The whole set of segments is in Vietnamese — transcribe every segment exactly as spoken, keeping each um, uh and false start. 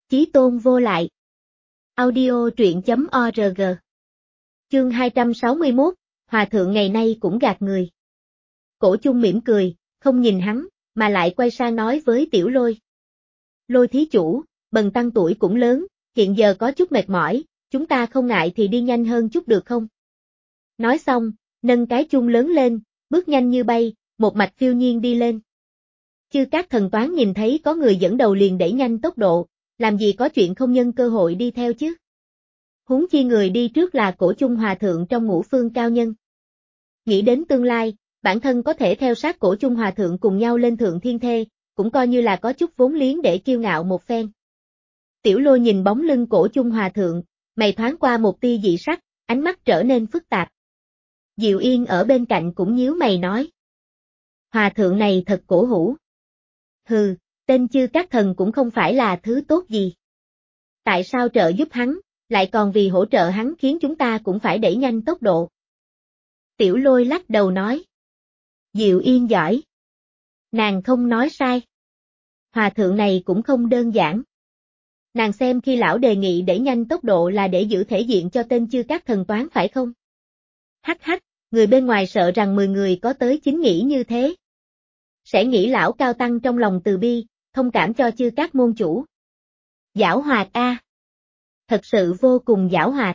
Chí tôn vô lại. Audio truyện chấm org. Chương hai trăm sáu mươi mốt, Hòa thượng ngày nay cũng gạt người. Cổ Chung mỉm cười, không nhìn hắn, mà lại quay sang nói với Tiểu Lôi. Lôi thí chủ, Bần tăng tuổi cũng lớn, hiện giờ có chút mệt mỏi, chúng ta không ngại thì đi nhanh hơn chút được không? Nói xong, nâng cái chung lớn lên, bước nhanh như bay, một mạch phiêu nhiên đi lên. Chư các thần toán nhìn thấy có người dẫn đầu liền đẩy nhanh tốc độ, làm gì có chuyện không nhân cơ hội đi theo chứ? Huống chi người đi trước là Cổ Chung Hòa thượng trong ngũ phương cao nhân. Nghĩ đến tương lai, bản thân có thể theo sát Cổ Chung Hòa thượng cùng nhau lên thượng thiên thê, cũng coi như là có chút vốn liếng để kiêu ngạo một phen. Tiểu Lôi nhìn bóng lưng Cổ Chung Hòa thượng, mày thoáng qua một tia dị sắc, ánh mắt trở nên phức tạp. Diệu Yên ở bên cạnh cũng nhíu mày nói. Hòa thượng này thật cổ hủ. Hừ, tên chư các thần cũng không phải là thứ tốt gì. Tại sao trợ giúp hắn, lại còn vì hỗ trợ hắn khiến chúng ta cũng phải đẩy nhanh tốc độ? Tiểu Lôi lắc đầu nói. Diệu Yên giỏi. Nàng không nói sai. Hòa thượng này cũng không đơn giản. Nàng xem khi lão đề nghị đẩy nhanh tốc độ là để giữ thể diện cho tên chư các thần toán phải không? Hắc hắc, người bên ngoài sợ rằng mười người có tới chín nghĩ như thế. Sẽ nghĩ lão cao tăng trong lòng từ bi, thông cảm cho chư các môn chủ. Giảo hoạt a. Thật sự vô cùng giảo hoạt.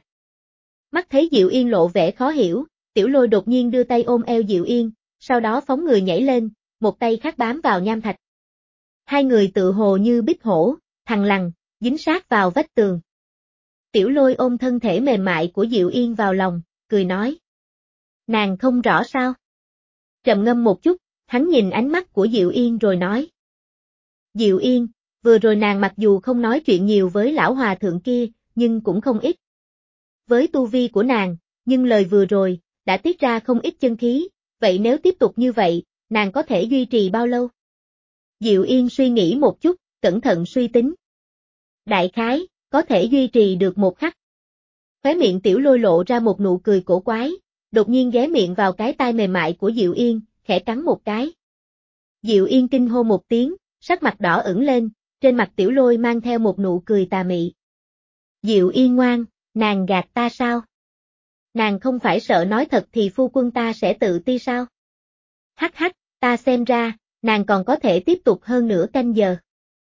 Mắt thấy Diệu Yên lộ vẻ khó hiểu, Tiểu Lôi đột nhiên đưa tay ôm eo Diệu Yên, sau đó phóng người nhảy lên, một tay khác bám vào nham thạch. Hai người tự hồ như bích hổ, thằn lằn, dính sát vào vách tường. Tiểu Lôi ôm thân thể mềm mại của Diệu Yên vào lòng, cười nói. Nàng không rõ sao? Trầm ngâm một chút, hắn nhìn ánh mắt của Diệu Yên rồi nói. Diệu Yên, vừa rồi nàng mặc dù không nói chuyện nhiều với lão hòa thượng kia, nhưng cũng không ít. Với tu vi của nàng, nhưng lời vừa rồi, đã tiết ra không ít chân khí, vậy nếu tiếp tục như vậy, nàng có thể duy trì bao lâu? Diệu Yên suy nghĩ một chút, cẩn thận suy tính. Đại khái, có thể duy trì được một khắc. Khóe miệng Tiểu Lôi lộ ra một nụ cười cổ quái, đột nhiên ghé miệng vào cái tai mềm mại của Diệu Yên, khẽ cắn một cái. Diệu Yên kinh hô một tiếng, sắc mặt đỏ ửng lên, trên mặt Tiểu Lôi mang theo một nụ cười tà mị. Diệu Yên ngoan, nàng gạt ta sao? Nàng không phải sợ nói thật thì phu quân ta sẽ tự ti sao? Hắc hắc, ta xem ra, nàng còn có thể tiếp tục hơn nửa canh giờ.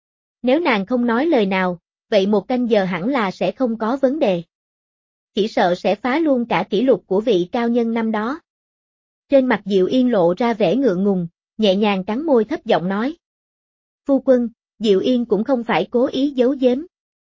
Nếu nàng không nói lời nào, vậy một canh giờ hẳn là sẽ không có vấn đề. Chỉ sợ sẽ phá luôn cả kỷ lục của vị cao nhân năm đó. Trên mặt Diệu Yên lộ ra vẻ ngượng ngùng, nhẹ nhàng cắn môi thấp giọng nói. Phu quân, Diệu Yên cũng không phải cố ý giấu giếm.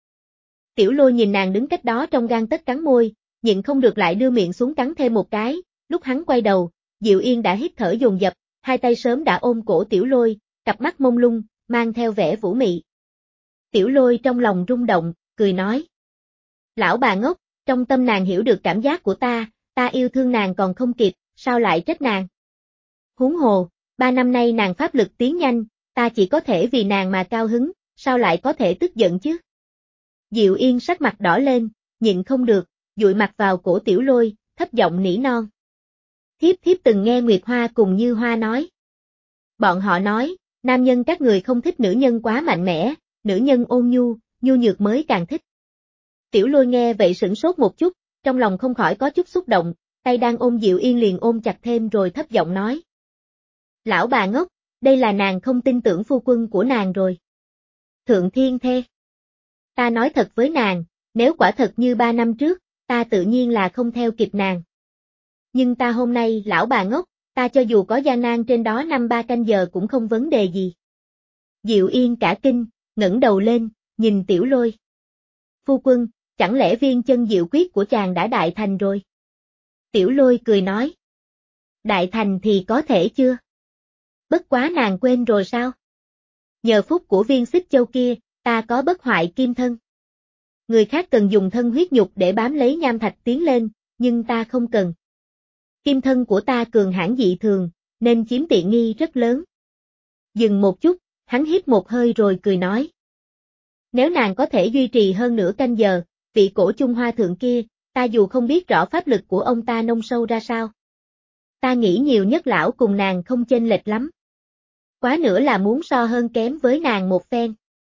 Tiểu Lôi nhìn nàng đứng cách đó trong gang tấc cắn môi, nhịn không được lại đưa miệng xuống cắn thêm một cái, lúc hắn quay đầu, Diệu Yên đã hít thở dồn dập, hai tay sớm đã ôm cổ Tiểu Lôi, cặp mắt mông lung, mang theo vẻ vũ mị. Tiểu Lôi trong lòng rung động, cười nói. Lão bà ngốc, trong tâm nàng hiểu được cảm giác của ta, ta yêu thương nàng còn không kịp, sao lại trách nàng? Huống hồ, ba năm nay nàng pháp lực tiến nhanh, ta chỉ có thể vì nàng mà cao hứng, sao lại có thể tức giận chứ? Diệu Yên sắc mặt đỏ lên, nhịn không được, dụi mặt vào cổ Tiểu Lôi, thấp giọng nỉ non. Thiếp thiếp từng nghe Nguyệt Hoa cùng Như Hoa nói. Bọn họ nói, nam nhân các người không thích nữ nhân quá mạnh mẽ, nữ nhân ôn nhu, nhu nhược mới càng thích. Tiểu Lôi nghe vậy sửng sốt một chút, trong lòng không khỏi có chút xúc động, tay đang ôm Diệu Yên liền ôm chặt thêm rồi thấp giọng nói. Lão bà ngốc, đây là nàng không tin tưởng phu quân của nàng rồi. Thượng thiên thê. Ta nói thật với nàng, nếu quả thật như ba năm trước, ta tự nhiên là không theo kịp nàng. Nhưng ta hôm nay lão bà ngốc, ta cho dù có gian nan trên đó năm ba canh giờ cũng không vấn đề gì. Diệu Yên cả kinh, ngẩng đầu lên, nhìn Tiểu Lôi. Phu quân, chẳng lẽ viên chân diệu quyết của chàng đã đại thành rồi? Tiểu Lôi cười nói. Đại thành thì có thể chưa? Bất quá nàng quên rồi sao? Nhờ phúc của viên xích châu kia, ta có bất hoại kim thân. Người khác cần dùng thân huyết nhục để bám lấy nham thạch tiến lên, nhưng ta không cần. Kim thân của ta cường hãn dị thường, nên chiếm tiện nghi rất lớn. Dừng một chút, hắn hít một hơi rồi cười nói. Nếu nàng có thể duy trì hơn nửa canh giờ, vị Cổ Chung Hoa thượng kia, ta dù không biết rõ pháp lực của ông ta nông sâu ra sao. Ta nghĩ nhiều nhất lão cùng nàng không chênh lệch lắm. Quá nữa là muốn so hơn kém với nàng một phen.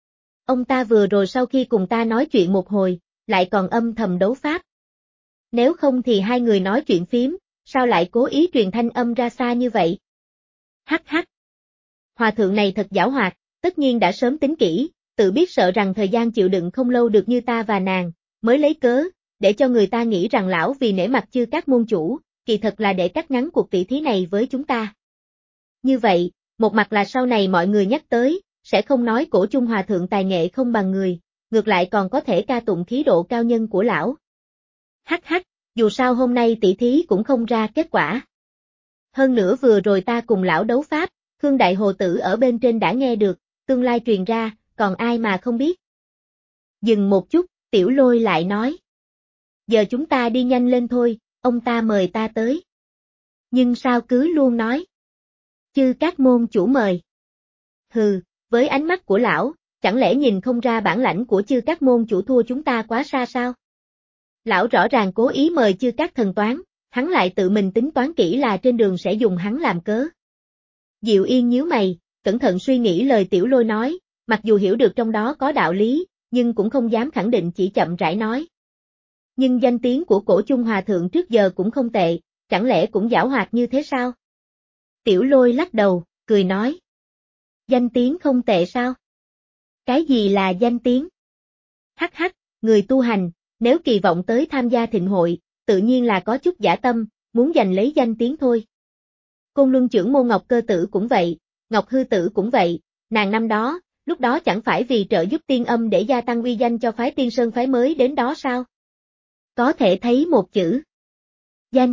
Ông ta vừa rồi sau khi cùng ta nói chuyện một hồi, lại còn âm thầm đấu pháp. Nếu không thì hai người nói chuyện phím, sao lại cố ý truyền thanh âm ra xa như vậy? Hắc hắc. Hòa thượng này thật giảo hoạt, tất nhiên đã sớm tính kỹ, tự biết sợ rằng thời gian chịu đựng không lâu được như ta và nàng, mới lấy cớ, để cho người ta nghĩ rằng lão vì nể mặt Chư Các môn chủ, kỳ thật là để cắt ngắn cuộc tỷ thí này với chúng ta. Như vậy, một mặt là sau này mọi người nhắc tới, sẽ không nói Cổ Chung hòa thượng tài nghệ không bằng người, ngược lại còn có thể ca tụng khí độ cao nhân của lão. Hắc hắc, dù sao hôm nay tỷ thí cũng không ra kết quả. Hơn nữa vừa rồi ta cùng lão đấu pháp, Khương Đại Hồ Tử ở bên trên đã nghe được, tương lai truyền ra, còn ai mà không biết. Dừng một chút, Tiểu Lôi lại nói. Giờ chúng ta đi nhanh lên thôi, ông ta mời ta tới. Nhưng sao cứ luôn nói. Chư Các môn chủ mời. Hừ, với ánh mắt của lão, chẳng lẽ nhìn không ra bản lãnh của Chư Các môn chủ thua chúng ta quá xa sao? Lão rõ ràng cố ý mời Chư Các thần toán, hắn lại tự mình tính toán kỹ là trên đường sẽ dùng hắn làm cớ. Diệu Yên nhíu mày, cẩn thận suy nghĩ lời Tiểu Lôi nói, mặc dù hiểu được trong đó có đạo lý, nhưng cũng không dám khẳng định, chỉ chậm rãi nói. Nhưng danh tiếng của Cổ Chung hòa thượng trước giờ cũng không tệ, chẳng lẽ cũng giảo hoạt như thế sao? Tiểu Lôi lắc đầu, cười nói. Danh tiếng không tệ sao? Cái gì là danh tiếng? Hắc hắc, người tu hành, nếu kỳ vọng tới tham gia thịnh hội, tự nhiên là có chút dã tâm, muốn giành lấy danh tiếng thôi. Côn Luân trưởng môn Ngọc Cơ Tử cũng vậy, Ngọc Hư Tử cũng vậy, nàng năm đó, lúc đó chẳng phải vì trợ giúp Tiên Âm để gia tăng uy danh cho phái Tiên Sơn phái mới đến đó sao? Có thể thấy một chữ. Danh.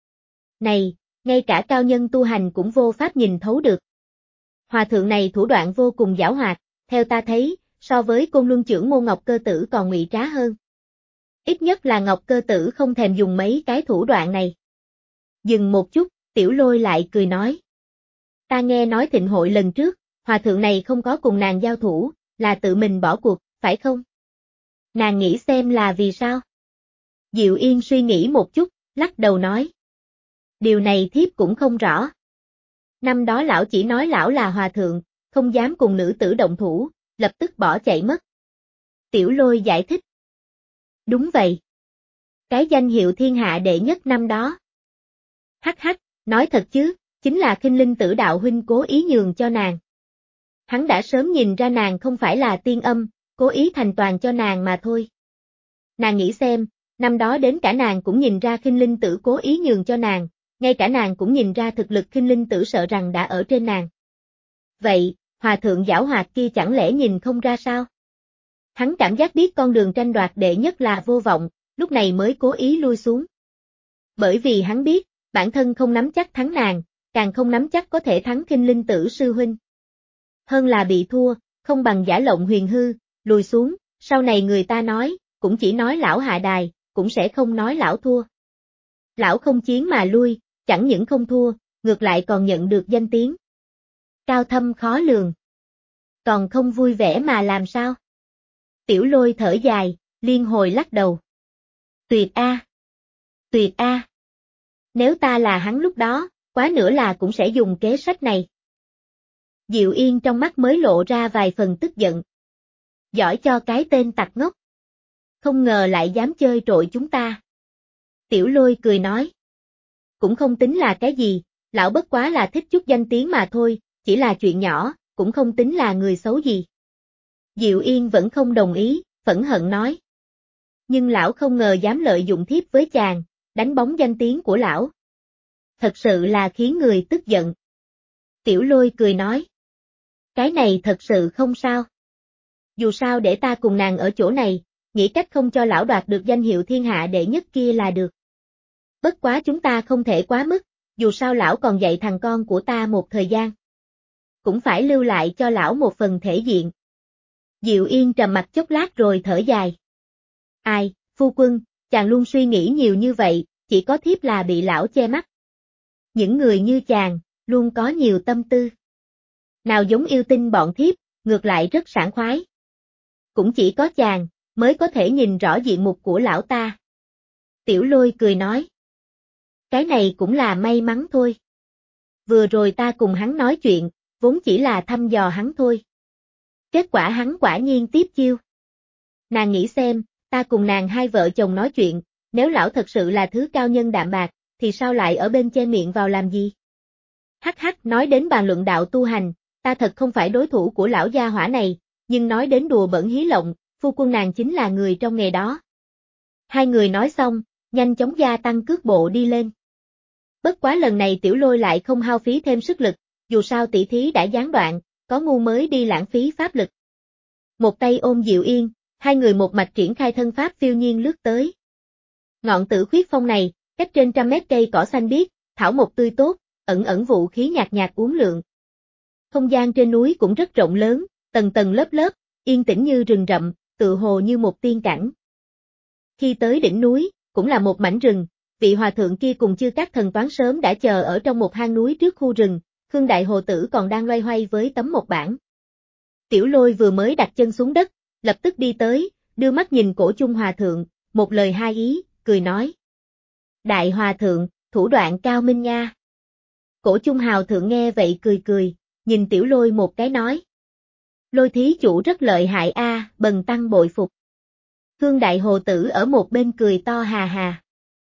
Này, ngay cả cao nhân tu hành cũng vô pháp nhìn thấu được. Hòa thượng này thủ đoạn vô cùng giảo hoạt, theo ta thấy, so với Côn Luân trưởng môn Ngọc Cơ Tử còn ngụy trá hơn. Ít nhất là Ngọc Cơ Tử không thèm dùng mấy cái thủ đoạn này. Dừng một chút, Tiểu Lôi lại cười nói. Ta nghe nói thịnh hội lần trước, hòa thượng này không có cùng nàng giao thủ, là tự mình bỏ cuộc, phải không? Nàng nghĩ xem là vì sao? Diệu Yên suy nghĩ một chút, lắc đầu nói. Điều này thiếp cũng không rõ. Năm đó lão chỉ nói lão là hòa thượng, không dám cùng nữ tử động thủ, lập tức bỏ chạy mất. Tiểu Lôi giải thích. Đúng vậy. Cái danh hiệu thiên hạ đệ nhất năm đó. Hắc hắc, nói thật chứ, chính là Khinh Linh Tử đạo huynh cố ý nhường cho nàng. Hắn đã sớm nhìn ra nàng không phải là Tiên Âm, cố ý thành toàn cho nàng mà thôi. Nàng nghĩ xem, năm đó đến cả nàng cũng nhìn ra Khinh Linh Tử cố ý nhường cho nàng, ngay cả nàng cũng nhìn ra thực lực Khinh Linh Tử sợ rằng đã ở trên nàng. Vậy, hòa thượng giảo hoạt kia chẳng lẽ nhìn không ra sao? Hắn cảm giác biết con đường tranh đoạt đệ nhất là vô vọng, lúc này mới cố ý lui xuống. Bởi vì hắn biết, bản thân không nắm chắc thắng nàng, càng không nắm chắc có thể thắng Khinh Linh Tử sư huynh. Hơn là bị thua, không bằng giả lộng huyền hư, lùi xuống, sau này người ta nói, cũng chỉ nói lão hạ đài, cũng sẽ không nói lão thua. Lão không chiến mà lui, chẳng những không thua, ngược lại còn nhận được danh tiếng. Cao thâm khó lường. Còn không vui vẻ mà làm sao? Tiểu Lôi thở dài, liên hồi lắc đầu. Tuyệt a, tuyệt a. Nếu ta là hắn lúc đó, quá nữa là cũng sẽ dùng kế sách này. Diệu Yên trong mắt mới lộ ra vài phần tức giận. Giỏi cho cái tên tặc ngốc. Không ngờ lại dám chơi trội chúng ta. Tiểu Lôi cười nói. Cũng không tính là cái gì, lão bất quá là thích chút danh tiếng mà thôi, chỉ là chuyện nhỏ, cũng không tính là người xấu gì. Diệu Yên vẫn không đồng ý, phẫn hận nói. Nhưng lão không ngờ dám lợi dụng thiếp với chàng, đánh bóng danh tiếng của lão. Thật sự là khiến người tức giận. Tiểu Lôi cười nói. Cái này thật sự không sao. Dù sao để ta cùng nàng ở chỗ này, nghĩ cách không cho lão đoạt được danh hiệu thiên hạ đệ nhất kia là được. Bất quá chúng ta không thể quá mức, dù sao lão còn dạy thằng con của ta một thời gian. Cũng phải lưu lại cho lão một phần thể diện. Diệu Yên trầm mặt chốc lát rồi thở dài. Ai, phu quân, chàng luôn suy nghĩ nhiều như vậy, chỉ có thiếp là bị lão che mắt. Những người như chàng, luôn có nhiều tâm tư. Nào giống yêu tinh bọn thiếp, ngược lại rất sảng khoái. Cũng chỉ có chàng, mới có thể nhìn rõ diện mục của lão ta. Tiểu Lôi cười nói. Cái này cũng là may mắn thôi. Vừa rồi ta cùng hắn nói chuyện, vốn chỉ là thăm dò hắn thôi. Kết quả hắn quả nhiên tiếp chiêu. Nàng nghĩ xem, ta cùng nàng hai vợ chồng nói chuyện, nếu lão thật sự là thứ cao nhân đạm bạc, thì sao lại ở bên che miệng vào làm gì? Hắc hắc, nói đến bàn luận đạo tu hành, ta thật không phải đối thủ của lão gia hỏa này, nhưng nói đến đùa bẩn hí lộng, phu quân nàng chính là người trong nghề đó. Hai người nói xong, nhanh chóng gia tăng cước bộ đi lên. Bất quá lần này Tiểu Lôi lại không hao phí thêm sức lực, dù sao tỷ thí đã gián đoạn, có ngu mới đi lãng phí pháp lực. Một tay ôm Diệu Yên, hai người một mạch triển khai thân pháp phiêu nhiên lướt tới. Ngọn Tử Khuyết Phong này, cách trên trăm mét cây cỏ xanh biếc, thảo mộc tươi tốt, ẩn ẩn vũ khí nhạt nhạt uốn lượn. Không gian trên núi cũng rất rộng lớn, tầng tầng lớp lớp, yên tĩnh như rừng rậm, tự hồ như một tiên cảnh. Khi tới đỉnh núi, cũng là một mảnh rừng, vị hòa thượng kia cùng chư các thần toán sớm đã chờ ở trong một hang núi trước khu rừng, Khương Đại Hồ Tử còn đang loay hoay với tấm mộc bản. Tiểu Lôi vừa mới đặt chân xuống đất, lập tức đi tới, đưa mắt nhìn Cổ Chung Hòa Thượng, một lời hai ý, cười nói. Đại Hòa Thượng, thủ đoạn cao minh nha. Cổ Chung Hào Thượng nghe vậy cười cười, nhìn Tiểu Lôi một cái nói. Lôi thí chủ rất lợi hại a, à, bần tăng bội phục. Khương Đại Hồ Tử ở một bên cười to hà hà.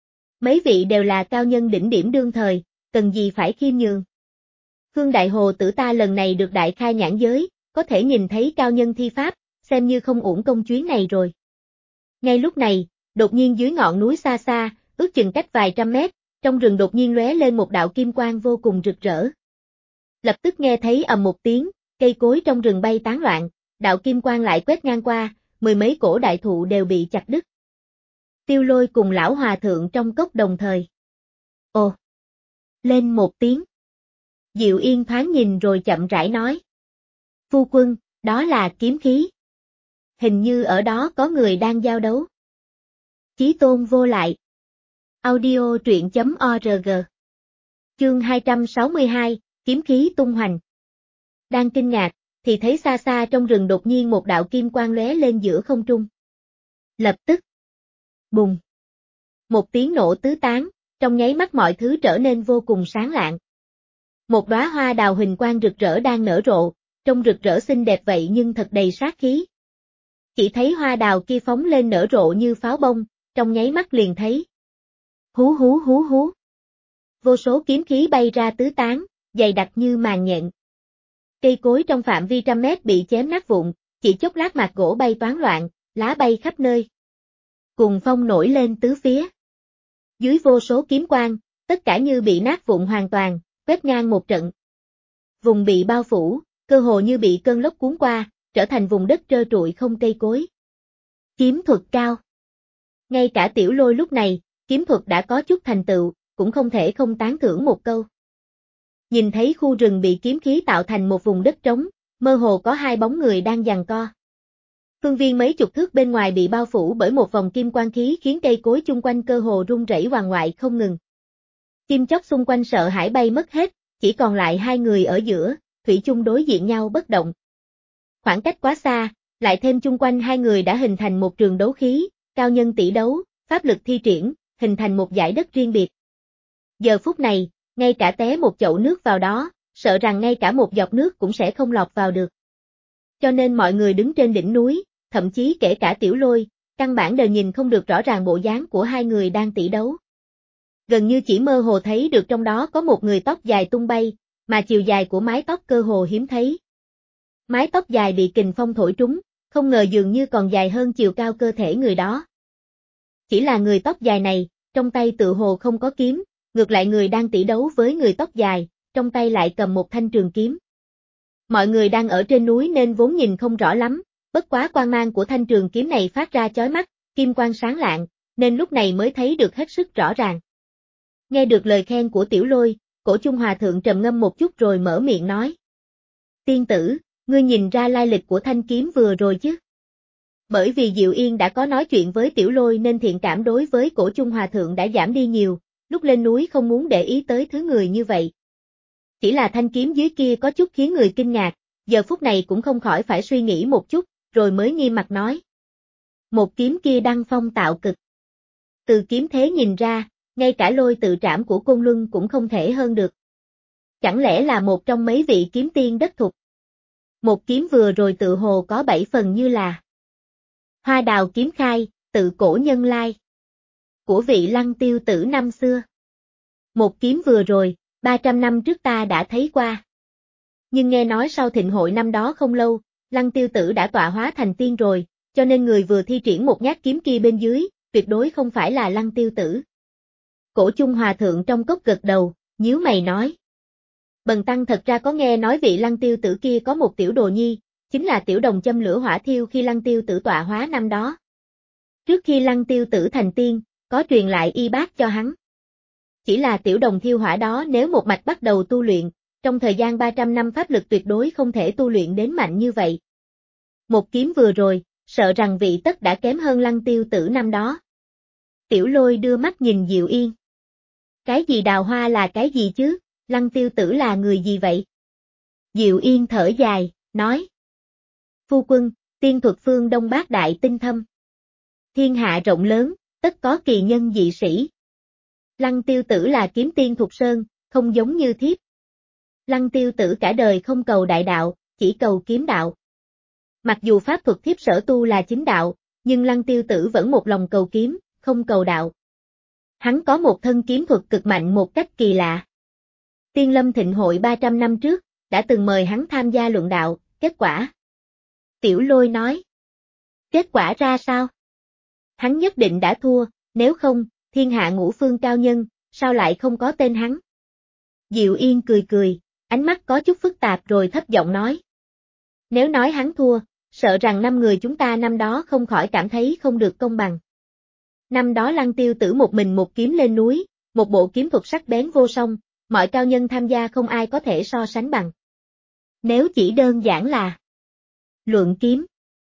Mấy vị đều là cao nhân đỉnh điểm đương thời, cần gì phải khiêm nhường. Khương Đại Hồ Tử ta lần này được đại khai nhãn giới, có thể nhìn thấy cao nhân thi pháp, xem như không uổng công chuyến này rồi. Ngay lúc này, đột nhiên dưới ngọn núi xa xa, ước chừng cách vài trăm mét, trong rừng đột nhiên lóe lên một đạo kim quang vô cùng rực rỡ. Lập tức nghe thấy ầm một tiếng, cây cối trong rừng bay tán loạn, đạo kim quang lại quét ngang qua, mười mấy cổ đại thụ đều bị chặt đứt. Tiêu Lôi cùng lão hòa thượng trong cốc đồng thời. Ồ! Lên một tiếng. Diệu Yên thoáng nhìn rồi chậm rãi nói. Phu quân, đó là kiếm khí. Hình như ở đó có người đang giao đấu. Chí tôn vô lại. Audio truyện chấm org. Chương hai trăm sáu mươi hai, kiếm khí tung hoành. Đang kinh ngạc, thì thấy xa xa trong rừng đột nhiên một đạo kim quang lóe lên giữa không trung. Lập tức. Bùng. Một tiếng nổ tứ tán, trong nháy mắt mọi thứ trở nên vô cùng sáng lạng. Một đóa hoa đào huỳnh quang rực rỡ đang nở rộ, trông rực rỡ xinh đẹp vậy nhưng thật đầy sát khí. Chỉ thấy hoa đào kia phóng lên nở rộ như pháo bông, trong nháy mắt liền thấy. Hú hú hú hú. Vô số kiếm khí bay ra tứ tán, dày đặc như màn nhện. Cây cối trong phạm vi trăm mét bị chém nát vụn, chỉ chốc lát mạc gỗ bay toán loạn, lá bay khắp nơi. Cùng phong nổi lên tứ phía. Dưới vô số kiếm quang, tất cả như bị nát vụn hoàn toàn, quét ngang một trận. Vùng bị bao phủ, cơ hồ như bị cơn lốc cuốn qua, trở thành vùng đất trơ trụi không cây cối. Kiếm thuật cao. Ngay cả Tiểu Lôi lúc này, kiếm thuật đã có chút thành tựu, cũng không thể không tán thưởng một câu. Nhìn thấy khu rừng bị kiếm khí tạo thành một vùng đất trống, mơ hồ có hai bóng người đang giằng co. Phương viên mấy chục thước bên ngoài bị bao phủ bởi một vòng kim quang khí khiến cây cối chung quanh cơ hồ rung rẩy hoàng ngoại không ngừng. Chim chóc xung quanh sợ hãi bay mất hết, chỉ còn lại hai người ở giữa, thủy chung đối diện nhau bất động. Khoảng cách quá xa, lại thêm chung quanh hai người đã hình thành một trường đấu khí, cao nhân tỷ đấu, pháp lực thi triển, hình thành một dải đất riêng biệt. Giờ phút này, ngay cả té một chậu nước vào đó, sợ rằng ngay cả một giọt nước cũng sẽ không lọt vào được. Cho nên mọi người đứng trên đỉnh núi, thậm chí kể cả Tiểu Lôi, căn bản đều nhìn không được rõ ràng bộ dáng của hai người đang tỷ đấu. Gần như chỉ mơ hồ thấy được trong đó có một người tóc dài tung bay, mà chiều dài của mái tóc cơ hồ hiếm thấy. Mái tóc dài bị kình phong thổi trúng, không ngờ dường như còn dài hơn chiều cao cơ thể người đó. Chỉ là người tóc dài này, trong tay tự hồ không có kiếm, ngược lại người đang tỷ đấu với người tóc dài, trong tay lại cầm một thanh trường kiếm. Mọi người đang ở trên núi nên vốn nhìn không rõ lắm, bất quá quang mang của thanh trường kiếm này phát ra chói mắt, kim quang sáng lạng, nên lúc này mới thấy được hết sức rõ ràng. Nghe được lời khen của Tiểu Lôi, Cổ Chung Hòa Thượng trầm ngâm một chút rồi mở miệng nói. Tiên tử, ngươi nhìn ra lai lịch của thanh kiếm vừa rồi chứ? Bởi vì Diệu Yên đã có nói chuyện với Tiểu Lôi nên thiện cảm đối với Cổ Chung Hòa Thượng đã giảm đi nhiều, lúc lên núi không muốn để ý tới thứ người như vậy. Chỉ là thanh kiếm dưới kia có chút khiến người kinh ngạc, giờ phút này cũng không khỏi phải suy nghĩ một chút, rồi mới nghiêm mặt nói. Một kiếm kia đăng phong tạo cực. Từ kiếm thế nhìn ra, ngay cả Lôi tự trảm của Côn Luân cũng không thể hơn được. Chẳng lẽ là một trong mấy vị kiếm tiên đất thục? Một kiếm vừa rồi tự hồ có bảy phần như là hoa đào kiếm khai, tự cổ nhân lai. Của vị Lăng Tiêu tử năm xưa. Một kiếm vừa rồi, ba trăm năm trước ta đã thấy qua. Nhưng nghe nói sau thịnh hội năm đó không lâu, Lăng Tiêu tử đã tọa hóa thành tiên rồi, cho nên người vừa thi triển một nhát kiếm kia bên dưới, tuyệt đối không phải là Lăng Tiêu tử. Cổ Chung Hòa Thượng trong cốc gật đầu, nhíu mày nói. Bần tăng thật ra có nghe nói vị Lăng Tiêu tử kia có một tiểu đồ nhi, chính là tiểu đồng châm lửa hỏa thiêu khi Lăng Tiêu tử tọa hóa năm đó. Trước khi Lăng Tiêu tử thành tiên, có truyền lại y bát cho hắn. Chỉ là tiểu đồng thiêu hỏa đó nếu một mạch bắt đầu tu luyện, trong thời gian ba trăm năm pháp lực tuyệt đối không thể tu luyện đến mạnh như vậy. Một kiếm vừa rồi, sợ rằng vị tất đã kém hơn Lăng Tiêu tử năm đó. Tiểu Lôi đưa mắt nhìn Diệu Yên. Cái gì đào hoa là cái gì chứ, Lăng Tiêu tử là người gì vậy? Diệu Yên thở dài, nói. Phu quân, tiên thuật phương Đông bát đại tinh thâm. Thiên hạ rộng lớn, tất có kỳ nhân dị sĩ. Lăng Tiêu tử là kiếm tiên thuộc sơn, không giống như thiếp. Lăng Tiêu tử cả đời không cầu đại đạo, chỉ cầu kiếm đạo. Mặc dù pháp thuật thiếp sở tu là chính đạo, nhưng Lăng Tiêu tử vẫn một lòng cầu kiếm, không cầu đạo. Hắn có một thân kiếm thuật cực mạnh một cách kỳ lạ. Tiên Lâm Thịnh hội ba trăm năm trước, đã từng mời hắn tham gia luận đạo, kết quả. Tiểu Lôi nói. Kết quả ra sao? Hắn nhất định đã thua, nếu không, thiên hạ ngũ phương cao nhân, sao lại không có tên hắn? Diệu Yên cười cười, ánh mắt có chút phức tạp rồi thấp giọng nói. Nếu nói hắn thua, sợ rằng năm người chúng ta năm đó không khỏi cảm thấy không được công bằng. Năm đó Lăng Tiêu tử một mình một kiếm lên núi, một bộ kiếm thuật sắc bén vô song, mọi cao nhân tham gia không ai có thể so sánh bằng. Nếu chỉ đơn giản là luận kiếm,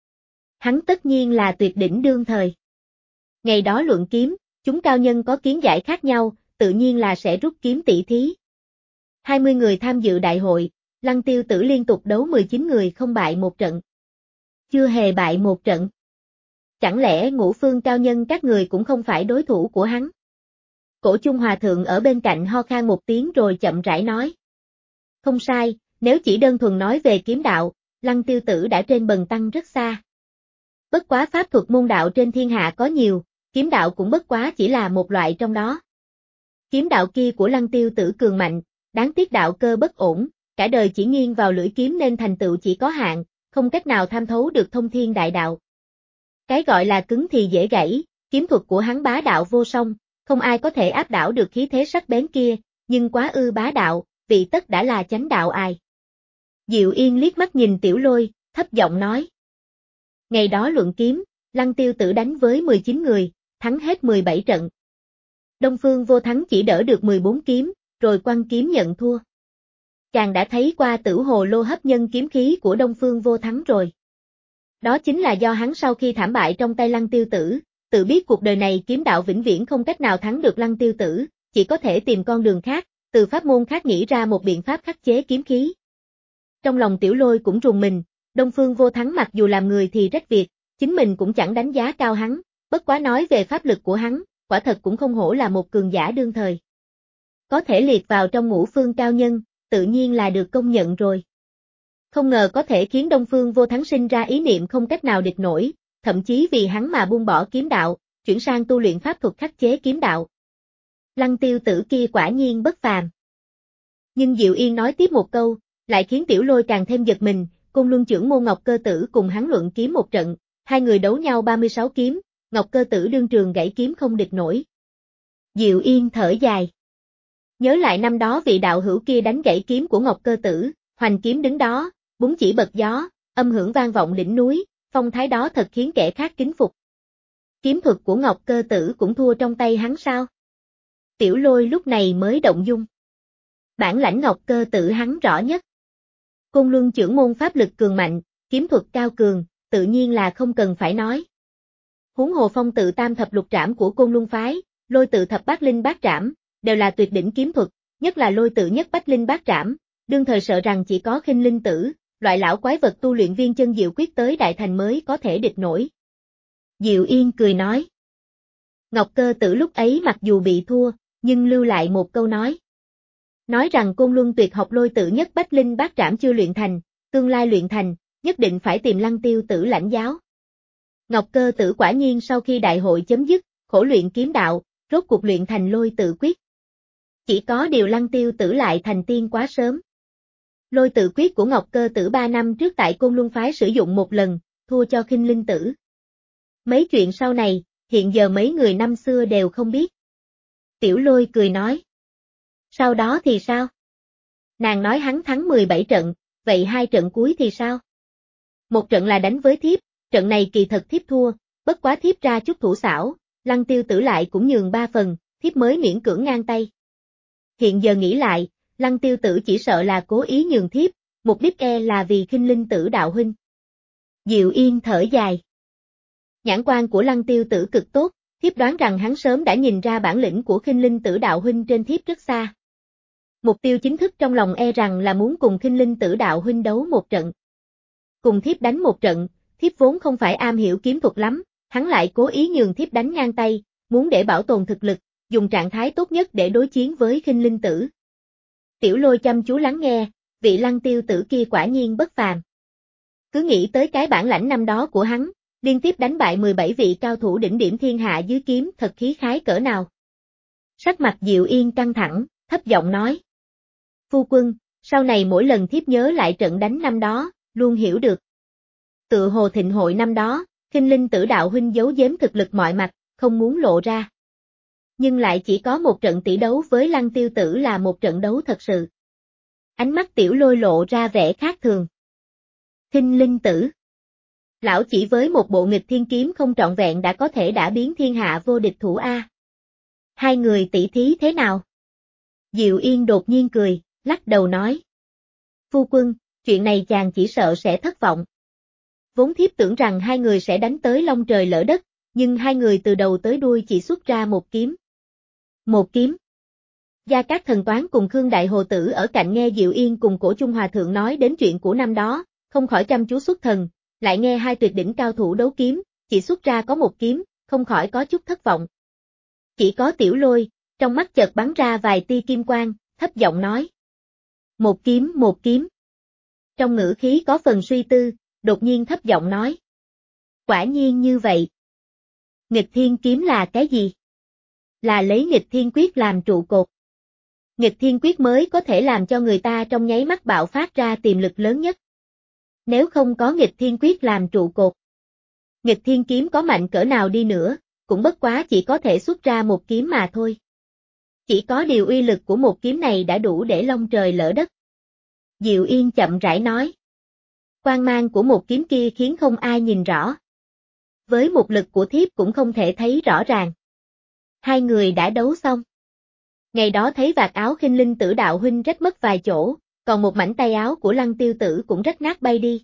hắn tất nhiên là tuyệt đỉnh đương thời. Ngày đó luận kiếm, chúng cao nhân có kiến giải khác nhau, tự nhiên là sẽ rút kiếm tỷ thí. hai mươi người tham dự đại hội, Lăng Tiêu tử liên tục đấu mười chín người không bại một trận. Chưa hề bại một trận. Chẳng lẽ ngũ phương cao nhân các người cũng không phải đối thủ của hắn? Cổ Chung Hòa Thượng ở bên cạnh ho khan một tiếng rồi chậm rãi nói. Không sai, nếu chỉ đơn thuần nói về kiếm đạo, Lăng Tiêu tử đã trên bần tăng rất xa. Bất quá pháp thuật môn đạo trên thiên hạ có nhiều, kiếm đạo cũng bất quá chỉ là một loại trong đó. Kiếm đạo kia của Lăng Tiêu tử cường mạnh, đáng tiếc đạo cơ bất ổn, cả đời chỉ nghiêng vào lưỡi kiếm nên thành tựu chỉ có hạn, không cách nào tham thấu được thông thiên đại đạo. Cái gọi là cứng thì dễ gãy, kiếm thuật của hắn bá đạo vô song, không ai có thể áp đảo được khí thế sắc bén kia, nhưng quá ư bá đạo, vị tất đã là chánh đạo ai. Diệu Yên liếc mắt nhìn Tiểu Lôi, thấp giọng nói. Ngày đó luận kiếm, Lăng Tiêu tử đánh với mười chín người, thắng hết mười bảy trận. Đông Phương Vô Thắng chỉ đỡ được mười bốn kiếm, rồi quăng kiếm nhận thua. Chàng đã thấy qua Tử Hồ Lô hấp nhân kiếm khí của Đông Phương Vô Thắng rồi. Đó chính là do hắn sau khi thảm bại trong tay Lăng Tiêu tử, tự biết cuộc đời này kiếm đạo vĩnh viễn không cách nào thắng được Lăng Tiêu tử, chỉ có thể tìm con đường khác, từ pháp môn khác nghĩ ra một biện pháp khắc chế kiếm khí. Trong lòng Tiểu Lôi cũng rùng mình, Đông Phương Vô Thắng mặc dù làm người thì rách việc, chính mình cũng chẳng đánh giá cao hắn, bất quá nói về pháp lực của hắn, quả thật cũng không hổ là một cường giả đương thời. Có thể liệt vào trong ngũ phương cao nhân, tự nhiên là được công nhận rồi. Không ngờ có thể khiến Đông Phương Vô Thắng sinh ra ý niệm không cách nào địch nổi, thậm chí vì hắn mà buông bỏ kiếm đạo, chuyển sang tu luyện pháp thuật khắc chế kiếm đạo. Lăng Tiêu tử kia quả nhiên bất phàm. Nhưng Diệu Yên nói tiếp một câu, lại khiến Tiểu Lôi càng thêm giật mình, Côn Luân trưởng môn Ngọc Cơ Tử cùng hắn luận kiếm một trận, hai người đấu nhau ba mươi sáu kiếm, Ngọc Cơ Tử đương trường gãy kiếm không địch nổi. Diệu Yên thở dài. Nhớ lại năm đó vị đạo hữu kia đánh gãy kiếm của Ngọc Cơ Tử, hoành kiếm đứng đó, búng chỉ bật gió, âm hưởng vang vọng đỉnh núi, phong thái đó thật khiến kẻ khác kính phục. Kiếm thuật của Ngọc Cơ Tử cũng thua trong tay hắn sao? Tiểu Lôi lúc này mới động dung. Bản lãnh Ngọc Cơ Tử hắn rõ nhất. Côn Luân trưởng môn pháp lực cường mạnh, kiếm thuật cao cường, tự nhiên là không cần phải nói. Huống hồ phong tự tam thập lục trảm của Côn Luân phái, lôi tự thập bát linh bát trảm, đều là tuyệt đỉnh kiếm thuật, nhất là lôi tự nhất bách linh bát trảm, đương thời sợ rằng chỉ có Khinh Linh Tử, loại lão quái vật tu luyện viên chân diệu quyết tới đại thành mới có thể địch nổi. Diệu Yên cười nói. Ngọc Cơ Tử lúc ấy mặc dù bị thua, nhưng lưu lại một câu nói. Nói rằng Côn Luân tuyệt học lôi tự nhất bách linh bát trảm chưa luyện thành, Tương lai luyện thành, nhất định phải tìm Lăng Tiêu Tử lãnh giáo. Ngọc Cơ Tử quả nhiên sau khi đại hội chấm dứt, khổ luyện kiếm đạo, rốt cuộc luyện thành lôi tự quyết. Chỉ có điều Lăng Tiêu Tử lại thành tiên quá sớm. Lôi tự quyết của Ngọc Cơ Tử ba năm trước tại Côn Luân Phái sử dụng một lần, thua cho Khinh Linh Tử. Mấy chuyện sau này, hiện giờ mấy người năm xưa đều không biết. Tiểu Lôi cười nói. Sau đó thì sao? Nàng nói hắn thắng mười bảy trận, vậy hai trận cuối thì sao? Một trận là đánh với thiếp, trận này kỳ thật thiếp thua, bất quá thiếp ra chút thủ xảo, Lăng Tiêu Tử lại cũng nhường ba phần, thiếp mới miễn cưỡng ngang tay. Hiện giờ nghĩ lại, Lăng Tiêu Tử chỉ sợ là cố ý nhường thiếp, mục đích e là vì Khinh Linh Tử đạo huynh. Diệu Yên thở dài. Nhãn quan của Lăng Tiêu Tử cực tốt, thiếp đoán rằng hắn sớm đã nhìn ra bản lĩnh của Khinh Linh Tử đạo huynh trên thiếp rất xa. Mục tiêu chính thức trong lòng e rằng là muốn cùng Khinh Linh Tử đạo huynh đấu một trận. Cùng thiếp đánh một trận, thiếp vốn không phải am hiểu kiếm thuật lắm, hắn lại cố ý nhường thiếp đánh ngang tay, muốn để bảo tồn thực lực, dùng trạng thái tốt nhất để đối chiến với Khinh Linh Tử. Tiểu Lôi chăm chú lắng nghe, vị Lăng Tiêu Tử kia quả nhiên bất phàm. Cứ nghĩ tới cái bản lãnh năm đó của hắn, liên tiếp đánh bại mười bảy vị cao thủ đỉnh điểm thiên hạ dưới kiếm thật khí khái cỡ nào. Sắc mặt Diệu Yên căng thẳng, thấp giọng nói. Phu quân, sau này mỗi lần thiếp nhớ lại trận đánh năm đó, luôn hiểu được. Tự hồ thịnh hội năm đó, Khinh Linh Tử đạo huynh giấu giếm thực lực mọi mặt, không muốn lộ ra. Nhưng lại chỉ có một trận tỷ đấu với Lăng Tiêu Tử là một trận đấu thật sự. Ánh mắt Tiểu Lôi lộ ra vẻ khác thường. Khinh Linh Tử. Lão chỉ với một bộ nghịch thiên kiếm không trọn vẹn đã có thể đả biến thiên hạ vô địch thủ A. Hai người tỷ thí thế nào? Diệu Yên đột nhiên cười, lắc đầu nói. Phu quân, chuyện này chàng chỉ sợ sẽ thất vọng. Vốn thiếp tưởng rằng hai người sẽ đánh tới long trời lỡ đất, nhưng hai người từ đầu tới đuôi chỉ xuất ra một kiếm. Một kiếm. Gia Cát Thần Toán cùng Khương Đại Hồ Tử ở cạnh nghe Diệu Yên cùng Cổ Trung Hòa Thượng nói đến chuyện của năm đó, không khỏi chăm chú xuất thần, lại nghe hai tuyệt đỉnh cao thủ đấu kiếm, chỉ xuất ra có một kiếm, không khỏi có chút thất vọng. Chỉ có Tiểu Lôi, trong mắt chợt bắn ra vài tia kim quang, thấp giọng nói. Một kiếm một kiếm. Trong ngữ khí có phần suy tư, đột nhiên thấp giọng nói. Quả nhiên như vậy. Nghịch thiên kiếm là cái gì? Là lấy nghịch thiên quyết làm trụ cột. Nghịch thiên quyết mới có thể làm cho người ta trong nháy mắt bạo phát ra tiềm lực lớn nhất. Nếu không có nghịch thiên quyết làm trụ cột, nghịch thiên kiếm có mạnh cỡ nào đi nữa, cũng bất quá chỉ có thể xuất ra một kiếm mà thôi. Chỉ có điều uy lực của một kiếm này đã đủ để long trời lỡ đất. Diệu Yên chậm rãi nói. Quang mang của một kiếm kia khiến không ai nhìn rõ. Với một lực của thiếp cũng không thể thấy rõ ràng. Hai người đã đấu xong. Ngày đó thấy vạt áo Khinh Linh Tử đạo huynh rách mất vài chỗ, còn một mảnh tay áo của Lăng Tiêu Tử cũng rách nát bay đi.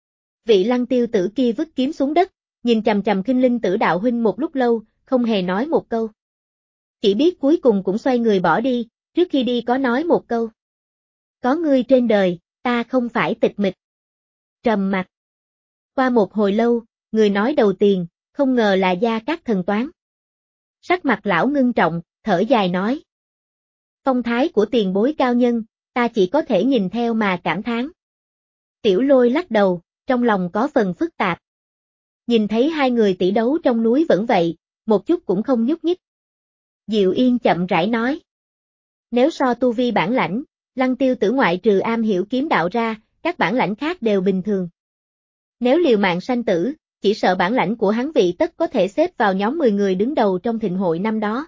Vị Lăng Tiêu Tử kia vứt kiếm xuống đất, nhìn chằm chằm Khinh Linh Tử đạo huynh một lúc lâu, không hề nói một câu. Chỉ biết cuối cùng cũng xoay người bỏ đi, trước khi đi có nói một câu. Có ngươi trên đời, ta không phải tịch mịch. Trầm mặc. Qua một hồi lâu, người nói đầu tiền, không ngờ là Gia Cát Thần Toán. Sắc mặt lão ngưng trọng, thở dài nói. Phong thái của tiền bối cao nhân, ta chỉ có thể nhìn theo mà cảm thán. Tiểu Lôi lắc đầu, trong lòng có phần phức tạp. Nhìn thấy hai người tỷ đấu trong núi vẫn vậy, một chút cũng không nhúc nhích. Diệu Yên chậm rãi nói. Nếu so tu vi bản lãnh, Lăng Tiêu Tử ngoại trừ am hiểu kiếm đạo ra, các bản lãnh khác đều bình thường. Nếu liều mạng sanh tử, chỉ sợ bản lãnh của hắn vị tất có thể xếp vào nhóm mười người đứng đầu trong thịnh hội năm đó.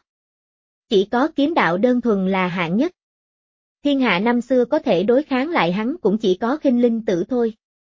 Chỉ có kiếm đạo đơn thuần là hạng nhất. Thiên hạ năm xưa có thể đối kháng lại hắn cũng chỉ có Khinh Linh Tử thôi.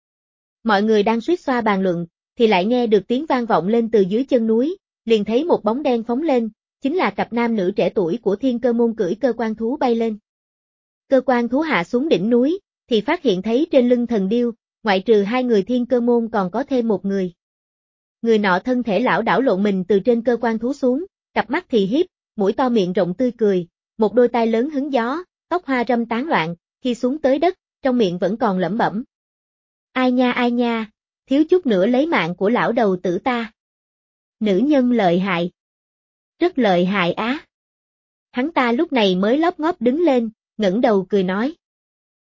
Mọi người đang suýt xoa bàn luận, thì lại nghe được tiếng vang vọng lên từ dưới chân núi, liền thấy một bóng đen phóng lên, chính là cặp nam nữ trẻ tuổi của Thiên Cơ Môn cưỡi cơ quan thú bay lên. Cơ quan thú hạ xuống đỉnh núi, thì phát hiện thấy trên lưng thần điêu, ngoại trừ hai người Thiên Cơ Môn còn có thêm một người. Người nọ thân thể lão đảo lộn mình từ trên cơ quan thú xuống, cặp mắt thì hiếp, mũi to miệng rộng tươi cười, một đôi tai lớn hứng gió, tóc hoa râm tán loạn, khi xuống tới đất, trong miệng vẫn còn lẩm bẩm. Ai nha ai nha, thiếu chút nữa lấy mạng của lão đầu tử ta. Nữ nhân lợi hại. Rất lợi hại á. Hắn ta lúc này mới lóp ngóp đứng lên, ngẩng đầu cười nói.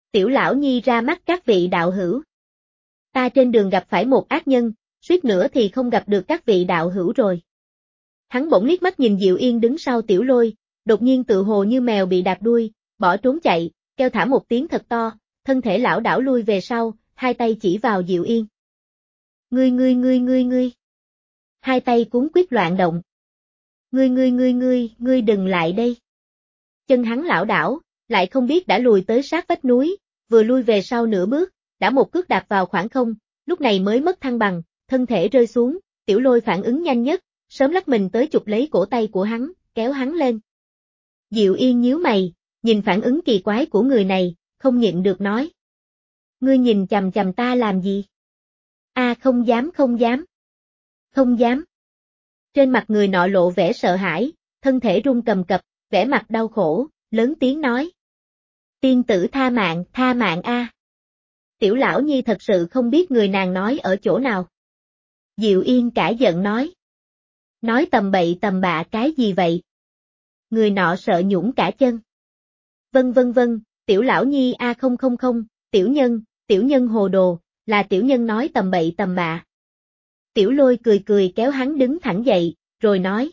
Tiểu lão nhi ra mắt các vị đạo hữu. Ta trên đường gặp phải một ác nhân, suýt nữa thì không gặp được các vị đạo hữu rồi. Hắn bỗng liếc mắt nhìn Diệu Yên đứng sau Tiểu Lôi, đột nhiên tự hồ như mèo bị đạp đuôi, bỏ trốn chạy, kêu thả một tiếng thật to, thân thể lảo đảo lui về sau, hai tay chỉ vào Diệu Yên. Ngươi ngươi ngươi ngươi ngươi. Hai tay cuốn quyết loạn động. Ngươi ngươi ngươi ngươi, ngươi đừng lại đây. Chân hắn lảo đảo, lại không biết đã lùi tới sát vách núi, vừa lui về sau nửa bước, đã một cước đạp vào khoảng không, lúc này mới mất thăng bằng, thân thể rơi xuống, Tiểu Lôi phản ứng nhanh nhất, sớm lắc mình tới chụp lấy cổ tay của hắn, kéo hắn lên. Diệu Yên nhíu mày, nhìn phản ứng kỳ quái của người này, không nhịn được nói. Ngươi nhìn chằm chằm ta làm gì? A à, không dám không dám. Không dám. Trên mặt người nọ lộ vẻ sợ hãi, thân thể run cầm cập, vẻ mặt đau khổ, lớn tiếng nói. Tiên tử tha mạng, tha mạng a. Tiểu lão nhi thật sự không biết người nàng nói ở chỗ nào. Diệu Yên cả giận nói. Nói tầm bậy tầm bạ cái gì vậy? Người nọ sợ nhũn cả chân. Vân vân vân, tiểu lão nhi a không không không, tiểu nhân, tiểu nhân hồ đồ, là tiểu nhân nói tầm bậy tầm bạ. Tiểu Lôi cười cười kéo hắn đứng thẳng dậy, rồi nói.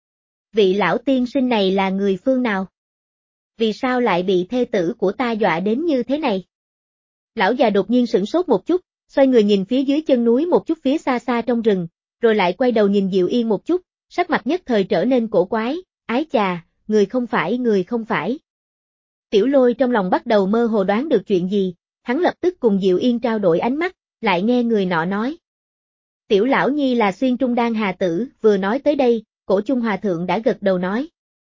Vị lão tiên sinh này là người phương nào? Vì sao lại bị thê tử của ta dọa đến như thế này? Lão già đột nhiên sửng sốt một chút, xoay người nhìn phía dưới chân núi một chút phía xa xa trong rừng, rồi lại quay đầu nhìn Diệu Yên một chút, sắc mặt nhất thời trở nên cổ quái, ái chà, người không phải người không phải. Tiểu Lôi trong lòng bắt đầu mơ hồ đoán được chuyện gì, hắn lập tức cùng Diệu Yên trao đổi ánh mắt, lại nghe người nọ nói. Tiểu lão nhi là Xuyên Trung Đan Hà Tử, vừa nói tới đây, Cổ Trung Hòa Thượng đã gật đầu nói.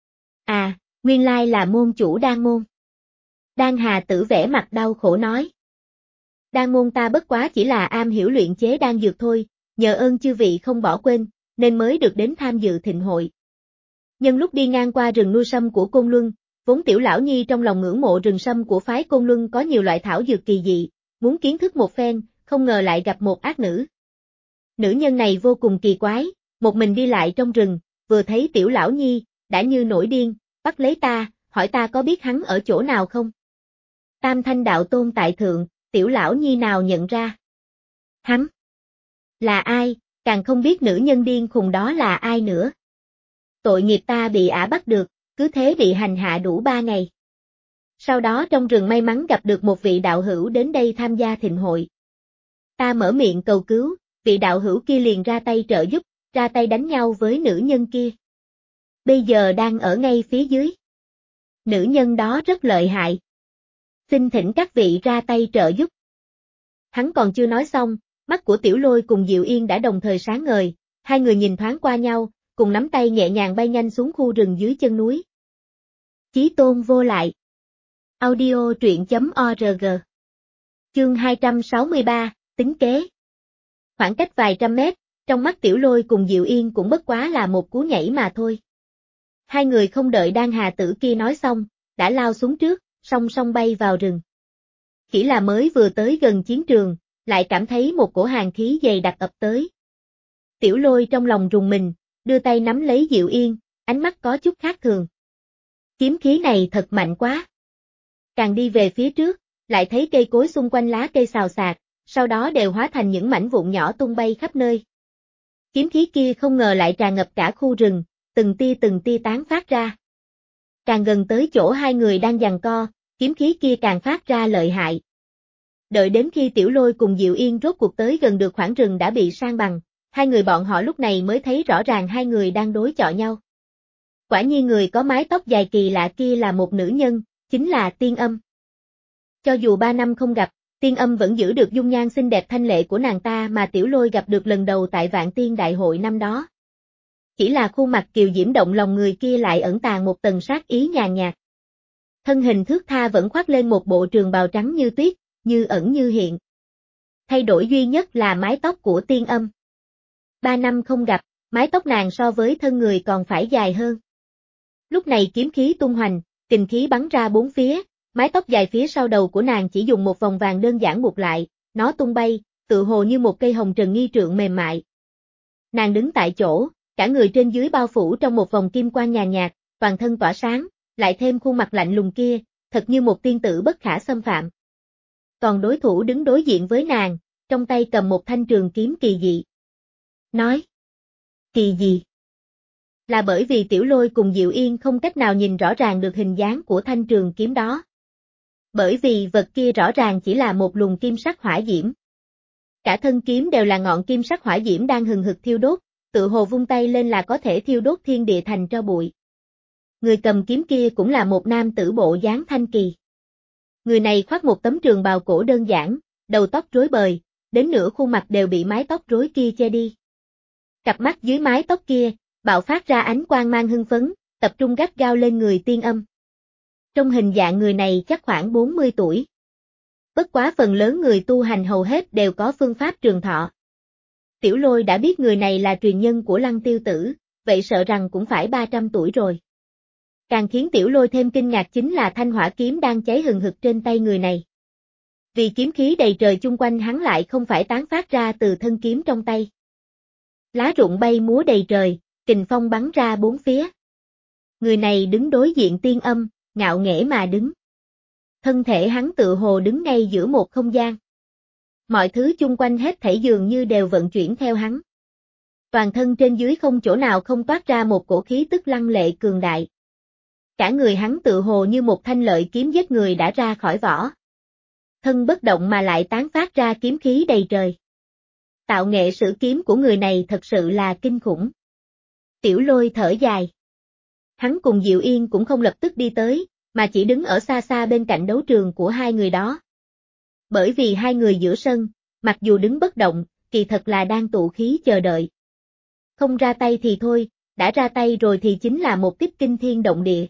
À, nguyên lai là môn chủ Đan môn. Đan Hà Tử vẻ mặt đau khổ nói. Đan môn ta bất quá chỉ là am hiểu luyện chế đan dược thôi, nhờ ơn chư vị không bỏ quên, nên mới được đến tham dự thịnh hội. Nhân lúc đi ngang qua rừng nuôi sâm của Côn Luân, vốn tiểu lão nhi trong lòng ngưỡng mộ rừng sâm của phái Côn Luân có nhiều loại thảo dược kỳ dị, muốn kiến thức một phen, không ngờ lại gặp một ác nữ. Nữ nhân này vô cùng kỳ quái, một mình đi lại trong rừng, vừa thấy tiểu lão nhi, đã như nổi điên, bắt lấy ta, hỏi ta có biết hắn ở chỗ nào không? Tam Thanh đạo tôn tại thượng, tiểu lão nhi nào nhận ra? Hắn là ai, càng không biết nữ nhân điên khùng đó là ai nữa. Tội nghiệp ta bị ả bắt được, cứ thế bị hành hạ đủ ba ngày. Sau đó trong rừng may mắn gặp được một vị đạo hữu đến đây tham gia thịnh hội. Ta mở miệng cầu cứu, vị đạo hữu kia liền ra tay trợ giúp, ra tay đánh nhau với nữ nhân kia. Bây giờ đang ở ngay phía dưới. Nữ nhân đó rất lợi hại. Xin thỉnh các vị ra tay trợ giúp. Hắn còn chưa nói xong, mắt của Tiểu Lôi cùng Diệu Yên đã đồng thời sáng ngời, hai người nhìn thoáng qua nhau, cùng nắm tay nhẹ nhàng bay nhanh xuống khu rừng dưới chân núi. Chí tôn vô lại. Audio truyện chấm org. Chương hai trăm sáu mươi ba, tính kế. Khoảng cách vài trăm mét, trong mắt Tiểu Lôi cùng Diệu Yên cũng bất quá là một cú nhảy mà thôi. Hai người không đợi Đan Hà Tử kia nói xong, đã lao xuống trước, song song bay vào rừng. Chỉ là mới vừa tới gần chiến trường, lại cảm thấy một cổ hàn khí dày đặc ập tới. Tiểu Lôi trong lòng rùng mình, đưa tay nắm lấy Diệu Yên, ánh mắt có chút khác thường. Kiếm khí này thật mạnh quá. Càng đi về phía trước, lại thấy cây cối xung quanh lá cây xào xạc, sau đó đều hóa thành những mảnh vụn nhỏ tung bay khắp nơi. Kiếm khí kia không ngờ lại tràn ngập cả khu rừng, từng tia từng tia tán phát ra. Càng gần tới chỗ hai người đang giằng co, kiếm khí kia càng phát ra lợi hại. Đợi đến khi Tiểu Lôi cùng Diệu Yên rốt cuộc tới gần được khoảng rừng đã bị san bằng, hai người bọn họ lúc này mới thấy rõ ràng hai người đang đối chọi nhau. Quả nhiên người có mái tóc dài kỳ lạ kia là một nữ nhân, chính là Tiên Âm. Cho dù ba năm không gặp, Tiên Âm vẫn giữ được dung nhan xinh đẹp thanh lệ của nàng ta mà Tiểu Lôi gặp được lần đầu tại Vạn Tiên Đại hội năm đó. Chỉ là khuôn mặt kiều diễm động lòng người kia lại ẩn tàng một tầng sát ý nhàn nhạt. Thân hình thướt tha vẫn khoác lên một bộ trường bào trắng như tuyết, như ẩn như hiện. Thay đổi duy nhất là mái tóc của Tiên Âm. Ba năm không gặp, mái tóc nàng so với thân người còn phải dài hơn. Lúc này kiếm khí tung hoành, kình khí bắn ra bốn phía, mái tóc dài phía sau đầu của nàng chỉ dùng một vòng vàng đơn giản buộc lại, nó tung bay, tự hồ như một cây hồng trần nghi trượng mềm mại. Nàng đứng tại chỗ, cả người trên dưới bao phủ trong một vòng kim quang nhàn nhạt, toàn thân tỏa sáng, lại thêm khuôn mặt lạnh lùng kia, thật như một tiên tử bất khả xâm phạm. Còn đối thủ đứng đối diện với nàng, trong tay cầm một thanh trường kiếm kỳ dị. Nói. Kỳ gì? Là bởi vì Tiểu Lôi cùng Diệu Yên không cách nào nhìn rõ ràng được hình dáng của thanh trường kiếm đó. Bởi vì vật kia rõ ràng chỉ là một luồng kim sắc hỏa diễm. Cả thân kiếm đều là ngọn kim sắc hỏa diễm đang hừng hực thiêu đốt, tự hồ vung tay lên là có thể thiêu đốt thiên địa thành tro bụi. Người cầm kiếm kia cũng là một nam tử bộ dáng thanh kỳ. Người này khoác một tấm trường bào cổ đơn giản, đầu tóc rối bời, đến nửa khuôn mặt đều bị mái tóc rối kia che đi. Cặp mắt dưới mái tóc kia, bạo phát ra ánh quang mang hưng phấn, tập trung gắt gao lên người Tiên Âm. Trong hình dạng người này chắc khoảng bốn mươi tuổi. Bất quá phần lớn người tu hành hầu hết đều có phương pháp trường thọ. Tiểu Lôi đã biết người này là truyền nhân của Lăng Tiêu Tử, vậy sợ rằng cũng phải ba trăm tuổi rồi. Càng khiến Tiểu Lôi thêm kinh ngạc chính là thanh hỏa kiếm đang cháy hừng hực trên tay người này. Vì kiếm khí đầy trời chung quanh hắn lại không phải tán phát ra từ thân kiếm trong tay. Lá rụng bay múa đầy trời, kình phong bắn ra bốn phía. Người này đứng đối diện Tiên Âm, ngạo nghễ mà đứng. Thân thể hắn tự hồ đứng ngay giữa một không gian. Mọi thứ chung quanh hết thảy dường như đều vận chuyển theo hắn. Toàn thân trên dưới không chỗ nào không toát ra một cổ khí tức lăng lệ cường đại. Cả người hắn tự hồ như một thanh lợi kiếm giết người đã ra khỏi vỏ. Thân bất động mà lại tán phát ra kiếm khí đầy trời. Tạo nghệ sử kiếm của người này thật sự là kinh khủng. Tiểu Lôi thở dài. Hắn cùng Diệu Yên cũng không lập tức đi tới, mà chỉ đứng ở xa xa bên cạnh đấu trường của hai người đó. Bởi vì hai người giữa sân, mặc dù đứng bất động, kỳ thật là đang tụ khí chờ đợi. Không ra tay thì thôi, đã ra tay rồi thì chính là một kích kinh thiên động địa.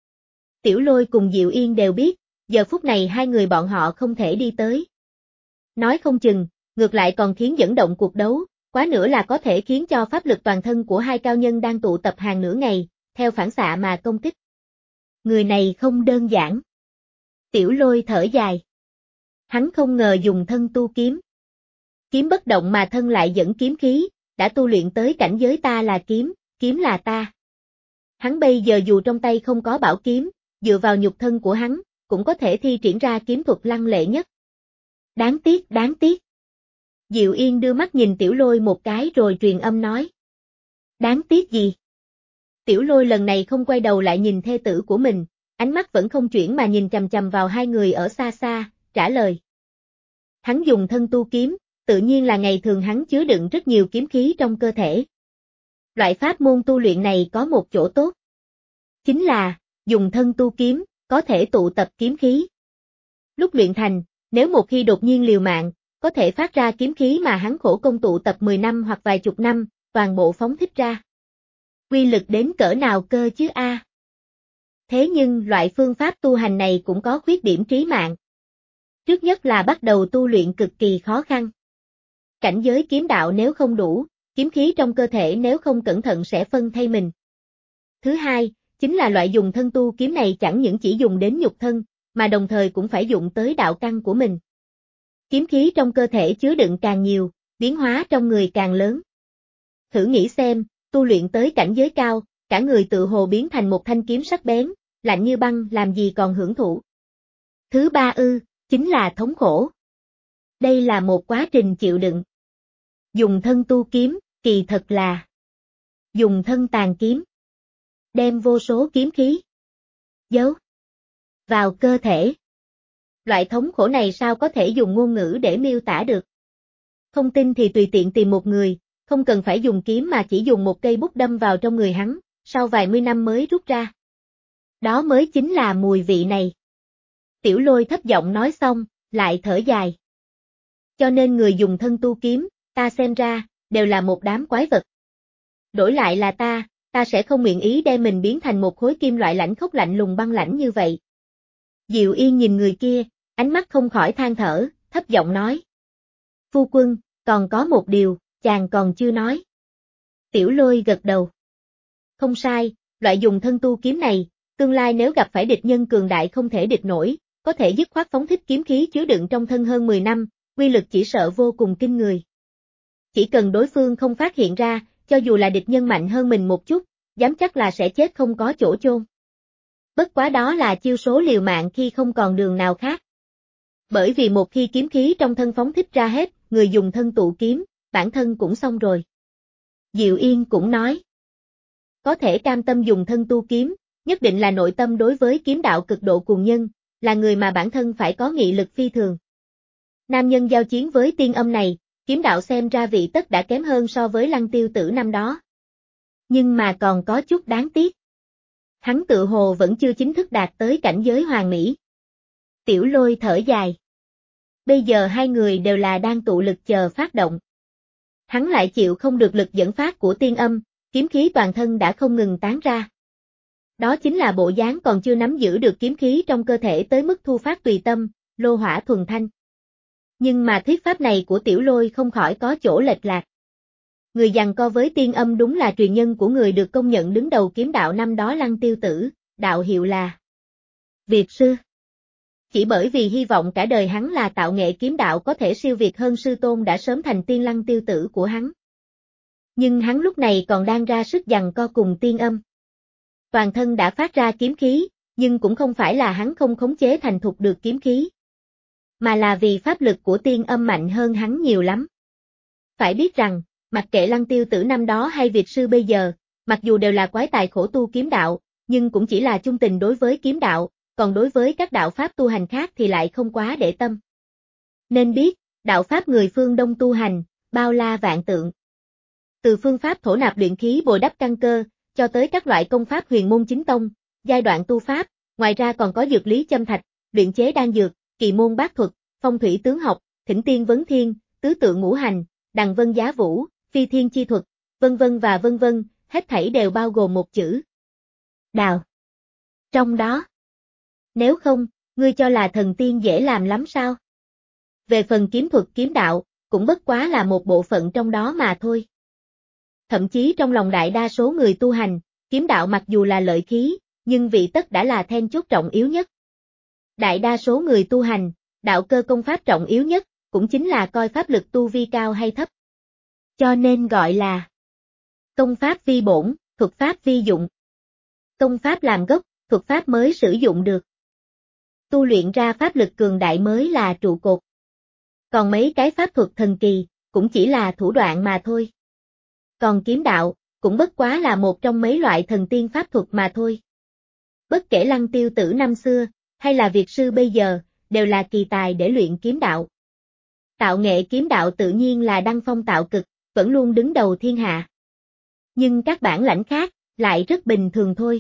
Tiểu Lôi cùng Diệu Yên đều biết, giờ phút này hai người bọn họ không thể đi tới. Nói không chừng, ngược lại còn khiến dẫn động cuộc đấu, quá nữa là có thể khiến cho pháp lực toàn thân của hai cao nhân đang tụ tập hàng nửa ngày, theo phản xạ mà công kích. Người này không đơn giản. Tiểu Lôi thở dài. Hắn không ngờ dùng thân tu kiếm. Kiếm bất động mà thân lại dẫn kiếm khí, đã tu luyện tới cảnh giới ta là kiếm, kiếm là ta. Hắn bây giờ dù trong tay không có bảo kiếm, dựa vào nhục thân của hắn, cũng có thể thi triển ra kiếm thuật lăng lệ nhất. Đáng tiếc, đáng tiếc. Diệu Yên đưa mắt nhìn Tiểu Lôi một cái rồi truyền âm nói. Đáng tiếc gì? Tiểu Lôi lần này không quay đầu lại nhìn thê tử của mình, ánh mắt vẫn không chuyển mà nhìn chằm chằm vào hai người ở xa xa, trả lời. Hắn dùng thân tu kiếm, tự nhiên là ngày thường hắn chứa đựng rất nhiều kiếm khí trong cơ thể. Loại pháp môn tu luyện này có một chỗ tốt. Chính là, dùng thân tu kiếm, có thể tụ tập kiếm khí. Lúc luyện thành, nếu một khi đột nhiên liều mạng, có thể phát ra kiếm khí mà hắn khổ công tụ tập mười năm hoặc vài chục năm, toàn bộ phóng thích ra. Quy lực đến cỡ nào cơ chứ a? Thế nhưng loại phương pháp tu hành này cũng có khuyết điểm trí mạng. Trước nhất là bắt đầu tu luyện cực kỳ khó khăn. Cảnh giới kiếm đạo nếu không đủ, kiếm khí trong cơ thể nếu không cẩn thận sẽ phân thay mình. Thứ hai, chính là loại dùng thân tu kiếm này chẳng những chỉ dùng đến nhục thân, mà đồng thời cũng phải dụng tới đạo căn của mình. Kiếm khí trong cơ thể chứa đựng càng nhiều, biến hóa trong người càng lớn. Thử nghĩ xem, tu luyện tới cảnh giới cao, cả người tự hồ biến thành một thanh kiếm sắc bén, lạnh như băng làm gì còn hưởng thụ. Thứ ba ư, chính là thống khổ. Đây là một quá trình chịu đựng. Dùng thân tu kiếm, kỳ thật là dùng thân tàn kiếm. Đem vô số kiếm khí giấu vào cơ thể. Loại thống khổ này sao có thể dùng ngôn ngữ để miêu tả được. Không tin thì tùy tiện tìm một người, không cần phải dùng kiếm mà chỉ dùng một cây bút đâm vào trong người hắn, sau vài mươi năm mới rút ra. Đó mới chính là mùi vị này. Tiểu Lôi thấp giọng nói xong, lại thở dài. Cho nên người dùng thân tu kiếm, ta xem ra, đều là một đám quái vật. Đổi lại là ta, ta sẽ không nguyện ý đem mình biến thành một khối kim loại lãnh khốc lạnh lùng băng lãnh như vậy. Diệu Yên nhìn người kia, ánh mắt không khỏi than thở, thấp giọng nói. Phu quân, còn có một điều, chàng còn chưa nói. Tiểu Lôi gật đầu. Không sai, loại dùng thân tu kiếm này, tương lai nếu gặp phải địch nhân cường đại không thể địch nổi, có thể dứt khoát phóng thích kiếm khí chứa đựng trong thân hơn mười năm, quy lực chỉ sợ vô cùng kinh người. Chỉ cần đối phương không phát hiện ra, cho dù là địch nhân mạnh hơn mình một chút, dám chắc là sẽ chết không có chỗ chôn. Bất quá đó là chiêu số liều mạng khi không còn đường nào khác. Bởi vì một khi kiếm khí trong thân phóng thích ra hết, người dùng thân tụ kiếm, bản thân cũng xong rồi. Diệu Yên cũng nói. Có thể cam tâm dùng thân tu kiếm, nhất định là nội tâm đối với kiếm đạo cực độ cuồng nhân, là người mà bản thân phải có nghị lực phi thường. Nam nhân giao chiến với tiên âm này, kiếm đạo xem ra vị tất đã kém hơn so với Lăng Tiêu Tử năm đó. Nhưng mà còn có chút đáng tiếc. Hắn tự hồ vẫn chưa chính thức đạt tới cảnh giới hoàn mỹ. Tiểu Lôi thở dài. Bây giờ hai người đều là đang tụ lực chờ phát động. Hắn lại chịu không được lực dẫn phát của tiên âm, kiếm khí toàn thân đã không ngừng tán ra. Đó chính là bộ dáng còn chưa nắm giữ được kiếm khí trong cơ thể tới mức thu phát tùy tâm, lô hỏa thuần thanh. Nhưng mà thuyết pháp này của Tiểu Lôi không khỏi có chỗ lệch lạc. Người giằng co với tiên âm đúng là truyền nhân của người được công nhận đứng đầu kiếm đạo năm đó Lăng Tiêu Tử, đạo hiệu là Việt Sư. Chỉ bởi vì hy vọng cả đời hắn là tạo nghệ kiếm đạo có thể siêu việt hơn sư tôn đã sớm thành tiên Lăng Tiêu Tử của hắn. Nhưng hắn lúc này còn đang ra sức giằng co cùng tiên âm. Toàn thân đã phát ra kiếm khí, nhưng cũng không phải là hắn không khống chế thành thục được kiếm khí. Mà là vì pháp lực của tiên âm mạnh hơn hắn nhiều lắm. Phải biết rằng, mặc kệ Lăng Tiêu Tử năm đó hay Việt Sư bây giờ, mặc dù đều là quái tài khổ tu kiếm đạo, nhưng cũng chỉ là chung tình đối với kiếm đạo, còn đối với các đạo pháp tu hành khác thì lại không quá để tâm. Nên biết, đạo pháp người phương Đông tu hành, bao la vạn tượng. Từ phương pháp thổ nạp luyện khí bồi đắp căn cơ, cho tới các loại công pháp huyền môn chính tông, giai đoạn tu pháp, ngoài ra còn có dược lý châm thạch, luyện chế đan dược, kỳ môn bát thuật, phong thủy tướng học, thỉnh tiên vấn thiên, tứ tự ngũ hành, đằng vân giá vũ, phi thiên chi thuật, vân vân và vân vân, hết thảy đều bao gồm một chữ. Đào. Trong đó. Nếu không, ngươi cho là thần tiên dễ làm lắm sao? Về phần kiếm thuật kiếm đạo, cũng bất quá là một bộ phận trong đó mà thôi. Thậm chí trong lòng đại đa số người tu hành, kiếm đạo mặc dù là lợi khí, nhưng vị tất đã là then chốt trọng yếu nhất. Đại đa số người tu hành, đạo cơ công pháp trọng yếu nhất, cũng chính là coi pháp lực tu vi cao hay thấp. Cho nên gọi là công pháp vi bổn, thuật pháp vi dụng. Công pháp làm gốc, thuật pháp mới sử dụng được. Tu luyện ra pháp lực cường đại mới là trụ cột. Còn mấy cái pháp thuật thần kỳ, cũng chỉ là thủ đoạn mà thôi. Còn kiếm đạo, cũng bất quá là một trong mấy loại thần tiên pháp thuật mà thôi. Bất kể Lăng Tiêu Tử năm xưa, hay là Việt Sư bây giờ, đều là kỳ tài để luyện kiếm đạo. Tạo nghệ kiếm đạo tự nhiên là đăng phong tạo cực, vẫn luôn đứng đầu thiên hạ. Nhưng các bản lãnh khác, lại rất bình thường thôi.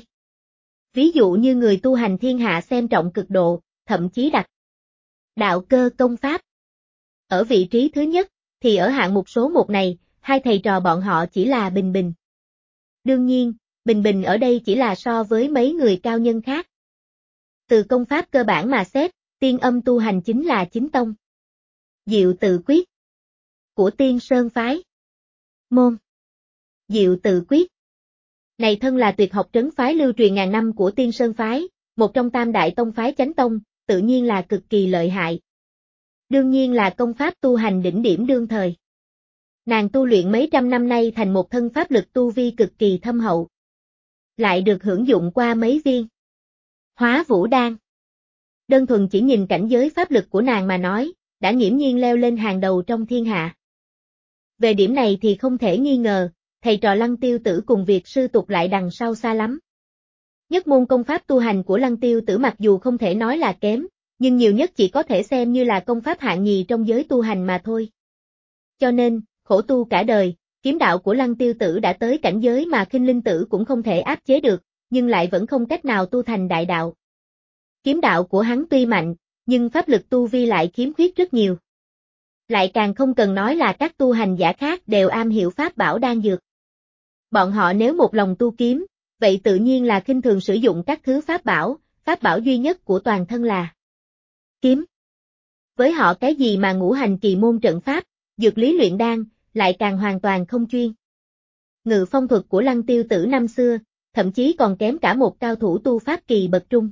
Ví dụ như người tu hành thiên hạ xem trọng cực độ, thậm chí đặt đạo cơ công pháp. Ở vị trí thứ nhất, thì ở hạng mục số một này, hai thầy trò bọn họ chỉ là bình bình. Đương nhiên, bình bình ở đây chỉ là so với mấy người cao nhân khác. Từ công pháp cơ bản mà xét, tiên âm tu hành chính là chính tông. Diệu Tự Quyết của Tiên Sơn Phái. Môn Diệu Tự Quyết này thân là tuyệt học trấn phái lưu truyền ngàn năm của Tiên Sơn Phái, một trong tam đại tông phái chánh tông, tự nhiên là cực kỳ lợi hại. Đương nhiên là công pháp tu hành đỉnh điểm đương thời. Nàng tu luyện mấy trăm năm nay thành một thân pháp lực tu vi cực kỳ thâm hậu. Lại được hưởng dụng qua mấy viên Hóa Vũ Đan. Đơn thuần chỉ nhìn cảnh giới pháp lực của nàng mà nói, đã nghiễm nhiên leo lên hàng đầu trong thiên hạ. Về điểm này thì không thể nghi ngờ, thầy trò Lăng Tiêu Tử cùng Việt Sư tục lại đằng sau xa lắm. Nhất môn công pháp tu hành của Lăng Tiêu Tử mặc dù không thể nói là kém, nhưng nhiều nhất chỉ có thể xem như là công pháp hạng nhì trong giới tu hành mà thôi. Cho nên, khổ tu cả đời, kiếm đạo của Lăng Tiêu Tử đã tới cảnh giới mà Khinh Linh Tử cũng không thể áp chế được, nhưng lại vẫn không cách nào tu thành đại đạo. Kiếm đạo của hắn tuy mạnh, nhưng pháp lực tu vi lại khiếm khuyết rất nhiều. Lại càng không cần nói là các tu hành giả khác đều am hiểu pháp bảo đan dược. Bọn họ nếu một lòng tu kiếm, vậy tự nhiên là khinh thường sử dụng các thứ pháp bảo, pháp bảo duy nhất của toàn thân là kiếm. Với họ cái gì mà ngũ hành kỳ môn trận pháp, dược lý luyện đan, lại càng hoàn toàn không chuyên. Ngự phong thuật của Lăng Tiêu Tử năm xưa, thậm chí còn kém cả một cao thủ tu pháp kỳ bậc trung.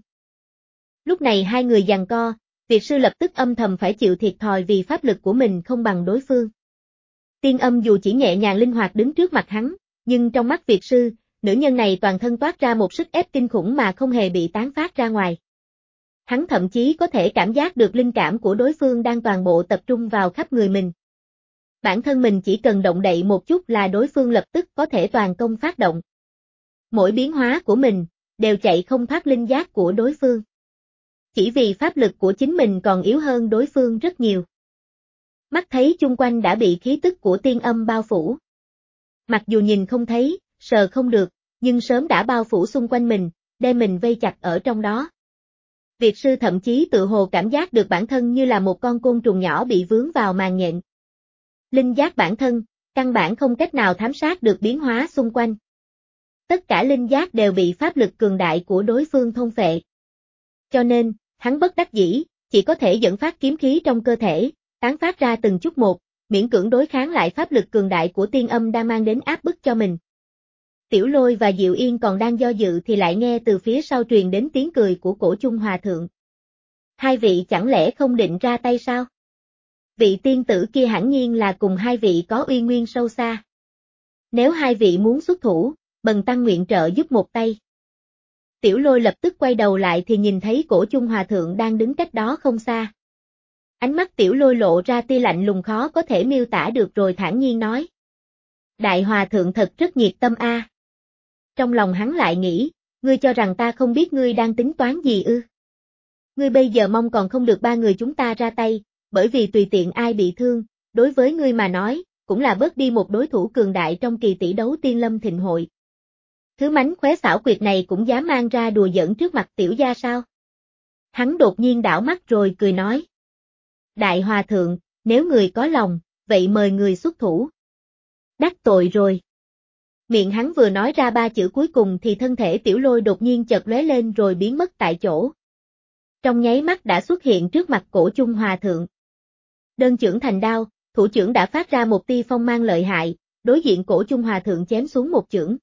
Lúc này hai người giằng co, Việt Sư lập tức âm thầm phải chịu thiệt thòi vì pháp lực của mình không bằng đối phương. Tiên âm dù chỉ nhẹ nhàng linh hoạt đứng trước mặt hắn, nhưng trong mắt Việt Sư, nữ nhân này toàn thân toát ra một sức ép kinh khủng mà không hề bị tán phát ra ngoài. Hắn thậm chí có thể cảm giác được linh cảm của đối phương đang toàn bộ tập trung vào khắp người mình. Bản thân mình chỉ cần động đậy một chút là đối phương lập tức có thể toàn công phát động. Mỗi biến hóa của mình, đều chạy không thoát linh giác của đối phương. Chỉ vì pháp lực của chính mình còn yếu hơn đối phương rất nhiều. Mắt thấy chung quanh đã bị khí tức của tiên âm bao phủ. Mặc dù nhìn không thấy, sờ không được, nhưng sớm đã bao phủ xung quanh mình, đem mình vây chặt ở trong đó. Việt sư thậm chí tự hồ cảm giác được bản thân như là một con côn trùng nhỏ bị vướng vào màng nhện. Linh giác bản thân, căn bản không cách nào thám sát được biến hóa xung quanh. Tất cả linh giác đều bị pháp lực cường đại của đối phương thôn phệ. Cho nên, hắn bất đắc dĩ, chỉ có thể dẫn phát kiếm khí trong cơ thể, tán phát ra từng chút một, miễn cưỡng đối kháng lại pháp lực cường đại của tiên âm đang mang đến áp bức cho mình. Tiểu Lôi và Diệu Yên còn đang do dự thì lại nghe từ phía sau truyền đến tiếng cười của Cổ Chung Hòa Thượng. Hai vị chẳng lẽ không định ra tay sao? Vị tiên tử kia hẳn nhiên là cùng hai vị có uy nguyên sâu xa. Nếu hai vị muốn xuất thủ, bần tăng nguyện trợ giúp một tay. Tiểu Lôi lập tức quay đầu lại thì nhìn thấy Cổ Chung Hòa Thượng đang đứng cách đó không xa. Ánh mắt Tiểu Lôi lộ ra tia lạnh lùng khó có thể miêu tả được rồi thản nhiên nói. Đại Hòa Thượng thật rất nhiệt tâm a. Trong lòng hắn lại nghĩ, ngươi cho rằng ta không biết ngươi đang tính toán gì ư? Ngươi bây giờ mong còn không được ba người chúng ta ra tay, bởi vì tùy tiện ai bị thương, đối với ngươi mà nói, cũng là bớt đi một đối thủ cường đại trong kỳ tỷ đấu Tiên Lâm Thịnh Hội. Thứ mánh khóe xảo quyệt này cũng dám mang ra đùa giỡn trước mặt tiểu gia sao? Hắn đột nhiên đảo mắt rồi cười nói. Đại Hòa Thượng, nếu người có lòng, vậy mời người xuất thủ. Đắc tội rồi. Miệng hắn vừa nói ra ba chữ cuối cùng thì thân thể Tiểu Lôi đột nhiên chợt lóe lên rồi biến mất tại chỗ. Trong nháy mắt đã xuất hiện trước mặt Cổ Chung Hòa Thượng. Đơn chưởng thành đao, thủ chưởng đã phát ra một tia phong mang lợi hại, đối diện Cổ Chung Hòa Thượng chém xuống một chưởng.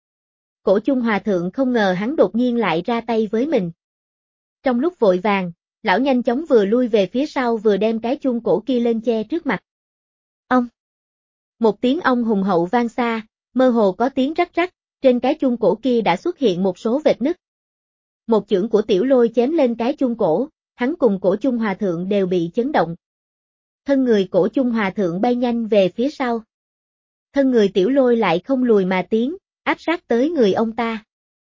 Cổ Chung Hòa Thượng không ngờ hắn đột nhiên lại ra tay với mình. Trong lúc vội vàng, lão nhanh chóng vừa lui về phía sau vừa đem cái chuông cổ kia lên che trước mặt. Ông! Một tiếng ong hùng hậu vang xa, mơ hồ có tiếng rắc rắc, trên cái chuông cổ kia đã xuất hiện một số vệt nứt. Một chưởng của Tiểu Lôi chém lên cái chuông cổ, hắn cùng Cổ Chung Hòa Thượng đều bị chấn động. Thân người Cổ Chung Hòa Thượng bay nhanh về phía sau. Thân người Tiểu Lôi lại không lùi mà tiến, áp sát tới người ông ta.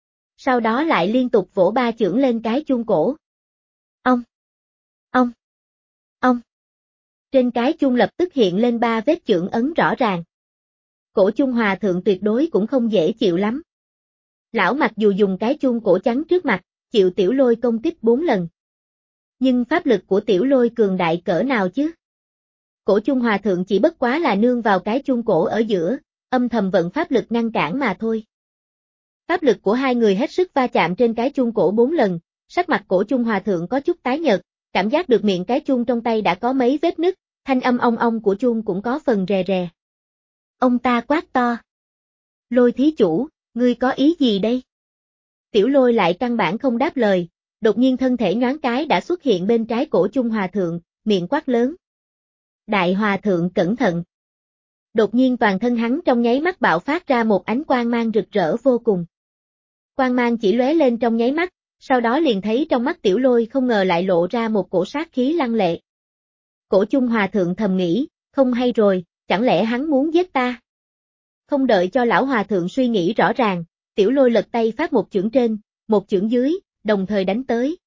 Sau đó lại liên tục vỗ ba chưởng lên cái chuông cổ. Ông! Ông! Ông! Trên cái chuông lập tức hiện lên ba vết chưởng ấn rõ ràng. Cổ Chung Hòa Thượng tuyệt đối cũng không dễ chịu lắm. Lão mặc dù dùng cái chuông cổ trắng trước mặt, chịu Tiểu Lôi công kích bốn lần. Nhưng pháp lực của Tiểu Lôi cường đại cỡ nào chứ? Cổ Chung Hòa Thượng chỉ bất quá là nương vào cái chuông cổ ở giữa, âm thầm vận pháp lực ngăn cản mà thôi. Pháp lực của hai người hết sức va chạm trên cái chuông cổ bốn lần, sắc mặt Cổ Chung Hòa Thượng có chút tái nhợt, cảm giác được miệng cái chuông trong tay đã có mấy vết nứt, thanh âm ong ong của chuông cũng có phần rè rè. Ông ta quát to. Lôi thí chủ, ngươi có ý gì đây? Tiểu Lôi lại căn bản không đáp lời, đột nhiên thân thể nhoáng cái đã xuất hiện bên trái Cổ Chung Hòa Thượng, miệng quát lớn. Đại Hòa Thượng cẩn thận. Đột nhiên toàn thân hắn trong nháy mắt bạo phát ra một ánh quang mang rực rỡ vô cùng. Quang mang chỉ lóe lên trong nháy mắt, sau đó liền thấy trong mắt Tiểu Lôi không ngờ lại lộ ra một cổ sát khí lăng lệ. Cổ Chung Hòa Thượng thầm nghĩ, không hay rồi, chẳng lẽ hắn muốn giết ta? Không đợi cho lão Hòa Thượng suy nghĩ rõ ràng, Tiểu Lôi lật tay phát một chưởng trên, một chưởng dưới, đồng thời đánh tới.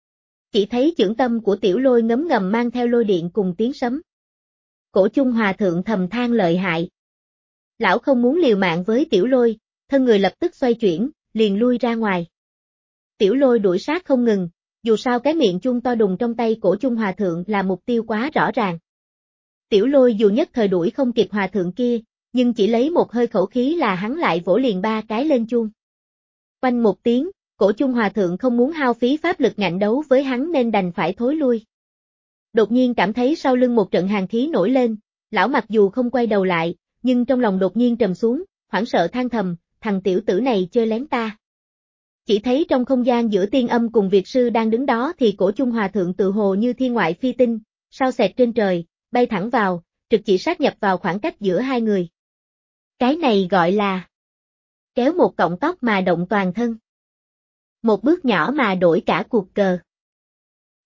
Chỉ thấy chưởng tâm của Tiểu Lôi ngấm ngầm mang theo lôi điện cùng tiếng sấm. Cổ Chung Hòa Thượng thầm than lợi hại. Lão không muốn liều mạng với Tiểu Lôi, thân người lập tức xoay chuyển, liền lui ra ngoài. Tiểu Lôi đuổi sát không ngừng, dù sao cái miệng chuông to đùng trong tay Cổ Chung Hòa Thượng là mục tiêu quá rõ ràng. Tiểu Lôi dù nhất thời đuổi không kịp Hòa Thượng kia, nhưng chỉ lấy một hơi khẩu khí là hắn lại vỗ liền ba cái lên chuông. Quanh một tiếng, Cổ Chung Hòa Thượng không muốn hao phí pháp lực ngạnh đấu với hắn nên đành phải thối lui. Đột nhiên cảm thấy sau lưng một trận hàn khí nổi lên, lão mặc dù không quay đầu lại, nhưng trong lòng đột nhiên trầm xuống, hoảng sợ than thầm, thằng tiểu tử này chơi lén ta. Chỉ thấy trong không gian giữa Tiên Âm cùng Việt Sư đang đứng đó thì Cổ Chung Hòa Thượng tự hồ như thiên ngoại phi tinh, sao xẹt trên trời, bay thẳng vào, trực chỉ sát nhập vào khoảng cách giữa hai người. Cái này gọi là kéo một cọng tóc mà động toàn thân. Một bước nhỏ mà đổi cả cuộc cờ.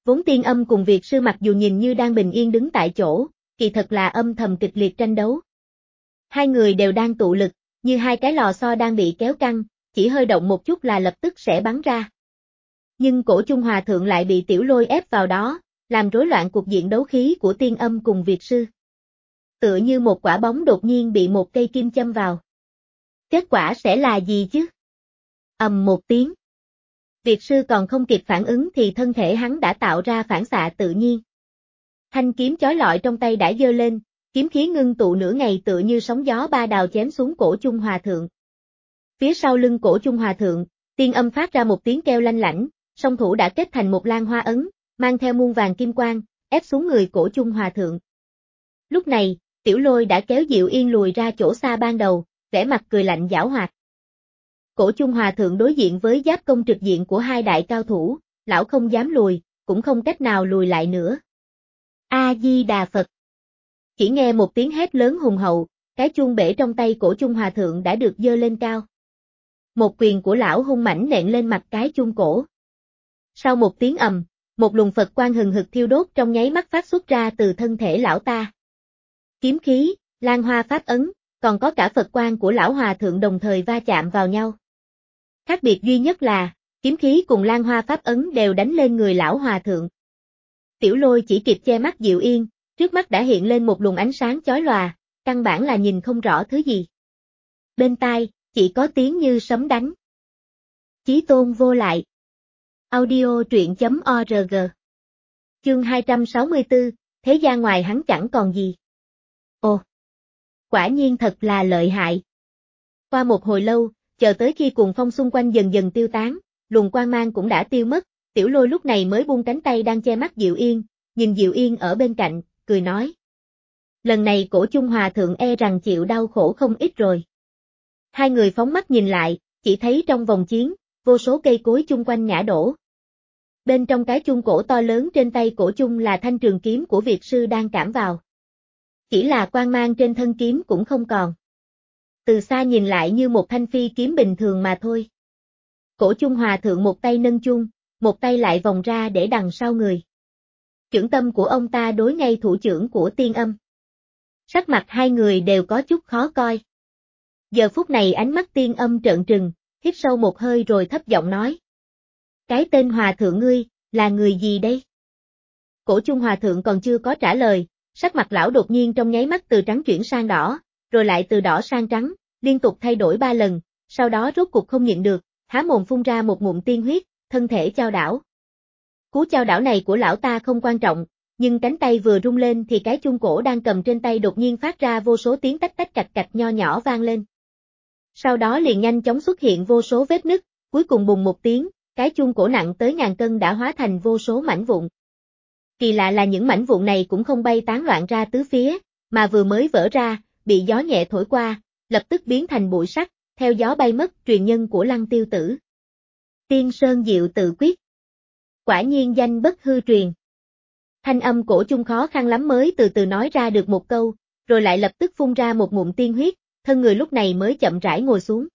Vốn Tiên Âm cùng Việt Sư mặc dù nhìn như đang bình yên đứng tại chỗ, kỳ thật là âm thầm kịch liệt tranh đấu. Hai người đều đang tụ lực, như hai cái lò xo đang bị kéo căng, chỉ hơi động một chút là lập tức sẽ bắn ra. Nhưng Cổ Chung Hòa Thượng lại bị Tiểu Lôi ép vào đó, làm rối loạn cuộc diện đấu khí của Tiên Âm cùng Việt Sư. Tựa như một quả bóng đột nhiên bị một cây kim châm vào. Kết quả sẽ là gì chứ? Ầm một tiếng. Việt Sư còn không kịp phản ứng thì thân thể hắn đã tạo ra phản xạ tự nhiên. Thanh kiếm chói lọi trong tay đã giơ lên, kiếm khí ngưng tụ nửa ngày tựa như sóng gió ba đào chém xuống Cổ Chung Hòa Thượng. Phía sau lưng Cổ Chung Hòa Thượng, Tiên Âm phát ra một tiếng kêu lanh lảnh, song thủ đã kết thành một lan hoa ấn, mang theo muôn vàng kim quang, ép xuống người Cổ Chung Hòa Thượng. Lúc này, Tiểu Lôi đã kéo Diệu Yên lùi ra chỗ xa ban đầu, vẻ mặt cười lạnh giảo hoạt. Cổ Chung Hòa Thượng đối diện với giáp công trực diện của hai đại cao thủ, lão không dám lùi, cũng không cách nào lùi lại nữa. A-di-đà Phật. Chỉ nghe một tiếng hét lớn hùng hậu, cái chuông bể trong tay Cổ Chung Hòa Thượng đã được giơ lên cao. Một quyền của lão hung mãnh nện lên mặt cái chuông cổ. Sau một tiếng ầm, một luồng Phật quang hừng hực thiêu đốt trong nháy mắt phát xuất ra từ thân thể lão ta. Kiếm khí, lan hoa pháp ấn, còn có cả Phật quang của lão Hòa Thượng đồng thời va chạm vào nhau. Khác biệt duy nhất là, kiếm khí cùng lan hoa pháp ấn đều đánh lên người lão Hòa Thượng. Tiểu Lôi chỉ kịp che mắt Diệu Yên, trước mắt đã hiện lên một luồng ánh sáng chói lòa, căn bản là nhìn không rõ thứ gì. Bên tai, chỉ có tiếng như sấm đánh. Chí tôn vô lại. Audio truyện chấm org. Chương hai trăm sáu mươi tư, thế gian ngoài hắn chẳng còn gì. Ồ! Quả nhiên thật là lợi hại. Qua một hồi lâu, chờ tới khi cuồng phong xung quanh dần dần tiêu tán, luồng quang mang cũng đã tiêu mất, Tiểu Lôi lúc này mới buông cánh tay đang che mắt Diệu Yên, nhìn Diệu Yên ở bên cạnh, cười nói. Lần này Cổ Chung Hòa Thượng e rằng chịu đau khổ không ít rồi. Hai người phóng mắt nhìn lại, chỉ thấy trong vòng chiến, vô số cây cối chung quanh ngã đổ. Bên trong cái chuông cổ to lớn trên tay Cổ Chung là thanh trường kiếm của Việt Sư đang cảm vào. Chỉ là quang mang trên thân kiếm cũng không còn. Từ xa nhìn lại như một thanh phi kiếm bình thường mà thôi. Cổ Chung Hòa Thượng một tay nâng chuông, một tay lại vòng ra để đằng sau người. Chưởng tâm của ông ta đối ngay thủ chưởng của Tiên Âm. Sắc mặt hai người đều có chút khó coi. Giờ phút này ánh mắt Tiên Âm trợn trừng, hít sâu một hơi rồi thấp giọng nói. Cái tên Hòa Thượng ngươi, là người gì đây? Cổ Chung Hòa Thượng còn chưa có trả lời, sắc mặt lão đột nhiên trong nháy mắt từ trắng chuyển sang đỏ, rồi lại từ đỏ sang trắng, liên tục thay đổi ba lần, sau đó rốt cục không nhịn được, há mồm phun ra một ngụm tiên huyết, thân thể chao đảo. Cú chao đảo này của lão ta không quan trọng, nhưng cánh tay vừa rung lên thì cái chuông cổ đang cầm trên tay đột nhiên phát ra vô số tiếng tách tách cạch cạch nho nhỏ vang lên. Sau đó liền nhanh chóng xuất hiện vô số vết nứt, cuối cùng bùng một tiếng, cái chuông cổ nặng tới ngàn cân đã hóa thành vô số mảnh vụn. Kỳ lạ là những mảnh vụn này cũng không bay tán loạn ra tứ phía, mà vừa mới vỡ ra, bị gió nhẹ thổi qua, lập tức biến thành bụi sắt, theo gió bay mất truyền nhân của Lăng Tiêu Tử. Tiên Sơn Diệu Tự Quyết. Quả nhiên danh bất hư truyền. Thanh âm Cổ Chung khó khăn lắm mới từ từ nói ra được một câu, rồi lại lập tức phun ra một ngụm tiên huyết, thân người lúc này mới chậm rãi ngồi xuống.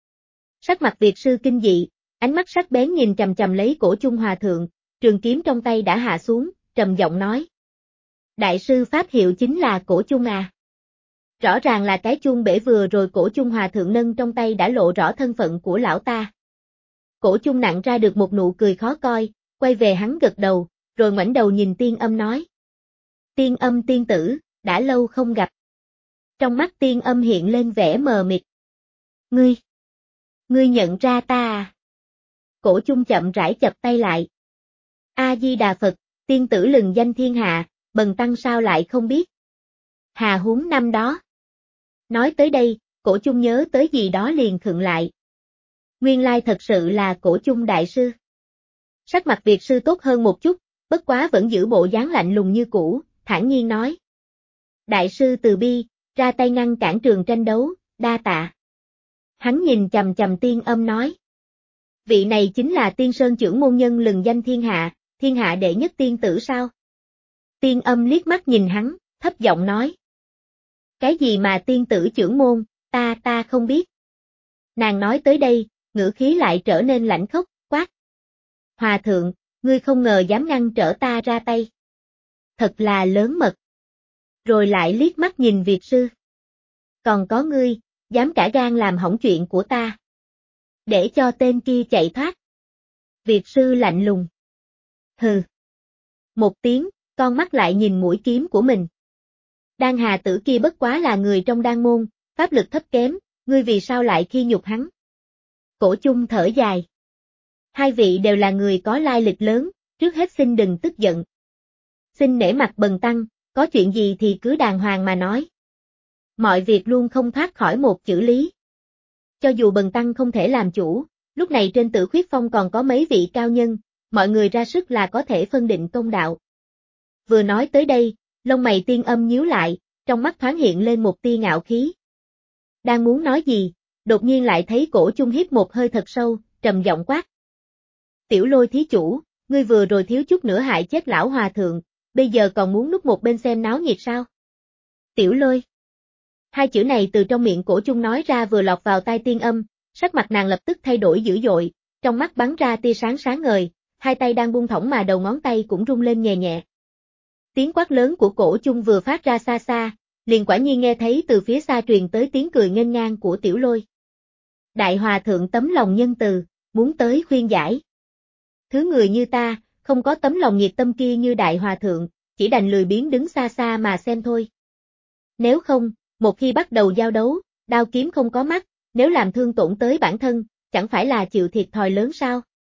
Sắc mặt Việt Sư kinh dị, ánh mắt sắc bén nhìn chằm chằm lấy Cổ Chung Hòa Thượng, trường kiếm trong tay đã hạ xuống, trầm giọng nói. Đại sư pháp hiệu chính là Cổ Chung à? Rõ ràng là cái chuông bể vừa rồi Cổ Chung Hòa Thượng nâng trong tay đã lộ rõ thân phận của lão ta. Cổ Chung nặng ra được một nụ cười khó coi, quay về hắn gật đầu, rồi ngoảnh đầu nhìn Tiên Âm nói. Tiên Âm tiên tử, đã lâu không gặp. Trong mắt Tiên Âm hiện lên vẻ mờ mịt. Ngươi, ngươi nhận ra ta à? Cổ Chung chậm rãi chập tay lại. A-di-đà Phật, tiên tử lừng danh thiên hạ, bần tăng sao lại không biết. Hà huống năm đó. Nói tới đây, Cổ Chung nhớ tới gì đó liền khựng lại. Nguyên lai thật sự là Cổ Chung đại sư. Sắc mặt Việt Sư tốt hơn một chút, bất quá vẫn giữ bộ dáng lạnh lùng như cũ, thản nhiên nói. Đại sư từ bi, ra tay ngăn cản trường tranh đấu, đa tạ. Hắn nhìn chằm chằm Tiên Âm nói. Vị này chính là Tiên Sơn trưởng môn nhân lừng danh thiên hạ, thiên hạ đệ nhất tiên tử sao? Tiên Âm liếc mắt nhìn hắn, thấp giọng nói. Cái gì mà tiên tử trưởng môn, ta ta không biết. Nàng nói tới đây, ngữ khí lại trở nên lạnh khốc, quát. Hòa thượng, ngươi không ngờ dám ngăn trở ta ra tay. Thật là lớn mật. Rồi lại liếc mắt nhìn Việt sư. Còn có ngươi, dám cả gan làm hỏng chuyện của ta. Để cho tên kia chạy thoát. Việt sư lạnh lùng. Hừ. Một tiếng, con mắt lại nhìn mũi kiếm của mình. Đan Hà Tử kia bất quá là người trong đan môn, pháp lực thấp kém, ngươi vì sao lại khi nhục hắn? Cổ Chung thở dài. Hai vị đều là người có lai lịch lớn, trước hết xin đừng tức giận. Xin nể mặt Bần tăng, có chuyện gì thì cứ đàng hoàng mà nói. Mọi việc luôn không thoát khỏi một chữ lý. Cho dù Bần tăng không thể làm chủ, lúc này trên Tử Khuyết Phong còn có mấy vị cao nhân, mọi người ra sức là có thể phân định công đạo. Vừa nói tới đây, lông mày Tiên Âm nhíu lại, trong mắt thoáng hiện lên một tia ngạo khí. Đang muốn nói gì, đột nhiên lại thấy Cổ Chung hít một hơi thật sâu, trầm giọng quát. Tiểu Lôi thí chủ, ngươi vừa rồi thiếu chút nữa hại chết lão hòa thượng, bây giờ còn muốn núp một bên xem náo nhiệt sao? Tiểu Lôi. Hai chữ này từ trong miệng Cổ Chung nói ra vừa lọt vào tai Tiên Âm, sắc mặt nàng lập tức thay đổi dữ dội, trong mắt bắn ra tia sáng sáng ngời, hai tay đang buông thõng mà đầu ngón tay cũng rung lên nhẹ nhẹ. Tiếng quát lớn của Cổ Chung vừa phát ra xa xa, liền quả nhiên nghe thấy từ phía xa truyền tới tiếng cười nghênh ngang của Tiểu Lôi. Đại hòa thượng tấm lòng nhân từ, muốn tới khuyên giải. Thứ người như ta, không có tấm lòng nhiệt tâm kia như đại hòa thượng, chỉ đành lười biếng đứng xa xa mà xem thôi. Nếu không, một khi bắt đầu giao đấu, đao kiếm không có mắt, nếu làm thương tổn tới bản thân, chẳng phải là chịu thiệt thòi lớn sao?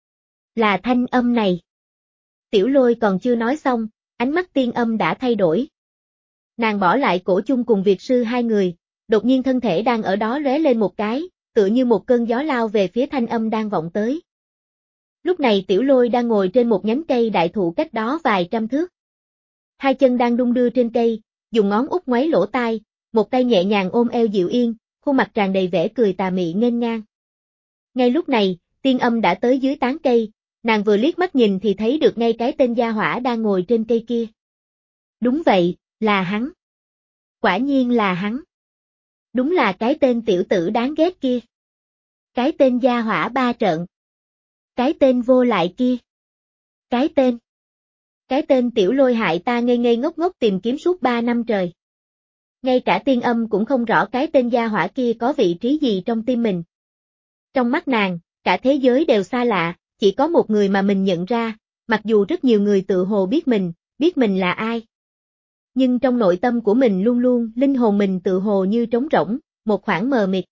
Là thanh âm này. Tiểu Lôi còn chưa nói xong, ánh mắt Tiên Âm đã thay đổi. Nàng bỏ lại Cổ Chung cùng Việt sư hai người, đột nhiên thân thể đang ở đó lóe lên một cái, tựa như một cơn gió lao về phía thanh âm đang vọng tới. Lúc này Tiểu Lôi đang ngồi trên một nhánh cây đại thụ cách đó vài trăm thước. Hai chân đang đung đưa trên cây, dùng ngón út ngoáy lỗ tai, một tay nhẹ nhàng ôm eo Diệu Yên, khuôn mặt tràn đầy vẻ cười tà mị nghênh ngang. Ngay lúc này, Tiên Âm đã tới dưới tán cây, nàng vừa liếc mắt nhìn thì thấy được ngay cái tên gia hỏa đang ngồi trên cây kia. Đúng vậy, là hắn. Quả nhiên là hắn. Đúng là cái tên tiểu tử đáng ghét kia. Cái tên gia hỏa ba trợn. Cái tên vô lại kia. Cái tên. Cái tên Tiểu Lôi hại ta ngây ngây ngốc ngốc tìm kiếm suốt ba năm trời. Ngay cả Tiên Âm cũng không rõ cái tên gia hỏa kia có vị trí gì trong tim mình. Trong mắt nàng, cả thế giới đều xa lạ, chỉ có một người mà mình nhận ra, mặc dù rất nhiều người tự hồ biết mình, biết mình là ai. Nhưng trong nội tâm của mình luôn luôn, linh hồn mình tự hồ như trống rỗng, một khoảng mờ mịt.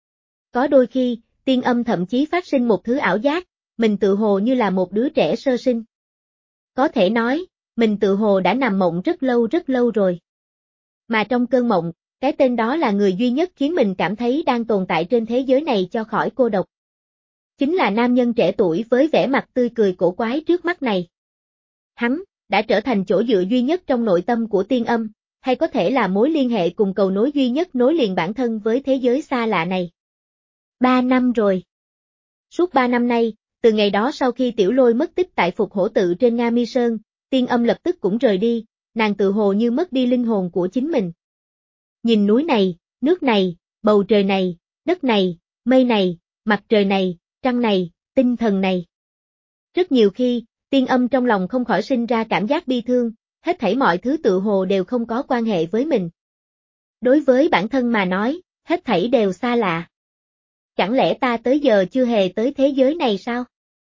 Có đôi khi, Tiên Âm thậm chí phát sinh một thứ ảo giác, mình tự hồ như là một đứa trẻ sơ sinh. Có thể nói, mình tự hồ đã nằm mộng rất lâu rất lâu rồi. Mà trong cơn mộng, cái tên đó là người duy nhất khiến mình cảm thấy đang tồn tại trên thế giới này cho khỏi cô độc. Chính là nam nhân trẻ tuổi với vẻ mặt tươi cười cổ quái trước mắt này. Hắn đã trở thành chỗ dựa duy nhất trong nội tâm của Tiên Âm, hay có thể là mối liên hệ cùng cầu nối duy nhất nối liền bản thân với thế giới xa lạ này. Ba năm rồi. Suốt ba năm nay, từ ngày đó sau khi Tiểu Lôi mất tích tại Phục Hổ Tự trên Nga Mi Sơn, Tiên Âm lập tức cũng rời đi, nàng tự hồ như mất đi linh hồn của chính mình. Nhìn núi này, nước này, bầu trời này, đất này, mây này, mặt trời này, trăng này, tinh thần này. Rất nhiều khi, Tiên Âm trong lòng không khỏi sinh ra cảm giác bi thương, hết thảy mọi thứ tự hồ đều không có quan hệ với mình. Đối với bản thân mà nói, hết thảy đều xa lạ. Chẳng lẽ ta tới giờ chưa hề tới thế giới này sao?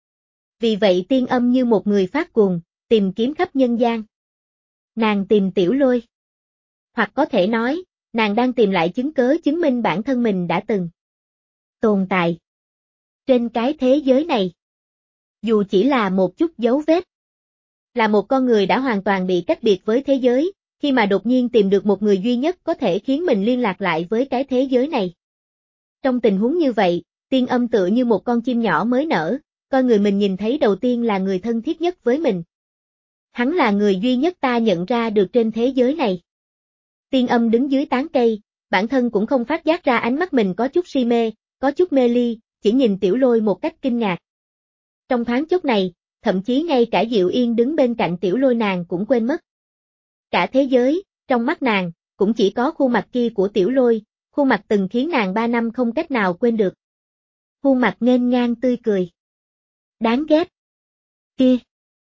Vì vậy Tiên Âm như một người phát cuồng, tìm kiếm khắp nhân gian. Nàng tìm Tiểu Lôi. Hoặc có thể nói, nàng đang tìm lại chứng cớ chứng minh bản thân mình đã từng tồn tại trên cái thế giới này. Dù chỉ là một chút dấu vết. Là một con người đã hoàn toàn bị cách biệt với thế giới, khi mà đột nhiên tìm được một người duy nhất có thể khiến mình liên lạc lại với cái thế giới này. Trong tình huống như vậy, Tiên Âm tựa như một con chim nhỏ mới nở, coi người mình nhìn thấy đầu tiên là người thân thiết nhất với mình. Hắn là người duy nhất ta nhận ra được trên thế giới này. Tiên Âm đứng dưới tán cây, bản thân cũng không phát giác ra ánh mắt mình có chút si mê, có chút mê ly, chỉ nhìn Tiểu Lôi một cách kinh ngạc. Trong thoáng chốc này, thậm chí ngay cả Diệu Yên đứng bên cạnh Tiểu Lôi nàng cũng quên mất. Cả thế giới, trong mắt nàng, cũng chỉ có khuôn mặt kia của Tiểu Lôi, khuôn mặt từng khiến nàng ba năm không cách nào quên được. Khuôn mặt nghênh ngang tươi cười. Đáng ghét. Kia.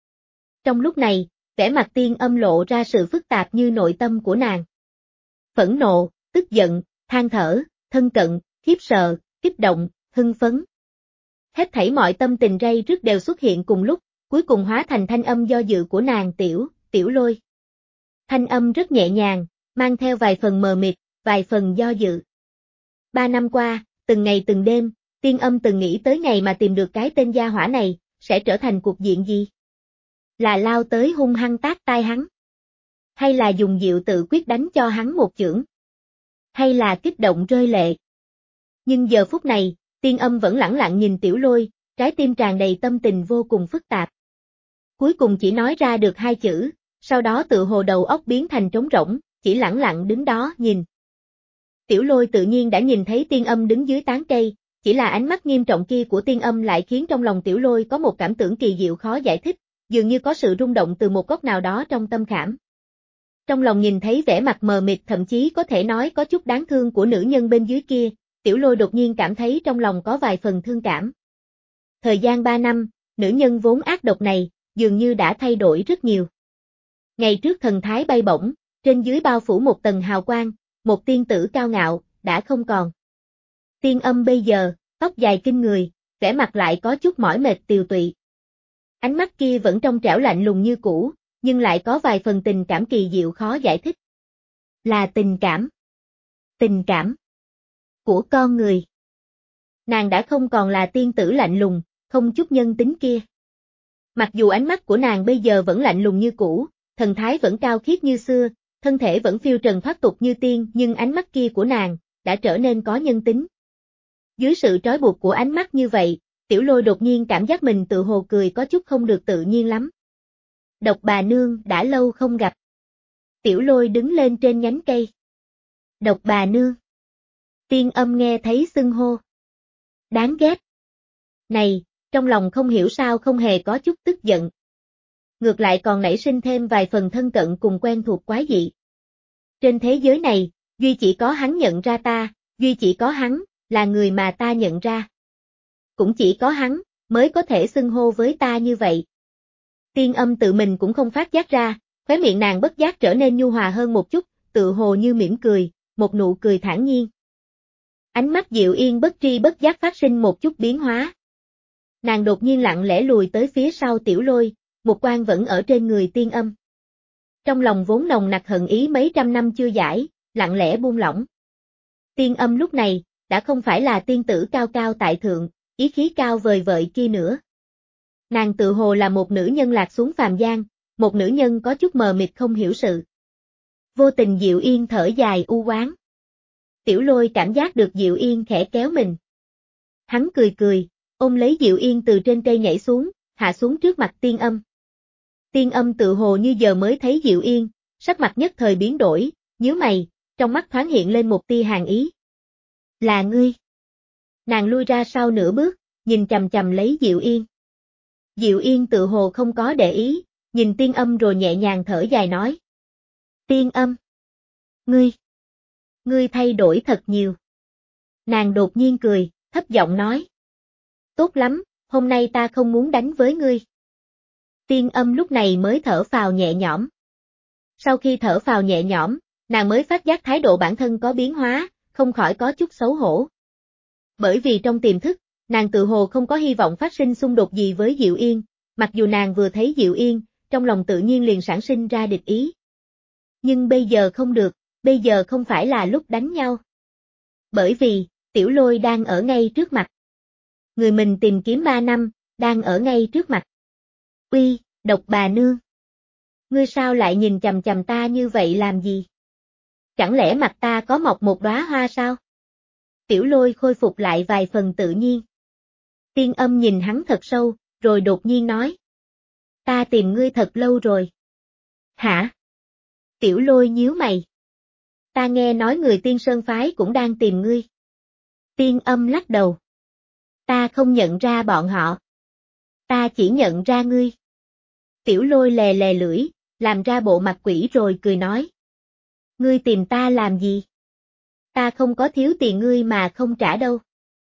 Trong lúc này, vẻ mặt Tiên Âm lộ ra sự phức tạp như nội tâm của nàng. Phẫn nộ, tức giận, than thở, thân cận, khiếp sợ, kích động, hưng phấn. Hết thảy mọi tâm tình ray rứt đều xuất hiện cùng lúc, cuối cùng hóa thành thanh âm do dự của nàng Tiểu, Tiểu Lôi. Thanh âm rất nhẹ nhàng, mang theo vài phần mờ mịt, vài phần do dự. Ba năm qua, từng ngày từng đêm, Tiên Âm từng nghĩ tới ngày mà tìm được cái tên gia hỏa này, sẽ trở thành cuộc diện gì? Là lao tới hung hăng tát tai hắn? Hay là dùng diệu tự quyết đánh cho hắn một chưởng? Hay là kích động rơi lệ? Nhưng giờ phút này, Tiên Âm vẫn lẳng lặng nhìn Tiểu Lôi, trái tim tràn đầy tâm tình vô cùng phức tạp. Cuối cùng chỉ nói ra được hai chữ, sau đó tự hồ đầu óc biến thành trống rỗng, chỉ lẳng lặng đứng đó nhìn. Tiểu Lôi tự nhiên đã nhìn thấy Tiên Âm đứng dưới tán cây, chỉ là ánh mắt nghiêm trọng kia của Tiên Âm lại khiến trong lòng Tiểu Lôi có một cảm tưởng kỳ diệu khó giải thích, dường như có sự rung động từ một góc nào đó trong tâm khảm. Trong lòng nhìn thấy vẻ mặt mờ mịt thậm chí có thể nói có chút đáng thương của nữ nhân bên dưới kia, Tiểu Lôi đột nhiên cảm thấy trong lòng có vài phần thương cảm. Thời gian ba năm, nữ nhân vốn ác độc này, dường như đã thay đổi rất nhiều. Ngày trước thần thái bay bổng, trên dưới bao phủ một tầng hào quang, một tiên tử cao ngạo, đã không còn. Tiên Âm bây giờ, tóc dài kinh người, vẻ mặt lại có chút mỏi mệt tiều tụy. Ánh mắt kia vẫn trong trẻo lạnh lùng như cũ, nhưng lại có vài phần tình cảm kỳ diệu khó giải thích. Là tình cảm. Tình cảm của con người. Nàng đã không còn là tiên tử lạnh lùng, không chút nhân tính kia. Mặc dù ánh mắt của nàng bây giờ vẫn lạnh lùng như cũ, thần thái vẫn cao khiết như xưa, thân thể vẫn phiêu trần thoát tục như tiên, nhưng ánh mắt kia của nàng đã trở nên có nhân tính. Dưới sự trói buộc của ánh mắt như vậy, Tiểu Lôi đột nhiên cảm giác mình tự hồ cười có chút không được tự nhiên lắm. Độc bà nương đã lâu không gặp. Tiểu Lôi đứng lên trên nhánh cây. Độc bà nương. Tiên Âm nghe thấy xưng hô. Đáng ghét. Này, trong lòng không hiểu sao không hề có chút tức giận. Ngược lại còn nảy sinh thêm vài phần thân cận cùng quen thuộc quái dị. Trên thế giới này, duy chỉ có hắn nhận ra ta, duy chỉ có hắn, là người mà ta nhận ra. Cũng chỉ có hắn, mới có thể xưng hô với ta như vậy. Tiên Âm tự mình cũng không phát giác ra, khóe miệng nàng bất giác trở nên nhu hòa hơn một chút, tự hồ như mỉm cười, một nụ cười thản nhiên. Ánh mắt Diệu Yên bất tri bất giác phát sinh một chút biến hóa. Nàng đột nhiên lặng lẽ lùi tới phía sau Tiểu Lôi, một quan vẫn ở trên người Tiên Âm. Trong lòng vốn nồng nặc hận ý mấy trăm năm chưa giải, lặng lẽ buông lỏng. Tiên Âm lúc này, đã không phải là tiên tử cao cao tại thượng, ý khí cao vời vợi kia nữa. Nàng tự hồ là một nữ nhân lạc xuống phàm gian, một nữ nhân có chút mờ mịt không hiểu sự. Vô tình Diệu Yên thở dài u oán. Tiểu Lôi cảm giác được Diệu Yên khẽ kéo mình. Hắn cười cười, ôm lấy Diệu Yên từ trên cây nhảy xuống, hạ xuống trước mặt Tiên Âm. Tiên Âm tự hồ như giờ mới thấy Diệu Yên, sắc mặt nhất thời biến đổi, nhíu mày, trong mắt thoáng hiện lên một tia hàn ý. Là ngươi. Nàng lui ra sau nửa bước, nhìn chằm chằm lấy Diệu Yên. Diệu Yên tự hồ không có để ý, nhìn Tiên Âm rồi nhẹ nhàng thở dài nói. Tiên Âm. Ngươi. Ngươi thay đổi thật nhiều. Nàng đột nhiên cười, thấp giọng nói. Tốt lắm, hôm nay ta không muốn đánh với ngươi. Tiên Âm lúc này mới thở phào nhẹ nhõm. Sau khi thở phào nhẹ nhõm, nàng mới phát giác thái độ bản thân có biến hóa, không khỏi có chút xấu hổ. Bởi vì trong tiềm thức, nàng tự hồ không có hy vọng phát sinh xung đột gì với Diệu Yên, mặc dù nàng vừa thấy Diệu Yên, trong lòng tự nhiên liền sản sinh ra địch ý. Nhưng bây giờ không được, bây giờ không phải là lúc đánh nhau. Bởi vì, Tiểu Lôi đang ở ngay trước mặt. Người mình tìm kiếm ba năm, đang ở ngay trước mặt. Uy, độc bà nương. Ngươi sao lại nhìn chằm chằm ta như vậy làm gì? Chẳng lẽ mặt ta có mọc một đóa hoa sao? Tiểu Lôi khôi phục lại vài phần tự nhiên. Tiên Âm nhìn hắn thật sâu, rồi đột nhiên nói. Ta tìm ngươi thật lâu rồi. Hả? Tiểu Lôi nhíu mày. Ta nghe nói người Tiên Sơn Phái cũng đang tìm ngươi. Tiên Âm lắc đầu. Ta không nhận ra bọn họ. Ta chỉ nhận ra ngươi. Tiểu Lôi lè lè lưỡi, làm ra bộ mặt quỷ rồi cười nói. Ngươi tìm ta làm gì? Ta không có thiếu tiền ngươi mà không trả đâu.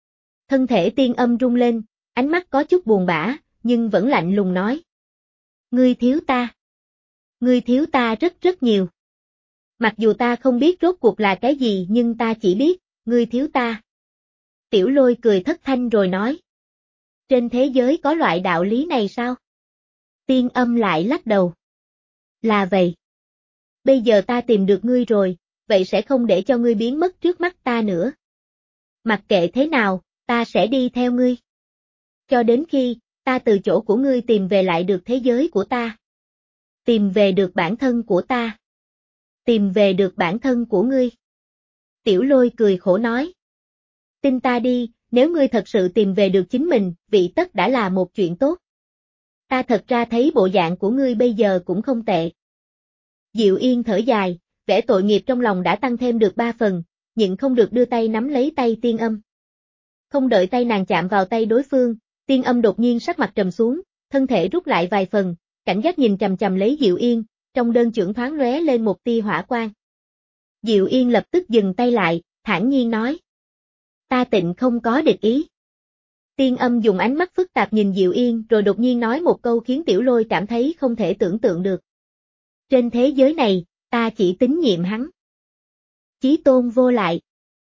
Thân thể Tiên Âm rung lên, ánh mắt có chút buồn bã, nhưng vẫn lạnh lùng nói. Ngươi thiếu ta. Ngươi thiếu ta rất rất nhiều. Mặc dù ta không biết rốt cuộc là cái gì nhưng ta chỉ biết, ngươi thiếu ta. Tiểu Lôi cười thất thanh rồi nói. Trên thế giới có loại đạo lý này sao? Tiên Âm lại lắc đầu. Là vậy. Bây giờ ta tìm được ngươi rồi, vậy sẽ không để cho ngươi biến mất trước mắt ta nữa. Mặc kệ thế nào, ta sẽ đi theo ngươi. Cho đến khi, ta từ chỗ của ngươi tìm về lại được thế giới của ta. Tìm về được bản thân của ta. Tìm về được bản thân của ngươi. Tiểu Lôi cười khổ nói. Tin ta đi, nếu ngươi thật sự tìm về được chính mình, vị tất đã là một chuyện tốt. Ta thật ra thấy bộ dạng của ngươi bây giờ cũng không tệ. Diệu Yên thở dài, vẻ tội nghiệp trong lòng đã tăng thêm được ba phần, nhịn không được đưa tay nắm lấy tay Tiên Âm. Không đợi tay nàng chạm vào tay đối phương, Tiên Âm đột nhiên sắc mặt trầm xuống, thân thể rút lại vài phần, cảnh giác nhìn chằm chằm lấy Diệu Yên, trong đơn chưởng thoáng lóe lên một tia hỏa quang. Diệu Yên lập tức dừng tay lại, thản nhiên nói. Ta tịnh không có địch ý. Tiên Âm dùng ánh mắt phức tạp nhìn Diệu Yên rồi đột nhiên nói một câu khiến Tiểu Lôi cảm thấy không thể tưởng tượng được. Trên thế giới này, ta chỉ tín nhiệm hắn. Chí tôn vô lại.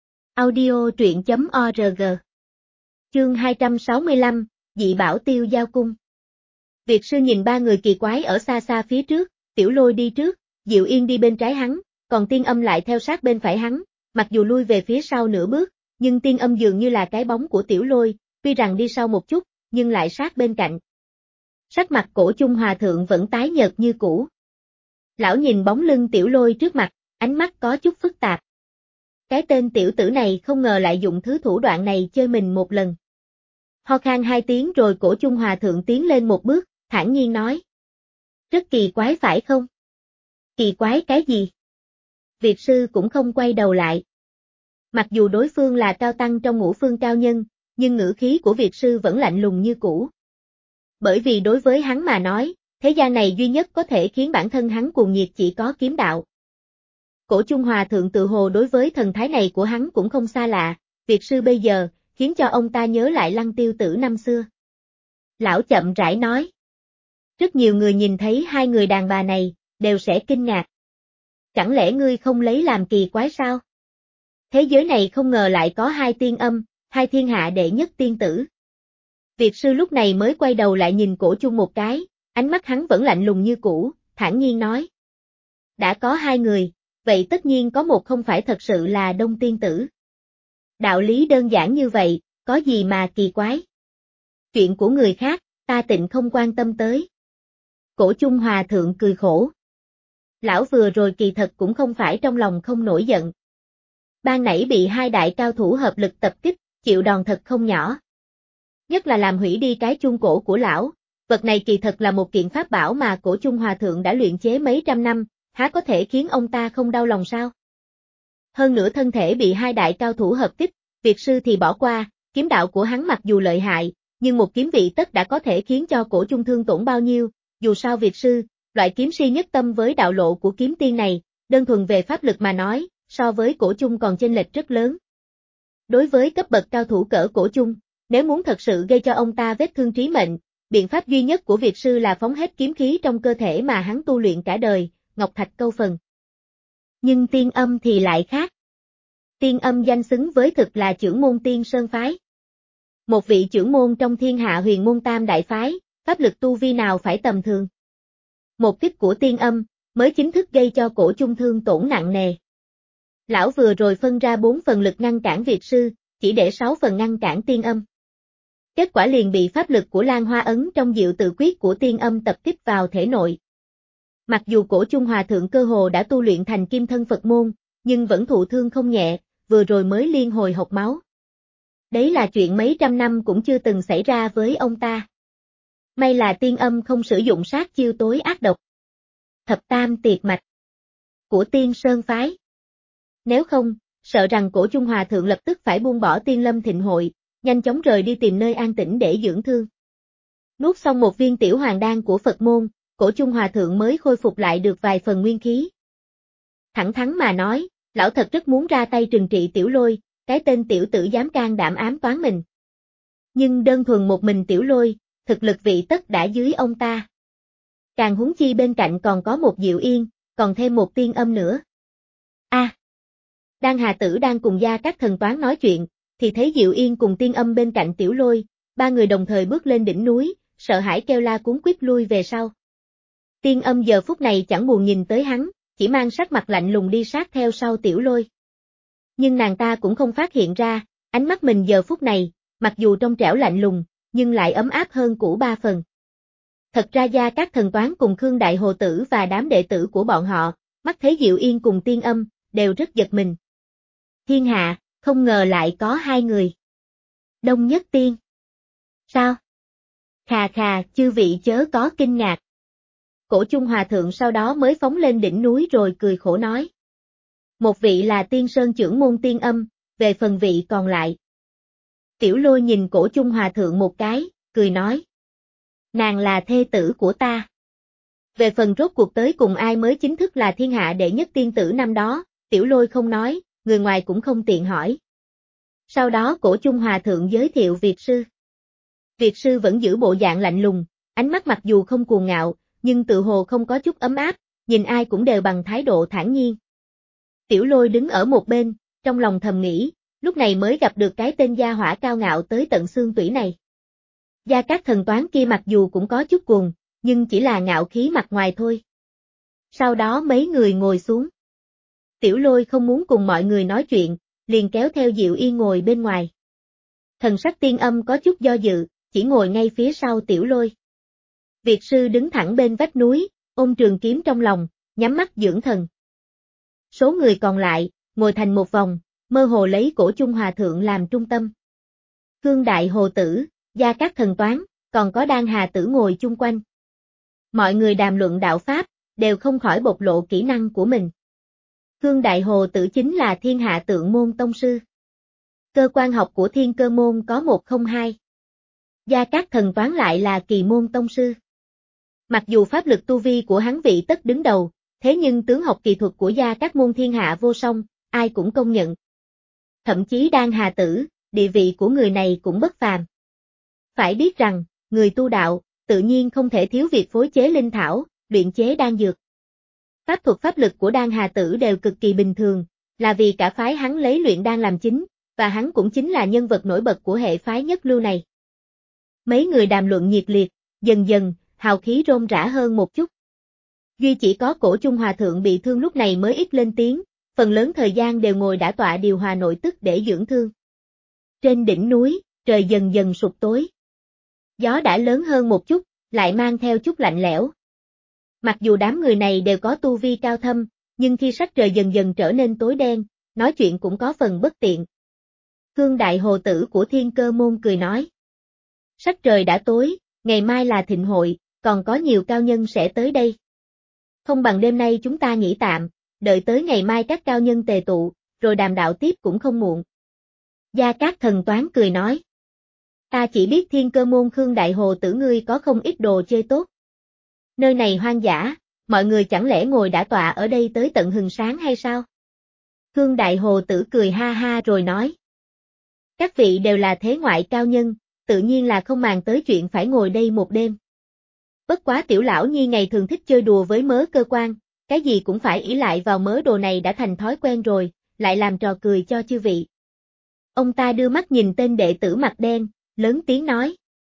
Audio truyện chấm org. Chương hai trăm sáu mươi lăm, Dị Bảo Tiêu Giao Cung. Việt sư nhìn ba người kỳ quái ở xa xa phía trước, Tiểu Lôi đi trước, Diệu Yên đi bên trái hắn, còn Tiên Âm lại theo sát bên phải hắn, mặc dù lui về phía sau nửa bước, nhưng Tiên Âm dường như là cái bóng của Tiểu Lôi, tuy rằng đi sau một chút, nhưng lại sát bên cạnh. Sắc mặt Cổ Chung Hòa Thượng vẫn tái nhợt như cũ. Lão nhìn bóng lưng Tiểu Lôi trước mặt, ánh mắt có chút phức tạp. Cái tên tiểu tử này không ngờ lại dụng thứ thủ đoạn này chơi mình một lần. Ho khan hai tiếng rồi Cổ Chung Hòa Thượng tiến lên một bước, thản nhiên nói. Rất kỳ quái phải không? Kỳ quái cái gì? Việt sư cũng không quay đầu lại. Mặc dù đối phương là cao tăng trong ngũ phương cao nhân, nhưng ngữ khí của Việt sư vẫn lạnh lùng như cũ. Bởi vì đối với hắn mà nói, thế gian này duy nhất có thể khiến bản thân hắn cuồng nhiệt chỉ có kiếm đạo. Cổ Chung Hòa Thượng tự hồ đối với thần thái này của hắn cũng không xa lạ, Việt sư bây giờ, khiến cho ông ta nhớ lại Lăng Tiêu Tử năm xưa. Lão chậm rãi nói. Rất nhiều người nhìn thấy hai người đàn bà này, đều sẽ kinh ngạc. Chẳng lẽ ngươi không lấy làm kỳ quái sao? Thế giới này không ngờ lại có hai tiên âm, hai thiên hạ đệ nhất tiên tử. Việt sư lúc này mới quay đầu lại nhìn Cổ Chung một cái, ánh mắt hắn vẫn lạnh lùng như cũ, thản nhiên nói. Đã có hai người, vậy tất nhiên có một không phải thật sự là Đông tiên tử. Đạo lý đơn giản như vậy, có gì mà kỳ quái? Chuyện của người khác, ta tịnh không quan tâm tới. Cổ Chung Hòa Thượng cười khổ. Lão vừa rồi kỳ thật cũng không phải trong lòng không nổi giận. Ban nãy bị hai đại cao thủ hợp lực tập kích, chịu đòn thật không nhỏ. Nhất là làm hủy đi cái chuông cổ của lão, vật này kỳ thật là một kiện pháp bảo mà Cổ Chung Hòa Thượng đã luyện chế mấy trăm năm, há có thể khiến ông ta không đau lòng sao? Hơn nữa thân thể bị hai đại cao thủ hợp kích, Việt sư thì bỏ qua, kiếm đạo của hắn mặc dù lợi hại, nhưng một kiếm vị tất đã có thể khiến cho Cổ Chung thương tổn bao nhiêu, dù sao Việt sư, loại kiếm si nhất tâm với đạo lộ của kiếm tiên này, đơn thuần về pháp lực mà nói, so với Cổ Chung còn chênh lệch rất lớn. Đối với cấp bậc cao thủ cỡ Cổ Chung, nếu muốn thật sự gây cho ông ta vết thương trí mệnh, biện pháp duy nhất của Việt sư là phóng hết kiếm khí trong cơ thể mà hắn tu luyện cả đời, Ngọc Thạch câu phần. Nhưng Tiên Âm thì lại khác. Tiên Âm danh xứng với thực là trưởng môn Tiên Sơn Phái. Một vị trưởng môn trong thiên hạ huyền môn tam đại phái, pháp lực tu vi nào phải tầm thường. Một kích của Tiên Âm, mới chính thức gây cho Cổ Chung thương tổn nặng nề. Lão vừa rồi phân ra bốn phần lực ngăn cản Việt sư, chỉ để sáu phần ngăn cản Tiên Âm. Kết quả liền bị pháp lực của Lan Hoa Ấn trong diệu tự quyết của Tiên Âm tập kích vào thể nội. Mặc dù Cổ Chung Hòa Thượng cơ hồ đã tu luyện thành kim thân Phật môn, nhưng vẫn thụ thương không nhẹ, vừa rồi mới liên hồi hộc máu. Đấy là chuyện mấy trăm năm cũng chưa từng xảy ra với ông ta. May là Tiên Âm không sử dụng sát chiêu tối ác độc. Thập tam tiệt mạch của Tiên Sơn Phái. Nếu không, sợ rằng Cổ Chung Hòa Thượng lập tức phải buông bỏ Tiên Lâm Thịnh Hội, nhanh chóng rời đi tìm nơi an tĩnh để dưỡng thương. Nuốt xong một viên tiểu hoàng đan của Phật môn, Cổ Chung Hòa Thượng mới khôi phục lại được vài phần nguyên khí. Thẳng thắn mà nói, lão thật rất muốn ra tay trừng trị Tiểu Lôi, cái tên tiểu tử dám can đảm ám toán mình. Nhưng đơn thuần một mình Tiểu Lôi, thực lực vị tất đã dưới ông ta. Càng huống chi bên cạnh còn có một Diệu Yên, còn thêm một tiên âm nữa. A. À, Đan Hà Tử đang cùng Gia Cát Thần Toán nói chuyện, thì thấy Diệu Yên cùng tiên âm bên cạnh Tiểu Lôi, ba người đồng thời bước lên đỉnh núi, sợ hãi kêu la cuống quýt lui về sau. Tiên âm giờ phút này chẳng buồn nhìn tới hắn, chỉ mang sắc mặt lạnh lùng đi sát theo sau Tiểu Lôi. Nhưng nàng ta cũng không phát hiện ra, ánh mắt mình giờ phút này, mặc dù trong trẻo lạnh lùng, nhưng lại ấm áp hơn cũ ba phần. Thật ra Gia Cát Thần Toán cùng Khương Đại Hồ Tử và đám đệ tử của bọn họ, mắt thấy Diệu Yên cùng tiên âm, đều rất giật mình. Thiên hạ, không ngờ lại có hai người. Đông Nhất Tiên. Sao? Khà khà, chư vị chớ có kinh ngạc. Cổ Chung Hòa Thượng sau đó mới phóng lên đỉnh núi rồi cười khổ nói. Một vị là Tiên Sơn trưởng môn tiên âm, về phần vị còn lại. Tiểu Lôi nhìn Cổ Chung Hòa Thượng một cái, cười nói. Nàng là thê tử của ta. Về phần rốt cuộc tới cùng ai mới chính thức là thiên hạ đệ nhất tiên tử năm đó, Tiểu Lôi không nói, người ngoài cũng không tiện hỏi. Sau đó Cổ Chung Hòa Thượng giới thiệu Việt Sư. Việt Sư vẫn giữ bộ dạng lạnh lùng, ánh mắt mặc dù không cuồng ngạo, nhưng tự hồ không có chút ấm áp, nhìn ai cũng đều bằng thái độ thản nhiên. Tiểu Lôi đứng ở một bên, trong lòng thầm nghĩ, lúc này mới gặp được cái tên gia hỏa cao ngạo tới tận xương tủy này. Gia Cát Thần Toán kia mặc dù cũng có chút cuồng, nhưng chỉ là ngạo khí mặt ngoài thôi. Sau đó mấy người ngồi xuống. Tiểu Lôi không muốn cùng mọi người nói chuyện, liền kéo theo Diệu Yên ngồi bên ngoài. Thần sắc tiên âm có chút do dự, chỉ ngồi ngay phía sau Tiểu Lôi. Việt Sư đứng thẳng bên vách núi, ôm trường kiếm trong lòng, nhắm mắt dưỡng thần. Số người còn lại, ngồi thành một vòng, mơ hồ lấy Cổ Chung Hòa Thượng làm trung tâm. Khương Đại Hồ Tử, Gia Cát Thần Toán, còn có Đan Hà Tử ngồi chung quanh. Mọi người đàm luận đạo Pháp, đều không khỏi bộc lộ kỹ năng của mình. Khương Đại Hồ Tử chính là thiên hạ tượng môn tông sư. Cơ quan học của thiên cơ môn có một không hai. Gia Cát Thần Toán lại là kỳ môn tông sư. Mặc dù pháp lực tu vi của hắn vị tất đứng đầu, thế nhưng tướng học kỳ thuật của Gia Cát môn thiên hạ vô song, ai cũng công nhận. Thậm chí Đan Hà Tử, địa vị của người này cũng bất phàm. Phải biết rằng, người tu đạo, tự nhiên không thể thiếu việc phối chế linh thảo, luyện chế đan dược. Pháp thuật pháp lực của Đan Hà Tử đều cực kỳ bình thường, là vì cả phái hắn lấy luyện đan làm chính, và hắn cũng chính là nhân vật nổi bật của hệ phái nhất lưu này. Mấy người đàm luận nhiệt liệt, dần dần, hào khí rôm rã hơn một chút. Duy chỉ có Cổ Chung Hòa Thượng bị thương lúc này mới ít lên tiếng, phần lớn thời gian đều ngồi đả tọa điều hòa nội tức để dưỡng thương. Trên đỉnh núi, trời dần dần sụp tối. Gió đã lớn hơn một chút, lại mang theo chút lạnh lẽo. Mặc dù đám người này đều có tu vi cao thâm, nhưng khi sắc trời dần dần trở nên tối đen, nói chuyện cũng có phần bất tiện. Khương Đại Hồ Tử của Thiên Cơ Môn cười nói. Sắc trời đã tối, ngày mai là thịnh hội, còn có nhiều cao nhân sẽ tới đây. Không bằng đêm nay chúng ta nghỉ tạm, đợi tới ngày mai các cao nhân tề tụ, rồi đàm đạo tiếp cũng không muộn. Gia Cát Thần Toán cười nói. Ta chỉ biết Thiên Cơ Môn Khương Đại Hồ Tử ngươi có không ít đồ chơi tốt. Nơi này hoang dã, mọi người chẳng lẽ ngồi đả tọa ở đây tới tận hừng sáng hay sao? Khương Đại Hồ Tử cười ha ha rồi nói. Các vị đều là thế ngoại cao nhân, tự nhiên là không màng tới chuyện phải ngồi đây một đêm. Bất quá tiểu lão nhi ngày thường thích chơi đùa với mớ cơ quan, cái gì cũng phải ỷ lại vào mớ đồ này đã thành thói quen rồi, lại làm trò cười cho chư vị. Ông ta đưa mắt nhìn tên đệ tử mặt đen, lớn tiếng nói.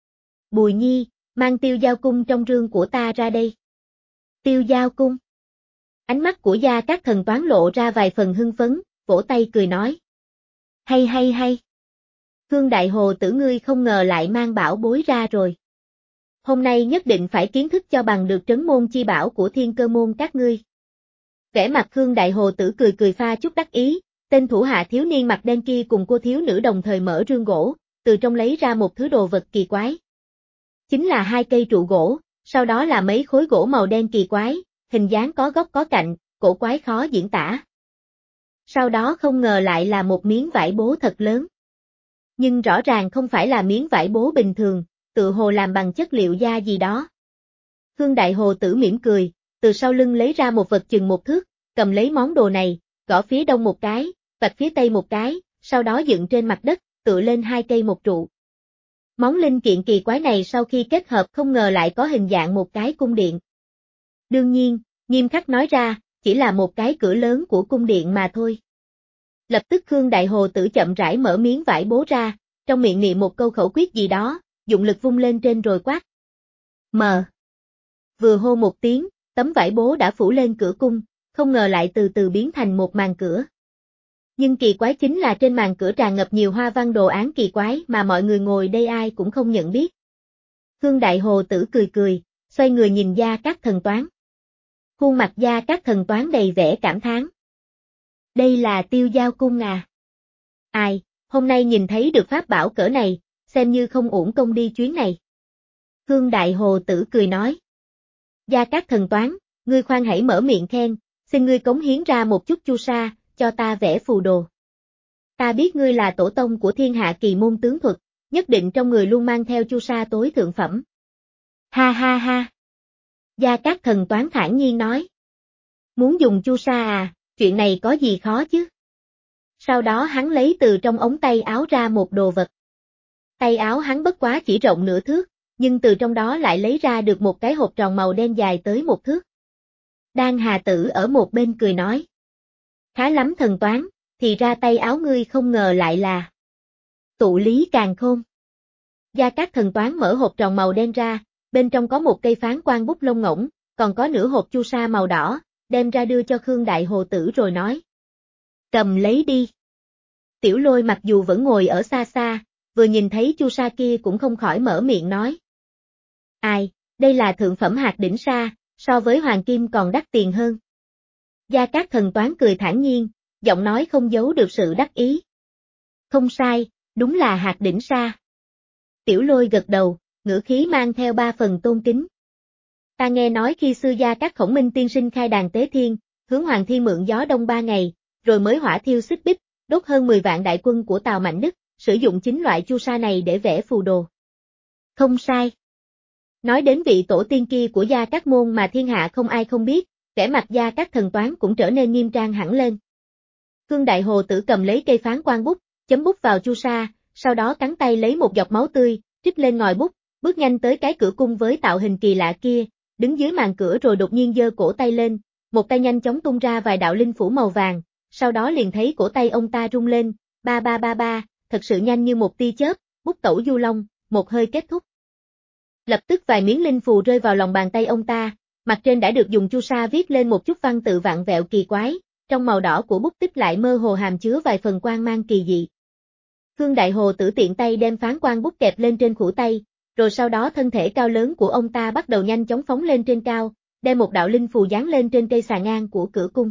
Bùi Nhi, mang Tiêu Giao Cung trong rương của ta ra đây. Tiêu Giao Cung. Ánh mắt của Gia Cát Thần Toán lộ ra vài phần hưng phấn, vỗ tay cười nói. Hay hay hay. Khương Đại Hồ Tử ngươi không ngờ lại mang bảo bối ra rồi. Hôm nay nhất định phải kiến thức cho bằng được trấn môn chi bảo của Thiên Cơ Môn các ngươi. Vẻ mặt Khương Đại Hồ Tử cười cười pha chút đắc ý, tên thủ hạ thiếu niên mặt đen kia cùng cô thiếu nữ đồng thời mở rương gỗ, từ trong lấy ra một thứ đồ vật kỳ quái. Chính là hai cây trụ gỗ, sau đó là mấy khối gỗ màu đen kỳ quái, hình dáng có góc có cạnh, cổ quái khó diễn tả. Sau đó không ngờ lại là một miếng vải bố thật lớn. Nhưng rõ ràng không phải là miếng vải bố bình thường, tự hồ làm bằng chất liệu da gì đó. Khương Đại Hồ Tử mỉm cười, từ sau lưng lấy ra một vật chừng một thước, cầm lấy món đồ này, gõ phía đông một cái, vạch phía tây một cái, sau đó dựng trên mặt đất, tựa lên hai cây một trụ. Món linh kiện kỳ quái này sau khi kết hợp không ngờ lại có hình dạng một cái cung điện. Đương nhiên, nghiêm khắc nói ra, chỉ là một cái cửa lớn của cung điện mà thôi. Lập tức Khương Đại Hồ Tử chậm rãi mở miếng vải bố ra, trong miệng niệm một câu khẩu quyết gì đó, dụng lực vung lên trên rồi quát. Mờ. Vừa hô một tiếng, tấm vải bố đã phủ lên cửa cung, không ngờ lại từ từ biến thành một màn cửa. Nhưng kỳ quái chính là trên màn cửa tràn ngập nhiều hoa văn đồ án kỳ quái mà mọi người ngồi đây ai cũng không nhận biết. Khương Đại Hồ Tử cười cười, xoay người nhìn Gia Cát Thần Toán. Khuôn mặt Gia Cát Thần Toán đầy vẻ cảm thán. Đây là Tiêu Giao Cung à? Ai, hôm nay nhìn thấy được pháp bảo cỡ này, xem như không uổng công đi chuyến này. Khương Đại Hồ Tử cười nói. Gia Cát Thần Toán, ngươi khoan hãy mở miệng khen, xin ngươi cống hiến ra một chút chu sa, cho ta vẽ phù đồ. Ta biết ngươi là tổ tông của thiên hạ kỳ môn tướng thuật, nhất định trong người luôn mang theo chu sa tối thượng phẩm. Ha ha ha. Gia Cát Thần Toán thản nhiên nói. Muốn dùng chu sa à, chuyện này có gì khó chứ? Sau đó hắn lấy từ trong ống tay áo ra một đồ vật. Tay áo hắn bất quá chỉ rộng nửa thước, nhưng từ trong đó lại lấy ra được một cái hộp tròn màu đen dài tới một thước. Đan Hà Tử ở một bên cười nói. Khá lắm Thần Toán, thì ra tay áo ngươi không ngờ lại là tụ lý càn khôn. Gia Cát Thần Toán mở hộp tròn màu đen ra, bên trong có một cây phán quan bút lông ngỗng, còn có nửa hộp chu sa màu đỏ, đem ra đưa cho Khương Đại Hồ Tử rồi nói. Cầm lấy đi. Tiểu Lôi mặc dù vẫn ngồi ở xa xa, vừa nhìn thấy chu sa kia cũng không khỏi mở miệng nói. Ai, đây là thượng phẩm hạt đỉnh sa, so với hoàng kim còn đắt tiền hơn. Gia Cát Thần Toán cười thản nhiên, giọng nói không giấu được sự đắc ý. Không sai, đúng là hạt đỉnh sa. Tiểu Lôi gật đầu, ngữ khí mang theo ba phần tôn kính. Ta nghe nói khi xưa Gia Cát Khổng Minh tiên sinh khai đàn tế thiên, hướng Hoàng Thiên mượn gió đông ba ngày, rồi mới hỏa thiêu xích bích, đốt hơn mười vạn đại quân của Tào Mạnh Đức, sử dụng chính loại chu sa này để vẽ phù đồ. Không sai. Nói đến vị tổ tiên kia của Gia Cát môn mà thiên hạ không ai không biết, vẻ mặt Gia Cát Thần Toán cũng trở nên nghiêm trang hẳn lên. Khương Đại Hồ Tử cầm lấy cây phán quan bút, chấm bút vào chu sa, sau đó cắn tay lấy một giọt máu tươi, trích lên ngòi bút, bước nhanh tới cái cửa cung với tạo hình kỳ lạ kia, đứng dưới màn cửa rồi đột nhiên giơ cổ tay lên, một tay nhanh chóng tung ra vài đạo linh phủ màu vàng, sau đó liền thấy cổ tay ông ta rung lên, ba ba ba ba, thật sự nhanh như một tia chớp, bút tẩu du long, một hơi kết thúc. Lập tức vài miếng linh phù rơi vào lòng bàn tay ông ta, mặt trên đã được dùng chu sa viết lên một chút văn tự vạn vẹo kỳ quái, trong màu đỏ của bút tích lại mơ hồ hàm chứa vài phần quang mang kỳ dị. Khương Đại Hồ Tử tiện tay đem phán quan bút kẹp lên trên khuỷu tay, rồi sau đó thân thể cao lớn của ông ta bắt đầu nhanh chóng phóng lên trên cao, đem một đạo linh phù dán lên trên cây xà ngang của cửa cung.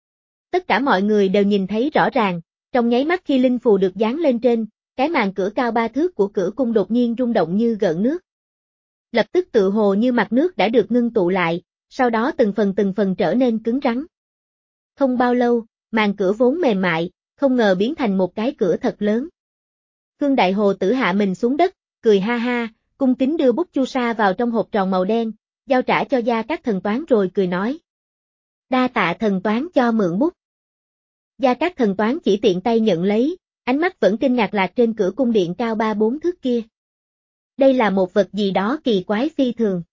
Tất cả mọi người đều nhìn thấy rõ ràng, trong nháy mắt khi linh phù được dán lên trên, cái màn cửa cao ba thước của cửa cung đột nhiên rung động như gợn nước. Lập tức tự hồ như mặt nước đã được ngưng tụ lại, sau đó từng phần từng phần trở nên cứng rắn. Không bao lâu, màn cửa vốn mềm mại, không ngờ biến thành một cái cửa thật lớn. Khương Đại Hồ Tử hạ mình xuống đất, cười ha ha, cung kính đưa bút chu sa vào trong hộp tròn màu đen, giao trả cho Gia Cát Thần Toán rồi cười nói. Đa tạ Thần Toán cho mượn bút. Gia Cát Thần Toán chỉ tiện tay nhận lấy, ánh mắt vẫn kinh ngạc lạc trên cửa cung điện cao ba bốn thước kia. Đây là một vật gì đó kỳ quái phi thường.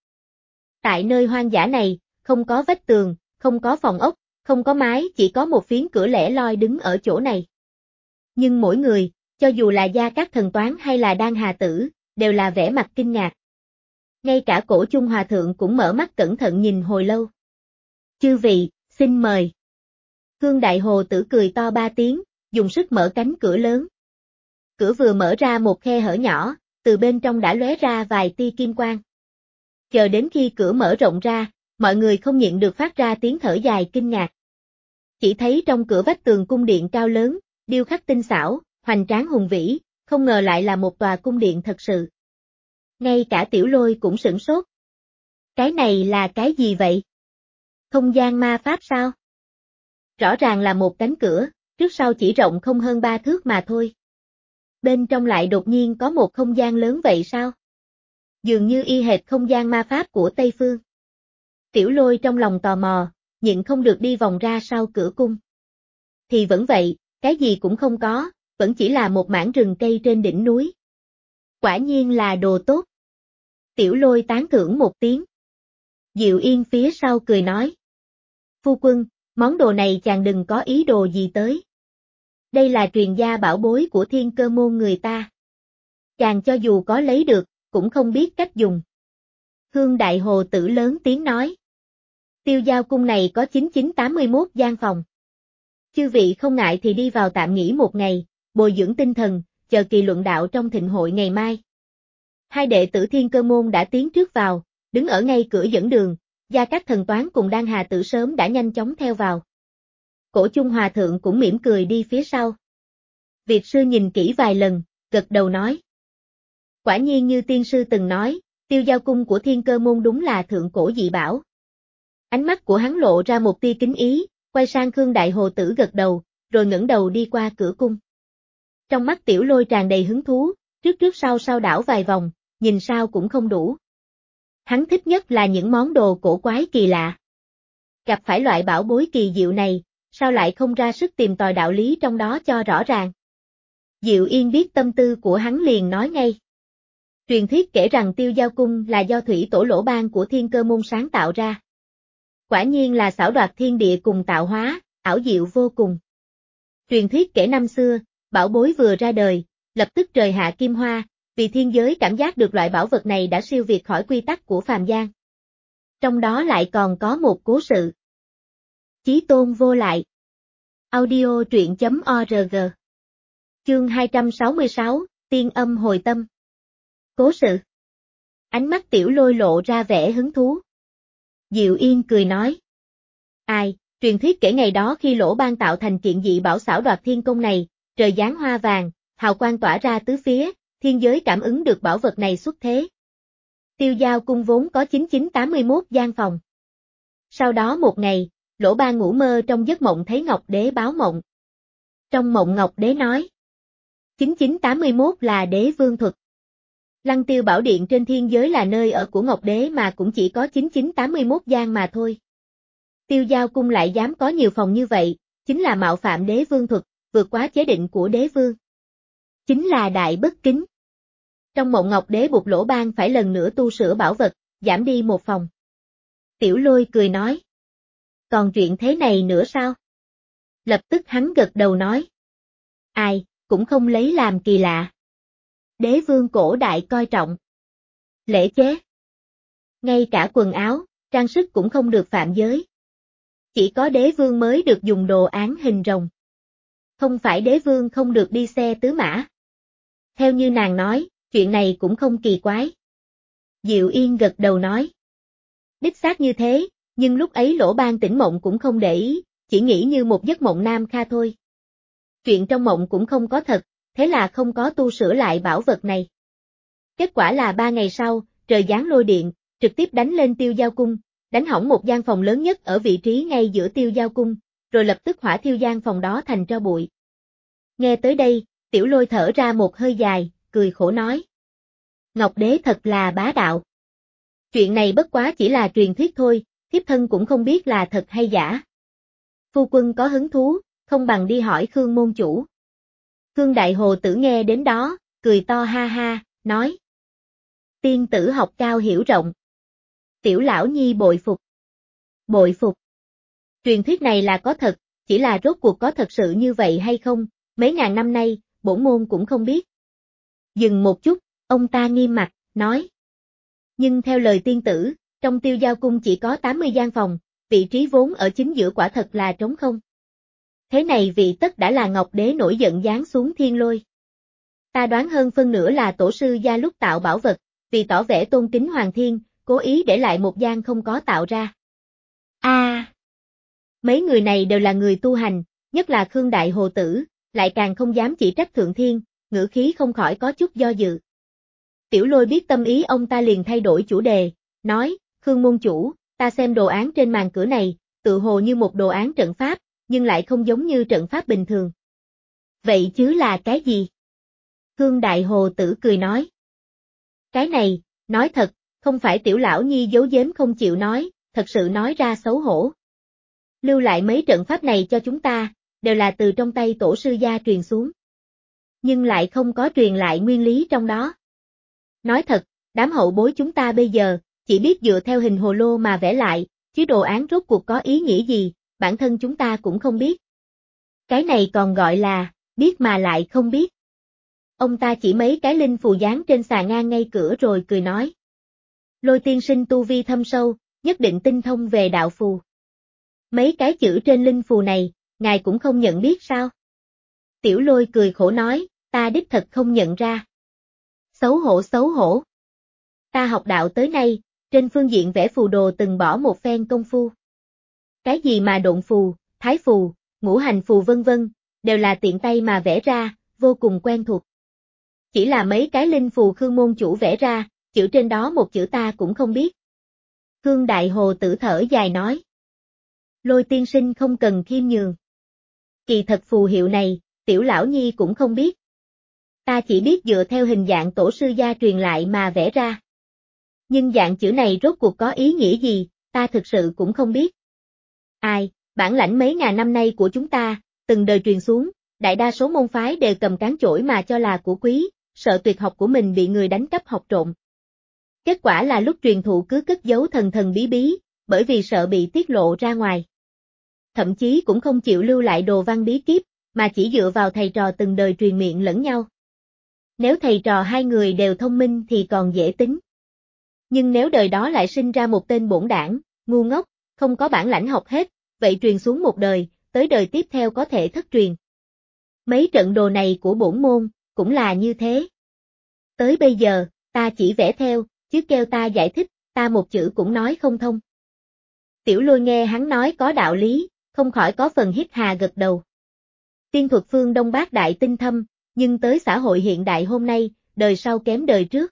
Tại nơi hoang dã này, không có vách tường, không có phòng ốc, không có mái, chỉ có một phiến cửa lẻ loi đứng ở chỗ này. Nhưng mỗi người, cho dù là Gia Cát Thần Toán hay là Đan Hà Tử, đều là vẻ mặt kinh ngạc. Ngay cả Cổ Chung Hòa Thượng cũng mở mắt cẩn thận nhìn hồi lâu. Chư vị, xin mời. Khương Đại Hồ Tử cười to ba tiếng, dùng sức mở cánh cửa lớn. Cửa vừa mở ra một khe hở nhỏ, từ bên trong đã lóe ra vài tia kim quang. Chờ đến khi cửa mở rộng ra, mọi người không nhịn được phát ra tiếng thở dài kinh ngạc. Chỉ thấy trong cửa vách tường cung điện cao lớn, điêu khắc tinh xảo, hoành tráng hùng vĩ, không ngờ lại là một tòa cung điện thật sự. Ngay cả Tiểu Lôi cũng sửng sốt. Cái này là cái gì vậy? Không gian ma pháp sao? Rõ ràng là một cánh cửa, trước sau chỉ rộng không hơn ba thước mà thôi. Bên trong lại đột nhiên có một không gian lớn vậy sao? Dường như y hệt không gian ma pháp của Tây Phương. Tiểu Lôi trong lòng tò mò, nhịn không được đi vòng ra sau cửa cung. Thì vẫn vậy, cái gì cũng không có, vẫn chỉ là một mảng rừng cây trên đỉnh núi. Quả nhiên là đồ tốt. Tiểu Lôi tán thưởng một tiếng. Diệu Yên phía sau cười nói. Phu quân, món đồ này chàng đừng có ý đồ gì tới. Đây là truyền gia bảo bối của Thiên Cơ môn người ta. Chàng cho dù có lấy được, cũng không biết cách dùng. Khương Đại Hồ Tử lớn tiếng nói. Tiêu Giao cung này có chín chín tám mươi mốt gian phòng. Chư vị không ngại thì đi vào tạm nghỉ một ngày, bồi dưỡng tinh thần, chờ kỳ luận đạo trong thịnh hội ngày mai. Hai đệ tử Thiên Cơ môn đã tiến trước vào, đứng ở ngay cửa dẫn đường, Gia Cát Thần Toán cùng Đan Hà Tử sớm đã nhanh chóng theo vào. Cổ Chung Hòa Thượng cũng mỉm cười đi phía sau. Việt sư nhìn kỹ vài lần, gật đầu nói. Quả nhiên như tiên sư từng nói, Tiêu Giao cung của Thiên Cơ môn đúng là thượng cổ dị bảo. Ánh mắt của hắn lộ ra một tia kính ý, quay sang Khương Đại Hồ Tử gật đầu, rồi ngẩng đầu đi qua cửa cung. Trong mắt Tiểu Lôi tràn đầy hứng thú, trước trước sau sau đảo vài vòng, nhìn sao cũng không đủ. Hắn thích nhất là những món đồ cổ quái kỳ lạ. Gặp phải loại bảo bối kỳ diệu này, sao lại không ra sức tìm tòi đạo lý trong đó cho rõ ràng. Diệu Yên biết tâm tư của hắn liền nói ngay. Truyền thuyết kể rằng Tiêu Giao cung là do thủy tổ Lỗ Ban của Thiên Cơ môn sáng tạo ra. Quả nhiên là xảo đoạt thiên địa cùng tạo hóa, ảo diệu vô cùng. Truyền thuyết kể năm xưa, bảo bối vừa ra đời, lập tức trời hạ kim hoa, vì thiên giới cảm giác được loại bảo vật này đã siêu việt khỏi quy tắc của phàm gian. Trong đó lại còn có một cố sự. Chí tôn vô lại. Audio truyện chấm org. Chương hai trăm sáu mươi sáu, Tiên âm hồi tâm. Cố sự. Ánh mắt Tiểu Lôi lộ ra vẻ hứng thú. Diệu Yên cười nói. Ai, truyền thuyết kể ngày đó khi Lỗ Ban tạo thành kiện dị bảo xảo đoạt thiên công này, trời giáng hoa vàng, hào quang tỏa ra tứ phía, thiên giới cảm ứng được bảo vật này xuất thế. Tiêu Giao cung vốn có chín chín tám mươi mốt gian phòng. Sau đó một ngày, Lỗ Ban ngủ mơ trong giấc mộng thấy Ngọc Đế báo mộng. Trong mộng Ngọc Đế nói. chín chín tám mươi mốt là đế vương thuật. Lăng Tiêu Bảo Điện trên thiên giới là nơi ở của Ngọc Đế mà cũng chỉ có chín chín tám mươi mốt gian mà thôi. Tiêu Giao cung lại dám có nhiều phòng như vậy, chính là mạo phạm đế vương thuật, vượt quá chế định của đế vương. Chính là đại bất kính. Trong mộng Ngọc Đế buộc Lỗ Ban phải lần nữa tu sửa bảo vật, giảm đi một phòng. Tiểu Lôi cười nói. Còn chuyện thế này nữa sao? Lập tức hắn gật đầu nói. Ai, cũng không lấy làm kỳ lạ. Đế vương cổ đại coi trọng. Lễ chế. Ngay cả quần áo, trang sức cũng không được phạm giới. Chỉ có đế vương mới được dùng đồ án hình rồng. Không phải đế vương không được đi xe tứ mã. Theo như nàng nói, chuyện này cũng không kỳ quái. Diệu Yên gật đầu nói. Đích xác như thế, nhưng lúc ấy Lỗ Ban tỉnh mộng cũng không để ý, chỉ nghĩ như một giấc mộng nam kha thôi. Chuyện trong mộng cũng không có thật, thế là không có tu sửa lại bảo vật này. Kết quả là ba ngày sau, trời giáng lôi điện, trực tiếp đánh lên Tiêu Giao cung, đánh hỏng một gian phòng lớn nhất ở vị trí ngay giữa Tiêu Giao cung, rồi lập tức hỏa thiêu gian phòng đó thành tro bụi. Nghe tới đây, Tiểu Lôi thở ra một hơi dài, cười khổ nói. Ngọc Đế thật là bá đạo. Chuyện này bất quá chỉ là truyền thuyết thôi, thiếp thân cũng không biết là thật hay giả. Phu quân có hứng thú, không bằng đi hỏi Khương môn chủ. Khương Đại Hồ Tử nghe đến đó, cười to ha ha, nói. Tiên tử học cao hiểu rộng. Tiểu lão nhi bội phục. Bội phục. Truyền thuyết này là có thật, chỉ là rốt cuộc có thật sự như vậy hay không, mấy ngàn năm nay, bổn môn cũng không biết. Dừng một chút, ông ta nghiêm mặt, nói. Nhưng theo lời tiên tử, trong Tiêu Giao cung chỉ có tám mươi gian phòng, vị trí vốn ở chính giữa quả thật là trống không. Thế này vị tất đã là Ngọc Đế nổi giận giáng xuống thiên lôi. Ta đoán hơn phân nửa là tổ sư gia lúc tạo bảo vật, vì tỏ vẻ tôn kính Hoàng Thiên, cố ý để lại một gian không có tạo ra. A, à, mấy người này đều là người tu hành, nhất là Khương Đại Hồ Tử, lại càng không dám chỉ trách Thượng Thiên, ngữ khí không khỏi có chút do dự. Tiểu Lôi biết tâm ý ông ta liền thay đổi chủ đề, nói, Khương môn chủ, ta xem đồ án trên màn cửa này, tự hồ như một đồ án trận pháp, nhưng lại không giống như trận pháp bình thường. Vậy chứ là cái gì? Khương Đại Hồ Tử cười nói. Cái này, nói thật, không phải tiểu lão nhi giấu giếm không chịu nói, thật sự nói ra xấu hổ. Lưu lại mấy trận pháp này cho chúng ta, đều là từ trong tay tổ sư gia truyền xuống. Nhưng lại không có truyền lại nguyên lý trong đó. Nói thật, đám hậu bối chúng ta bây giờ, chỉ biết dựa theo hình hồ lô mà vẽ lại, chứ đồ án rốt cuộc có ý nghĩa gì, bản thân chúng ta cũng không biết. Cái này còn gọi là, biết mà lại không biết. Ông ta chỉ mấy cái linh phù dán trên xà ngang ngay cửa rồi cười nói. Lôi tiên sinh tu vi thâm sâu, nhất định tinh thông về đạo phù. Mấy cái chữ trên linh phù này, ngài cũng không nhận biết sao? Tiểu Lôi cười khổ nói, ta đích thật không nhận ra. Xấu hổ xấu hổ. Ta học đạo tới nay, trên phương diện vẽ phù đồ từng bỏ một phen công phu. Cái gì mà độn phù, thái phù, ngũ hành phù vân vân, đều là tiện tay mà vẽ ra, vô cùng quen thuộc. Chỉ là mấy cái linh phù Khương môn chủ vẽ ra, chữ trên đó một chữ ta cũng không biết. Khương Đại Hồ Tử thở dài nói. Lôi tiên sinh không cần khiêm nhường. Kỳ thật phù hiệu này, tiểu lão nhi cũng không biết. Ta chỉ biết dựa theo hình dạng tổ sư gia truyền lại mà vẽ ra. Nhưng dạng chữ này rốt cuộc có ý nghĩa gì, ta thực sự cũng không biết. Ai, bản lãnh mấy ngàn năm nay của chúng ta, từng đời truyền xuống, đại đa số môn phái đều cầm cán chổi mà cho là của quý, sợ tuyệt học của mình bị người đánh cắp học trộm. Kết quả là lúc truyền thụ cứ cất giấu thần thần bí bí, bởi vì sợ bị tiết lộ ra ngoài. Thậm chí cũng không chịu lưu lại đồ văn bí kíp, mà chỉ dựa vào thầy trò từng đời truyền miệng lẫn nhau. Nếu thầy trò hai người đều thông minh thì còn dễ tính. Nhưng nếu đời đó lại sinh ra một tên bổn đảng, ngu ngốc, không có bản lãnh học hết, vậy truyền xuống một đời, tới đời tiếp theo có thể thất truyền. Mấy trận đồ này của bổn môn, cũng là như thế. Tới bây giờ, ta chỉ vẽ theo, chứ kêu ta giải thích, ta một chữ cũng nói không thông. Tiểu Lôi nghe hắn nói có đạo lý, không khỏi có phần hít hà gật đầu. Tiên thuật phương Đông bác đại tinh thâm, nhưng tới xã hội hiện đại hôm nay, đời sau kém đời trước.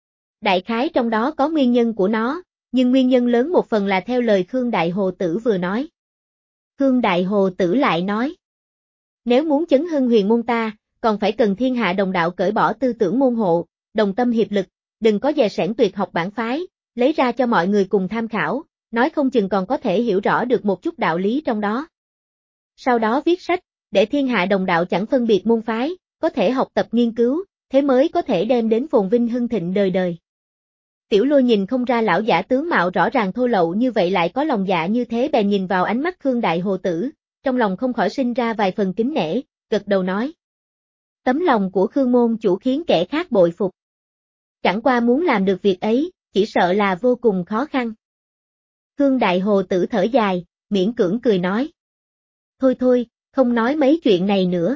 Đại khái trong đó có nguyên nhân của nó, nhưng nguyên nhân lớn một phần là theo lời Khương Đại Hồ Tử vừa nói. Khương Đại Hồ Tử lại nói. Nếu muốn chấn hưng huyền môn ta, còn phải cần thiên hạ đồng đạo cởi bỏ tư tưởng môn hộ, đồng tâm hiệp lực, đừng có dè sẻn tuyệt học bản phái, lấy ra cho mọi người cùng tham khảo, nói không chừng còn có thể hiểu rõ được một chút đạo lý trong đó. Sau đó viết sách, để thiên hạ đồng đạo chẳng phân biệt môn phái, có thể học tập nghiên cứu, thế mới có thể đem đến phồn vinh hưng thịnh đời đời. Tiểu Lôi nhìn không ra lão giả tướng mạo rõ ràng thô lậu như vậy lại có lòng dạ như thế bèn nhìn vào ánh mắt Khương Đại Hồ Tử, trong lòng không khỏi sinh ra vài phần kính nể, gật đầu nói. Tấm lòng của Khương môn chủ khiến kẻ khác bội phục. Chẳng qua muốn làm được việc ấy, chỉ sợ là vô cùng khó khăn. Khương Đại Hồ Tử thở dài, miễn cưỡng cười nói. Thôi thôi, không nói mấy chuyện này nữa.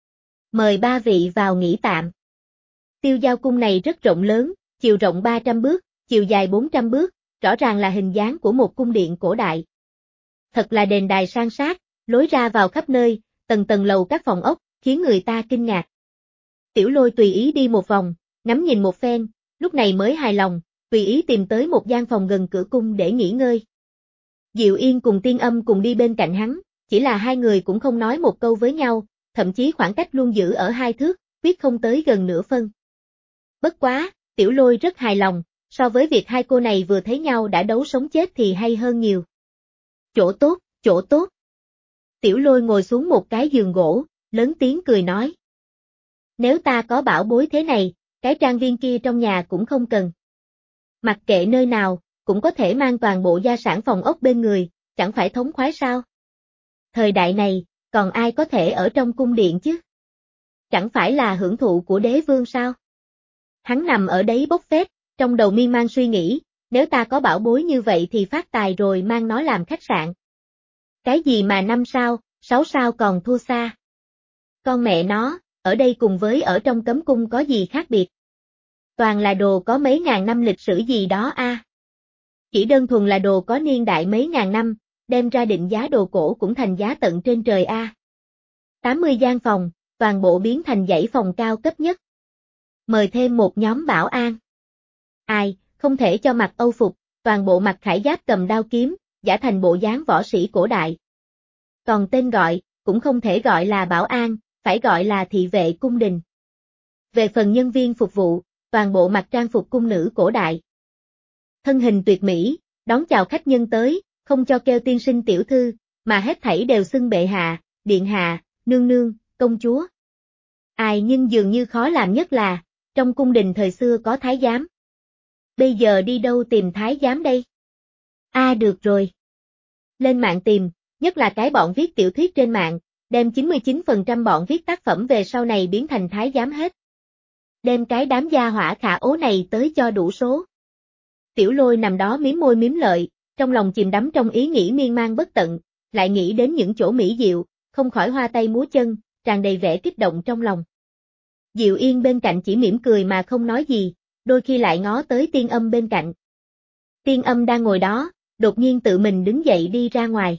Mời ba vị vào nghỉ tạm. Tiêu Giao cung này rất rộng lớn, chiều rộng ba trăm bước, chiều dài bốn trăm bước, rõ ràng là hình dáng của một cung điện cổ đại. Thật là đền đài san sát, lối ra vào khắp nơi, tầng tầng lầu các phòng ốc, khiến người ta kinh ngạc. Tiểu Lôi tùy ý đi một vòng, ngắm nhìn một phen, lúc này mới hài lòng, tùy ý tìm tới một gian phòng gần cửa cung để nghỉ ngơi. Diệu Yên cùng Tiên Âm cùng đi bên cạnh hắn, chỉ là hai người cũng không nói một câu với nhau, thậm chí khoảng cách luôn giữ ở hai thước, quyết không tới gần nửa phân. Bất quá, Tiểu Lôi rất hài lòng, so với việc hai cô này vừa thấy nhau đã đấu sống chết thì hay hơn nhiều. Chỗ tốt, chỗ tốt. Tiểu Lôi ngồi xuống một cái giường gỗ, lớn tiếng cười nói. Nếu ta có bảo bối thế này, cái trang viên kia trong nhà cũng không cần. Mặc kệ nơi nào, cũng có thể mang toàn bộ gia sản phòng ốc bên người, chẳng phải thống khoái sao? Thời đại này, còn ai có thể ở trong cung điện chứ? Chẳng phải là hưởng thụ của đế vương sao? Hắn nằm ở đấy bốc phét, trong đầu miên man suy nghĩ, nếu ta có bảo bối như vậy thì phát tài rồi mang nó làm khách sạn. Cái gì mà năm sao, sáu sao còn thua xa. Con mẹ nó, ở đây cùng với ở trong cấm cung có gì khác biệt? Toàn là đồ có mấy ngàn năm lịch sử gì đó a. À. Chỉ đơn thuần là đồ có niên đại mấy ngàn năm, đem ra định giá đồ cổ cũng thành giá tận trên trời a. À. tám mươi gian phòng, toàn bộ biến thành dãy phòng cao cấp nhất. Mời thêm một nhóm bảo an. Ai, không thể cho mặc Âu phục, toàn bộ mặc khải giáp cầm đao kiếm, giả thành bộ dáng võ sĩ cổ đại. Còn tên gọi, cũng không thể gọi là bảo an, phải gọi là thị vệ cung đình. Về phần nhân viên phục vụ, toàn bộ mặc trang phục cung nữ cổ đại. Thân hình tuyệt mỹ, đón chào khách nhân tới, không cho kêu tiên sinh tiểu thư, mà hết thảy đều xưng bệ hạ, điện hạ, nương nương, công chúa. Ai nhưng dường như khó làm nhất là, trong cung đình thời xưa có thái giám. Bây giờ đi đâu tìm thái giám đây? A à, được rồi. Lên mạng tìm, nhất là cái bọn viết tiểu thuyết trên mạng, đem chín mươi chín phần trăm bọn viết tác phẩm về sau này biến thành thái giám hết. Đem cái đám gia hỏa khả ố này tới cho đủ số. Tiểu Lôi nằm đó miếm môi miếm lợi, trong lòng chìm đắm trong ý nghĩ miên man bất tận, lại nghĩ đến những chỗ mỹ diệu, không khỏi hoa tay múa chân, tràn đầy vẻ kích động trong lòng. Diệu Yên bên cạnh chỉ mỉm cười mà không nói gì, đôi khi lại ngó tới Tiên Âm bên cạnh. Tiên Âm đang ngồi đó, đột nhiên tự mình đứng dậy đi ra ngoài.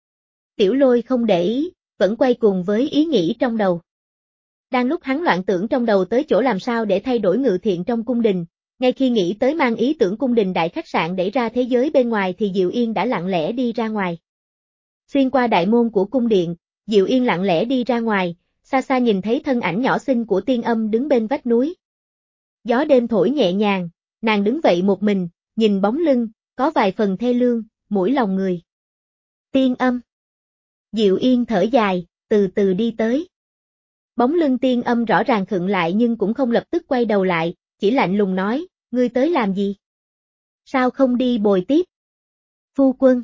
Tiểu Lôi không để ý, vẫn quay cuồng với ý nghĩ trong đầu. Đang lúc hắn loạn tưởng trong đầu tới chỗ làm sao để thay đổi ngự thiện trong cung đình, ngay khi nghĩ tới mang ý tưởng cung đình đại khách sạn để ra thế giới bên ngoài thì Diệu Yên đã lặng lẽ đi ra ngoài. Xuyên qua đại môn của cung điện, Diệu Yên lặng lẽ đi ra ngoài, xa xa nhìn thấy thân ảnh nhỏ xinh của Tiên Âm đứng bên vách núi. Gió đêm thổi nhẹ nhàng, nàng đứng vậy một mình, nhìn bóng lưng, có vài phần thê lương, mũi lòng người. Tiên Âm. Diệu Yên thở dài, từ từ đi tới. Bóng lưng Tiên Âm rõ ràng khựng lại nhưng cũng không lập tức quay đầu lại, chỉ lạnh lùng nói, ngươi tới làm gì? Sao không đi bồi tiếp? Phu quân.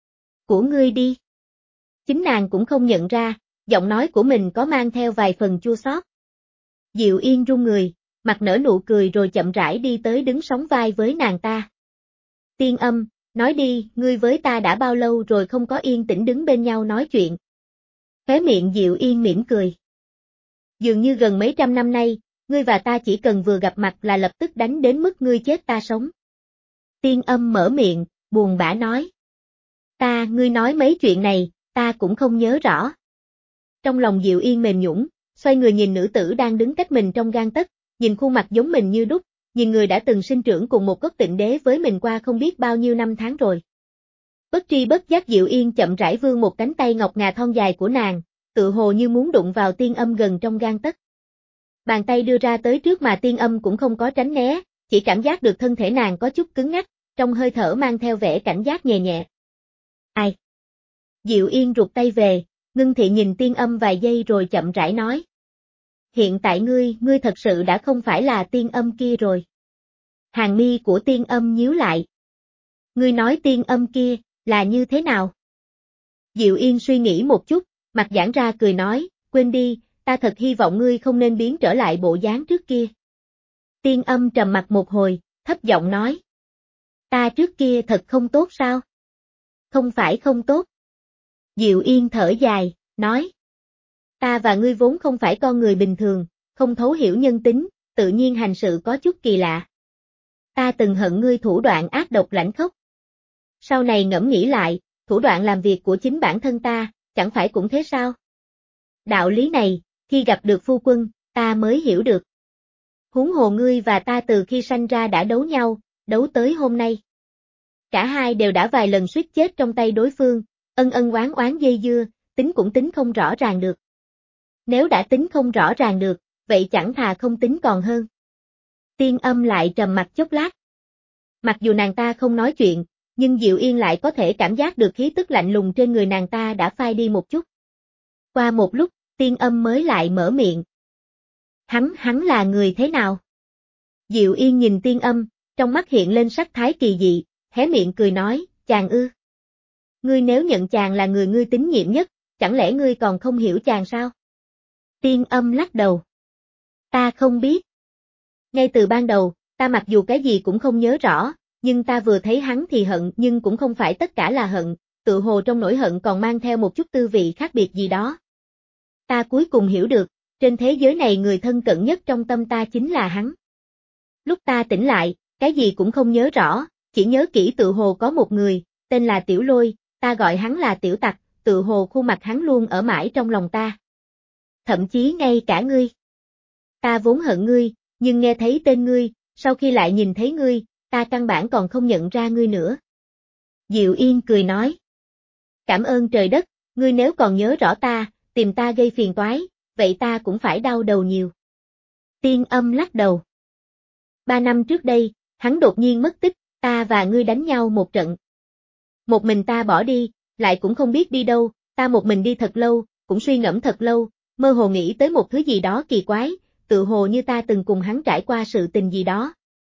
Của ngươi đi. Chính nàng cũng không nhận ra, giọng nói của mình có mang theo vài phần chua xót. Diệu Yên run người, mặt nở nụ cười rồi chậm rãi đi tới đứng sóng vai với nàng ta. Tiên Âm, nói đi, ngươi với ta đã bao lâu rồi không có yên tĩnh đứng bên nhau nói chuyện. Khóe miệng Diệu Yên mỉm cười. Dường như gần mấy trăm năm nay, ngươi và ta chỉ cần vừa gặp mặt là lập tức đánh đến mức ngươi chết ta sống. Tiên Âm mở miệng, buồn bã nói. Ta, ngươi nói mấy chuyện này, ta cũng không nhớ rõ. Trong lòng Diệu Yên mềm nhũn, xoay người nhìn nữ tử đang đứng cách mình trong gang tấc, nhìn khuôn mặt giống mình như đúc, nhìn người đã từng sinh trưởng cùng một gốc tịnh đế với mình qua không biết bao nhiêu năm tháng rồi. Bất tri bất giác Diệu Yên chậm rãi vươn một cánh tay ngọc ngà thon dài của nàng, tự hồ như muốn đụng vào Tiên Âm gần trong gang tấc. Bàn tay đưa ra tới trước mà Tiên Âm cũng không có tránh né, chỉ cảm giác được thân thể nàng có chút cứng ngắc, trong hơi thở mang theo vẻ cảnh giác nhẹ nhẹ. Ai? Diệu Yên rụt tay về, ngưng thị nhìn Tiên Âm vài giây rồi chậm rãi nói. Hiện tại ngươi, ngươi thật sự đã không phải là Tiên Âm kia rồi. Hàng mi của Tiên Âm nhíu lại. Ngươi nói Tiên Âm kia, là như thế nào? Diệu Yên suy nghĩ một chút, mặt giãn ra cười nói, quên đi, ta thật hy vọng ngươi không nên biến trở lại bộ dáng trước kia. Tiên Âm trầm mặt một hồi, thấp giọng nói. Ta trước kia thật không tốt sao? Không phải không tốt. Diệu Yên thở dài, nói. Ta và ngươi vốn không phải con người bình thường, không thấu hiểu nhân tính, tự nhiên hành sự có chút kỳ lạ. Ta từng hận ngươi thủ đoạn ác độc lãnh khốc. Sau này ngẫm nghĩ lại, thủ đoạn làm việc của chính bản thân ta, chẳng phải cũng thế sao? Đạo lý này, khi gặp được phu quân, ta mới hiểu được. Huống hồ ngươi và ta từ khi sanh ra đã đấu nhau, đấu tới hôm nay. Cả hai đều đã vài lần suýt chết trong tay đối phương, ân ân oán oán dây dưa, tính cũng tính không rõ ràng được. Nếu đã tính không rõ ràng được, vậy chẳng thà không tính còn hơn. Tiên Âm lại trầm mặt chốc lát. Mặc dù nàng ta không nói chuyện, nhưng Diệu Yên lại có thể cảm giác được khí tức lạnh lùng trên người nàng ta đã phai đi một chút. Qua một lúc, Tiên Âm mới lại mở miệng. Hắn, hắn là người thế nào? Diệu Yên nhìn Tiên Âm, trong mắt hiện lên sắc thái kỳ dị, hé miệng cười nói, chàng ư. Ngươi nếu nhận chàng là người ngươi tín nhiệm nhất, chẳng lẽ ngươi còn không hiểu chàng sao? Tiên Âm lắc đầu. Ta không biết. Ngay từ ban đầu, ta mặc dù cái gì cũng không nhớ rõ, nhưng ta vừa thấy hắn thì hận nhưng cũng không phải tất cả là hận, tự hồ trong nỗi hận còn mang theo một chút tư vị khác biệt gì đó. Ta cuối cùng hiểu được, trên thế giới này người thân cận nhất trong tâm ta chính là hắn. Lúc ta tỉnh lại, cái gì cũng không nhớ rõ, chỉ nhớ kỹ tự hồ có một người, tên là Tiểu Lôi, ta gọi hắn là Tiểu Tặc, tự hồ khuôn mặt hắn luôn ở mãi trong lòng ta. Thậm chí ngay cả ngươi. Ta vốn hận ngươi, nhưng nghe thấy tên ngươi, sau khi lại nhìn thấy ngươi, ta căn bản còn không nhận ra ngươi nữa. Diệu Yên cười nói. Cảm ơn trời đất, ngươi nếu còn nhớ rõ ta, tìm ta gây phiền toái, vậy ta cũng phải đau đầu nhiều. Tiên Âm lắc đầu. Ba năm trước đây, hắn đột nhiên mất tích, ta và ngươi đánh nhau một trận. Một mình ta bỏ đi, lại cũng không biết đi đâu, ta một mình đi thật lâu, cũng suy ngẫm thật lâu, mơ hồ nghĩ tới một thứ gì đó kỳ quái, tự hồ như ta từng cùng hắn trải qua sự tình gì đó.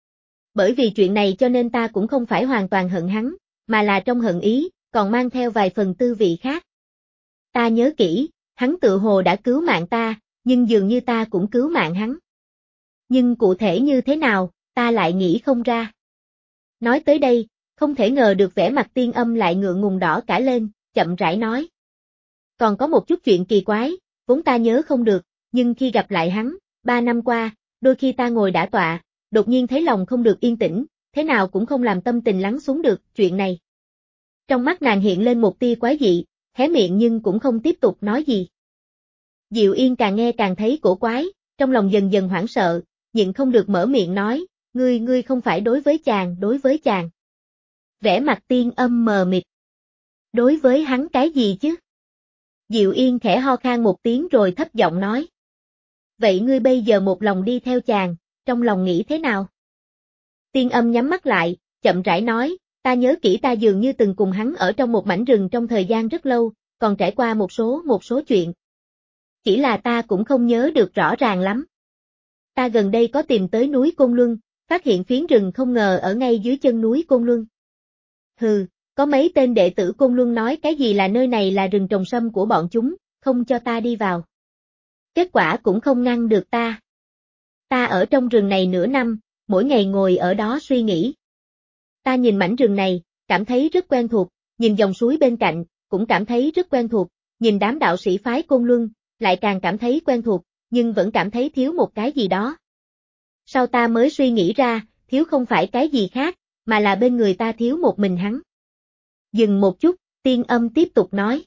Bởi vì chuyện này cho nên ta cũng không phải hoàn toàn hận hắn, mà là trong hận ý, còn mang theo vài phần tư vị khác. Ta nhớ kỹ, hắn tự hồ đã cứu mạng ta, nhưng dường như ta cũng cứu mạng hắn. Nhưng cụ thể như thế nào, ta lại nghĩ không ra. Nói tới đây, không thể ngờ được vẻ mặt Tiên Âm lại ngượng ngùng đỏ cả lên, chậm rãi nói. Còn có một chút chuyện kỳ quái, vốn ta nhớ không được, nhưng khi gặp lại hắn, ba năm qua, đôi khi ta ngồi đả tọa, đột nhiên thấy lòng không được yên tĩnh, thế nào cũng không làm tâm tình lắng xuống được, chuyện này. Trong mắt nàng hiện lên một tia quái dị, hé miệng nhưng cũng không tiếp tục nói gì. Diệu Yên càng nghe càng thấy cổ quái, trong lòng dần dần hoảng sợ, nhịn không được mở miệng nói, ngươi ngươi không phải đối với chàng, đối với chàng. Vẻ mặt Tiên Âm mờ mịt. Đối với hắn cái gì chứ? Diệu Yên khẽ ho khan một tiếng rồi thấp giọng nói. Vậy ngươi bây giờ một lòng đi theo chàng, trong lòng nghĩ thế nào? Tiên Âm nhắm mắt lại, chậm rãi nói, ta nhớ kỹ ta dường như từng cùng hắn ở trong một mảnh rừng trong thời gian rất lâu, còn trải qua một số một số chuyện. Chỉ là ta cũng không nhớ được rõ ràng lắm. Ta gần đây có tìm tới núi Côn Luân, phát hiện phiến rừng không ngờ ở ngay dưới chân núi Côn Luân. Hừ, có mấy tên đệ tử Côn Luân nói cái gì là nơi này là rừng trồng sâm của bọn chúng, không cho ta đi vào. Kết quả cũng không ngăn được ta. Ta ở trong rừng này nửa năm, mỗi ngày ngồi ở đó suy nghĩ. Ta nhìn mảnh rừng này, cảm thấy rất quen thuộc, nhìn dòng suối bên cạnh, cũng cảm thấy rất quen thuộc, nhìn đám đạo sĩ phái Côn Luân, lại càng cảm thấy quen thuộc, nhưng vẫn cảm thấy thiếu một cái gì đó. Sau ta mới suy nghĩ ra, thiếu không phải cái gì khác, mà là bên người ta thiếu một mình hắn. Dừng một chút, Tiên Âm tiếp tục nói.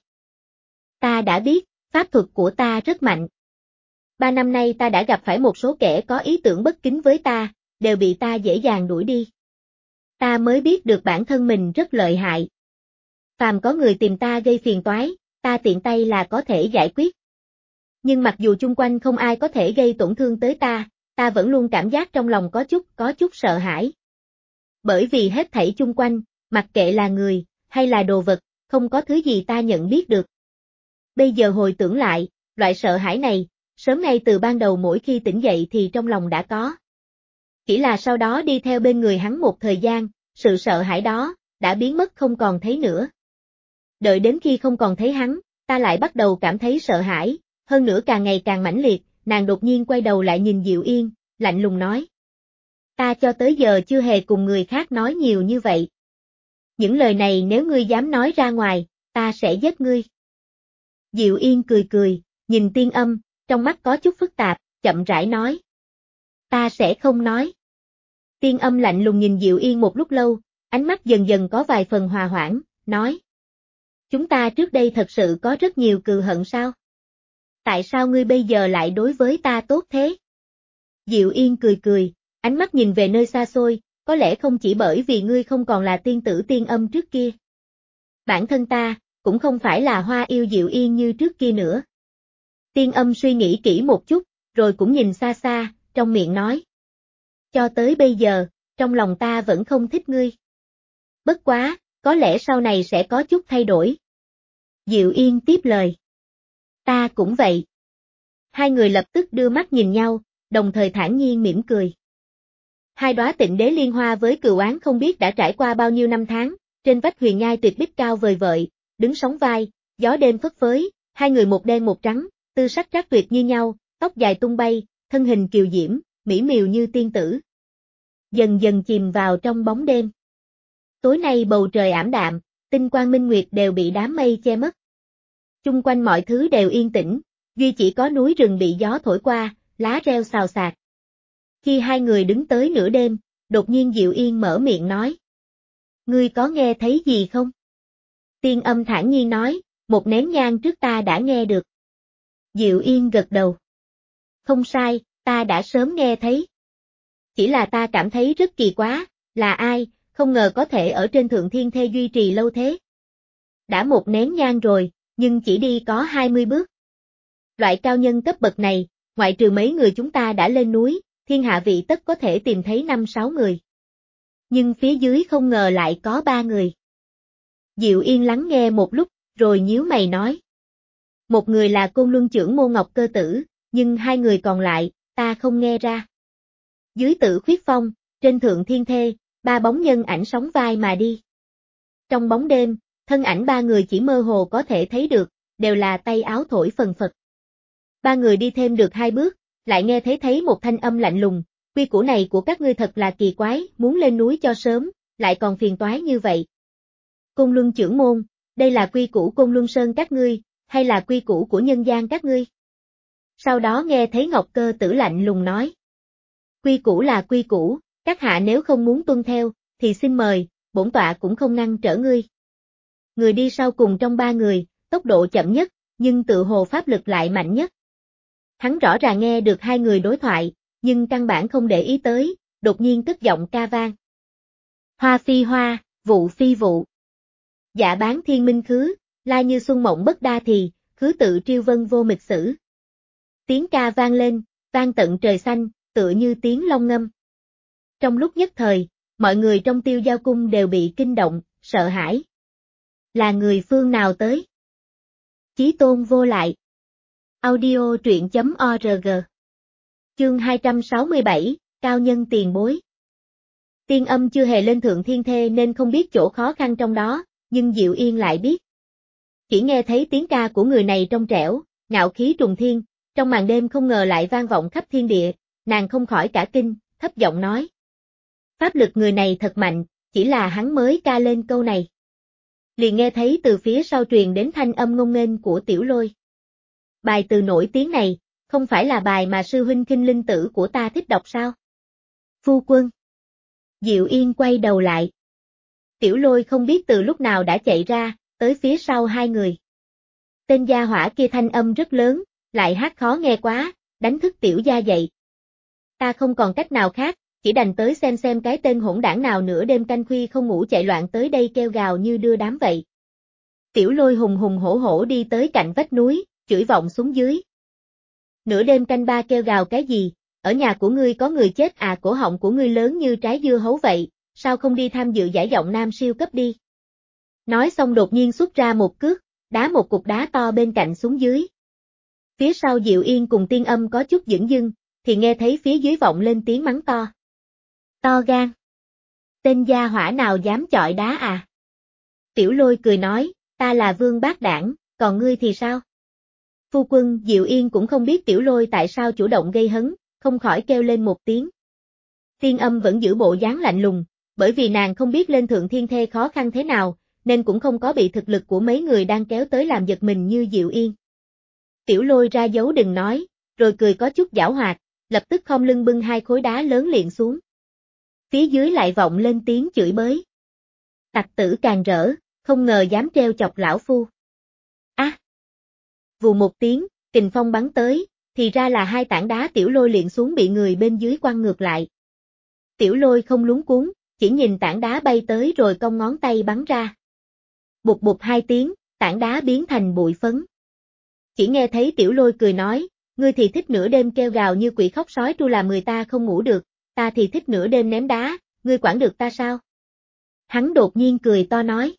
Ta đã biết, pháp thuật của ta rất mạnh. Ba năm nay ta đã gặp phải một số kẻ có ý tưởng bất kính với ta, đều bị ta dễ dàng đuổi đi. Ta mới biết được bản thân mình rất lợi hại. Phàm có người tìm ta gây phiền toái, ta tiện tay là có thể giải quyết. Nhưng mặc dù chung quanh không ai có thể gây tổn thương tới ta, ta vẫn luôn cảm giác trong lòng có chút, có chút sợ hãi. Bởi vì hết thảy chung quanh, mặc kệ là người, hay là đồ vật, không có thứ gì ta nhận biết được. Bây giờ hồi tưởng lại, loại sợ hãi này, sớm ngay từ ban đầu mỗi khi tỉnh dậy thì trong lòng đã có. Chỉ là sau đó đi theo bên người hắn một thời gian, sự sợ hãi đó, đã biến mất không còn thấy nữa. Đợi đến khi không còn thấy hắn, ta lại bắt đầu cảm thấy sợ hãi, hơn nữa càng ngày càng mãnh liệt, nàng đột nhiên quay đầu lại nhìn Diệu Yên, lạnh lùng nói. Ta cho tới giờ chưa hề cùng người khác nói nhiều như vậy. Những lời này nếu ngươi dám nói ra ngoài, ta sẽ giết ngươi. Diệu Yên cười cười, nhìn Tiên Âm, trong mắt có chút phức tạp, chậm rãi nói. Ta sẽ không nói. Tiên Âm lạnh lùng nhìn Diệu Yên một lúc lâu, ánh mắt dần dần có vài phần hòa hoãn, nói. Chúng ta trước đây thật sự có rất nhiều cừu hận sao? Tại sao ngươi bây giờ lại đối với ta tốt thế? Diệu Yên cười cười, ánh mắt nhìn về nơi xa xôi, có lẽ không chỉ bởi vì ngươi không còn là tiên tử Tiên Âm trước kia. Bản thân ta, cũng không phải là hoa yêu Diệu Yên như trước kia nữa. Tiên Âm suy nghĩ kỹ một chút, rồi cũng nhìn xa xa, trong miệng nói. Cho tới bây giờ, trong lòng ta vẫn không thích ngươi. Bất quá, có lẽ sau này sẽ có chút thay đổi. Diệu Yên tiếp lời. Ta cũng vậy. Hai người lập tức đưa mắt nhìn nhau, đồng thời thản nhiên mỉm cười. Hai đóa Tịnh Đế liên hoa với cừu oán không biết đã trải qua bao nhiêu năm tháng, trên vách huyền nhai tuyệt bích cao vời vợi, đứng sóng vai, gió đêm phất phới, hai người một đen một trắng, tư sắc trác tuyệt như nhau, tóc dài tung bay, thân hình kiều diễm, mỹ miều như tiên tử. Dần dần chìm vào trong bóng đêm. Tối nay bầu trời ảm đạm, tinh quang minh nguyệt đều bị đám mây che mất. Chung quanh mọi thứ đều yên tĩnh, duy chỉ có núi rừng bị gió thổi qua, lá reo xào xạc. Khi hai người đứng tới nửa đêm, đột nhiên Diệu Yên mở miệng nói. Ngươi có nghe thấy gì không? Tiên Âm thản nhiên nói, một nén nhang trước ta đã nghe được. Diệu Yên gật đầu. Không sai, ta đã sớm nghe thấy. Chỉ là ta cảm thấy rất kỳ quá, là ai, không ngờ có thể ở trên Thượng Thiên Thê duy trì lâu thế. Đã một nén nhang rồi, nhưng chỉ đi có hai mươi bước. Loại cao nhân cấp bậc này, ngoại trừ mấy người chúng ta đã lên núi, thiên hạ vị tất có thể tìm thấy năm sáu người. Nhưng phía dưới không ngờ lại có ba người. Diệu Yên lắng nghe một lúc, rồi nhíu mày nói. Một người là Côn Luân trưởng môn Ngọc Cơ Tử, nhưng hai người còn lại, ta không nghe ra. Dưới Tử Khuyết Phong, trên thượng thiên thê, ba bóng nhân ảnh sóng vai mà đi. Trong bóng đêm, thân ảnh ba người chỉ mơ hồ có thể thấy được, đều là tay áo thổi phần phật. Ba người đi thêm được hai bước, lại nghe thấy thấy một thanh âm lạnh lùng, quy củ này của các ngươi thật là kỳ quái, muốn lên núi cho sớm, lại còn phiền toái như vậy. Côn Luân trưởng môn, đây là quy củ Côn Luân Sơn các ngươi, hay là quy củ của nhân gian các ngươi? Sau đó nghe thấy Ngọc Cơ Tử lạnh lùng nói. Quy củ là quy củ, các hạ nếu không muốn tuân theo, thì xin mời, bổn tọa cũng không ngăn trở ngươi. Người đi sau cùng trong ba người, tốc độ chậm nhất, nhưng tự hồ pháp lực lại mạnh nhất. Hắn rõ ràng nghe được hai người đối thoại, nhưng căn bản không để ý tới, đột nhiên cất giọng ca vang. Hoa phi hoa, vụ phi vụ. Dạ bán thiên minh khứ, la như xuân mộng bất đa thì, khứ tự triêu vân vô mịch sử. Tiếng ca vang lên, vang tận trời xanh, tựa như tiếng long ngâm. Trong lúc nhất thời, mọi người trong Tiêu Giao Cung đều bị kinh động, sợ hãi. Là người phương nào tới? Chí Tôn vô lại. Audio truyện chấm org. Chương hai trăm sáu mươi bảy, Cao nhân tiền bối. Tiên Âm chưa hề lên thượng thiên thê nên không biết chỗ khó khăn trong đó, nhưng Diệu Yên lại biết. Chỉ nghe thấy tiếng ca của người này trong trẻo, ngạo khí trùng thiên, trong màn đêm không ngờ lại vang vọng khắp thiên địa, nàng không khỏi cả kinh, thấp giọng nói. Pháp lực người này thật mạnh, chỉ là hắn mới ca lên câu này. Liền nghe thấy từ phía sau truyền đến thanh âm ngông nghênh của Tiểu Lôi. Bài từ nổi tiếng này, không phải là bài mà sư huynh Kinh Linh Tử của ta thích đọc sao? Phu quân. Diệu Yên quay đầu lại. Tiểu Lôi không biết từ lúc nào đã chạy ra, tới phía sau hai người. Tên gia hỏa kia thanh âm rất lớn, lại hát khó nghe quá, đánh thức Tiểu gia dậy. Ta không còn cách nào khác, chỉ đành tới xem xem cái tên hỗn đảng nào nửa đêm canh khuya không ngủ chạy loạn tới đây kêu gào như đưa đám vậy. Tiểu Lôi hùng hùng hổ hổ đi tới cạnh vách núi, chửi vọng xuống dưới. Nửa đêm canh ba kêu gào cái gì, ở nhà của ngươi có người chết à, cổ họng của ngươi lớn như trái dưa hấu vậy, sao không đi tham dự giải giọng nam siêu cấp đi. Nói xong đột nhiên xuất ra một cước, đá một cục đá to bên cạnh xuống dưới. Phía sau Diệu Yên cùng Tiên Âm có chút dửng dưng, thì nghe thấy phía dưới vọng lên tiếng mắng to. To gan. Tên gia hỏa nào dám chọi đá à? Tiểu Lôi cười nói, ta là Vương Bác Đảng, còn ngươi thì sao? Phu quân Diệu Yên cũng không biết Tiểu Lôi tại sao chủ động gây hấn, không khỏi kêu lên một tiếng. Tiên Âm vẫn giữ bộ dáng lạnh lùng, bởi vì nàng không biết lên thượng thiên thê khó khăn thế nào, nên cũng không có bị thực lực của mấy người đang kéo tới làm giật mình như Diệu Yên. Tiểu Lôi ra dấu đừng nói, rồi cười có chút giảo hoạt, lập tức khom lưng bưng hai khối đá lớn liền xuống. Phía dưới lại vọng lên tiếng chửi bới. Tặc tử càng rỡ, không ngờ dám treo chọc lão phu. Á! À. Vù một tiếng, kình phong bắn tới, thì ra là hai tảng đá Tiểu Lôi liền xuống bị người bên dưới quăng ngược lại. Tiểu Lôi không lúng cuống, chỉ nhìn tảng đá bay tới rồi cong ngón tay bắn ra. Bụt bụt hai tiếng, tảng đá biến thành bụi phấn. Chỉ nghe thấy Tiểu Lôi cười nói, ngươi thì thích nửa đêm kêu gào như quỷ khóc sói tru làm người ta không ngủ được, ta thì thích nửa đêm ném đá, ngươi quản được ta sao? Hắn đột nhiên cười to nói.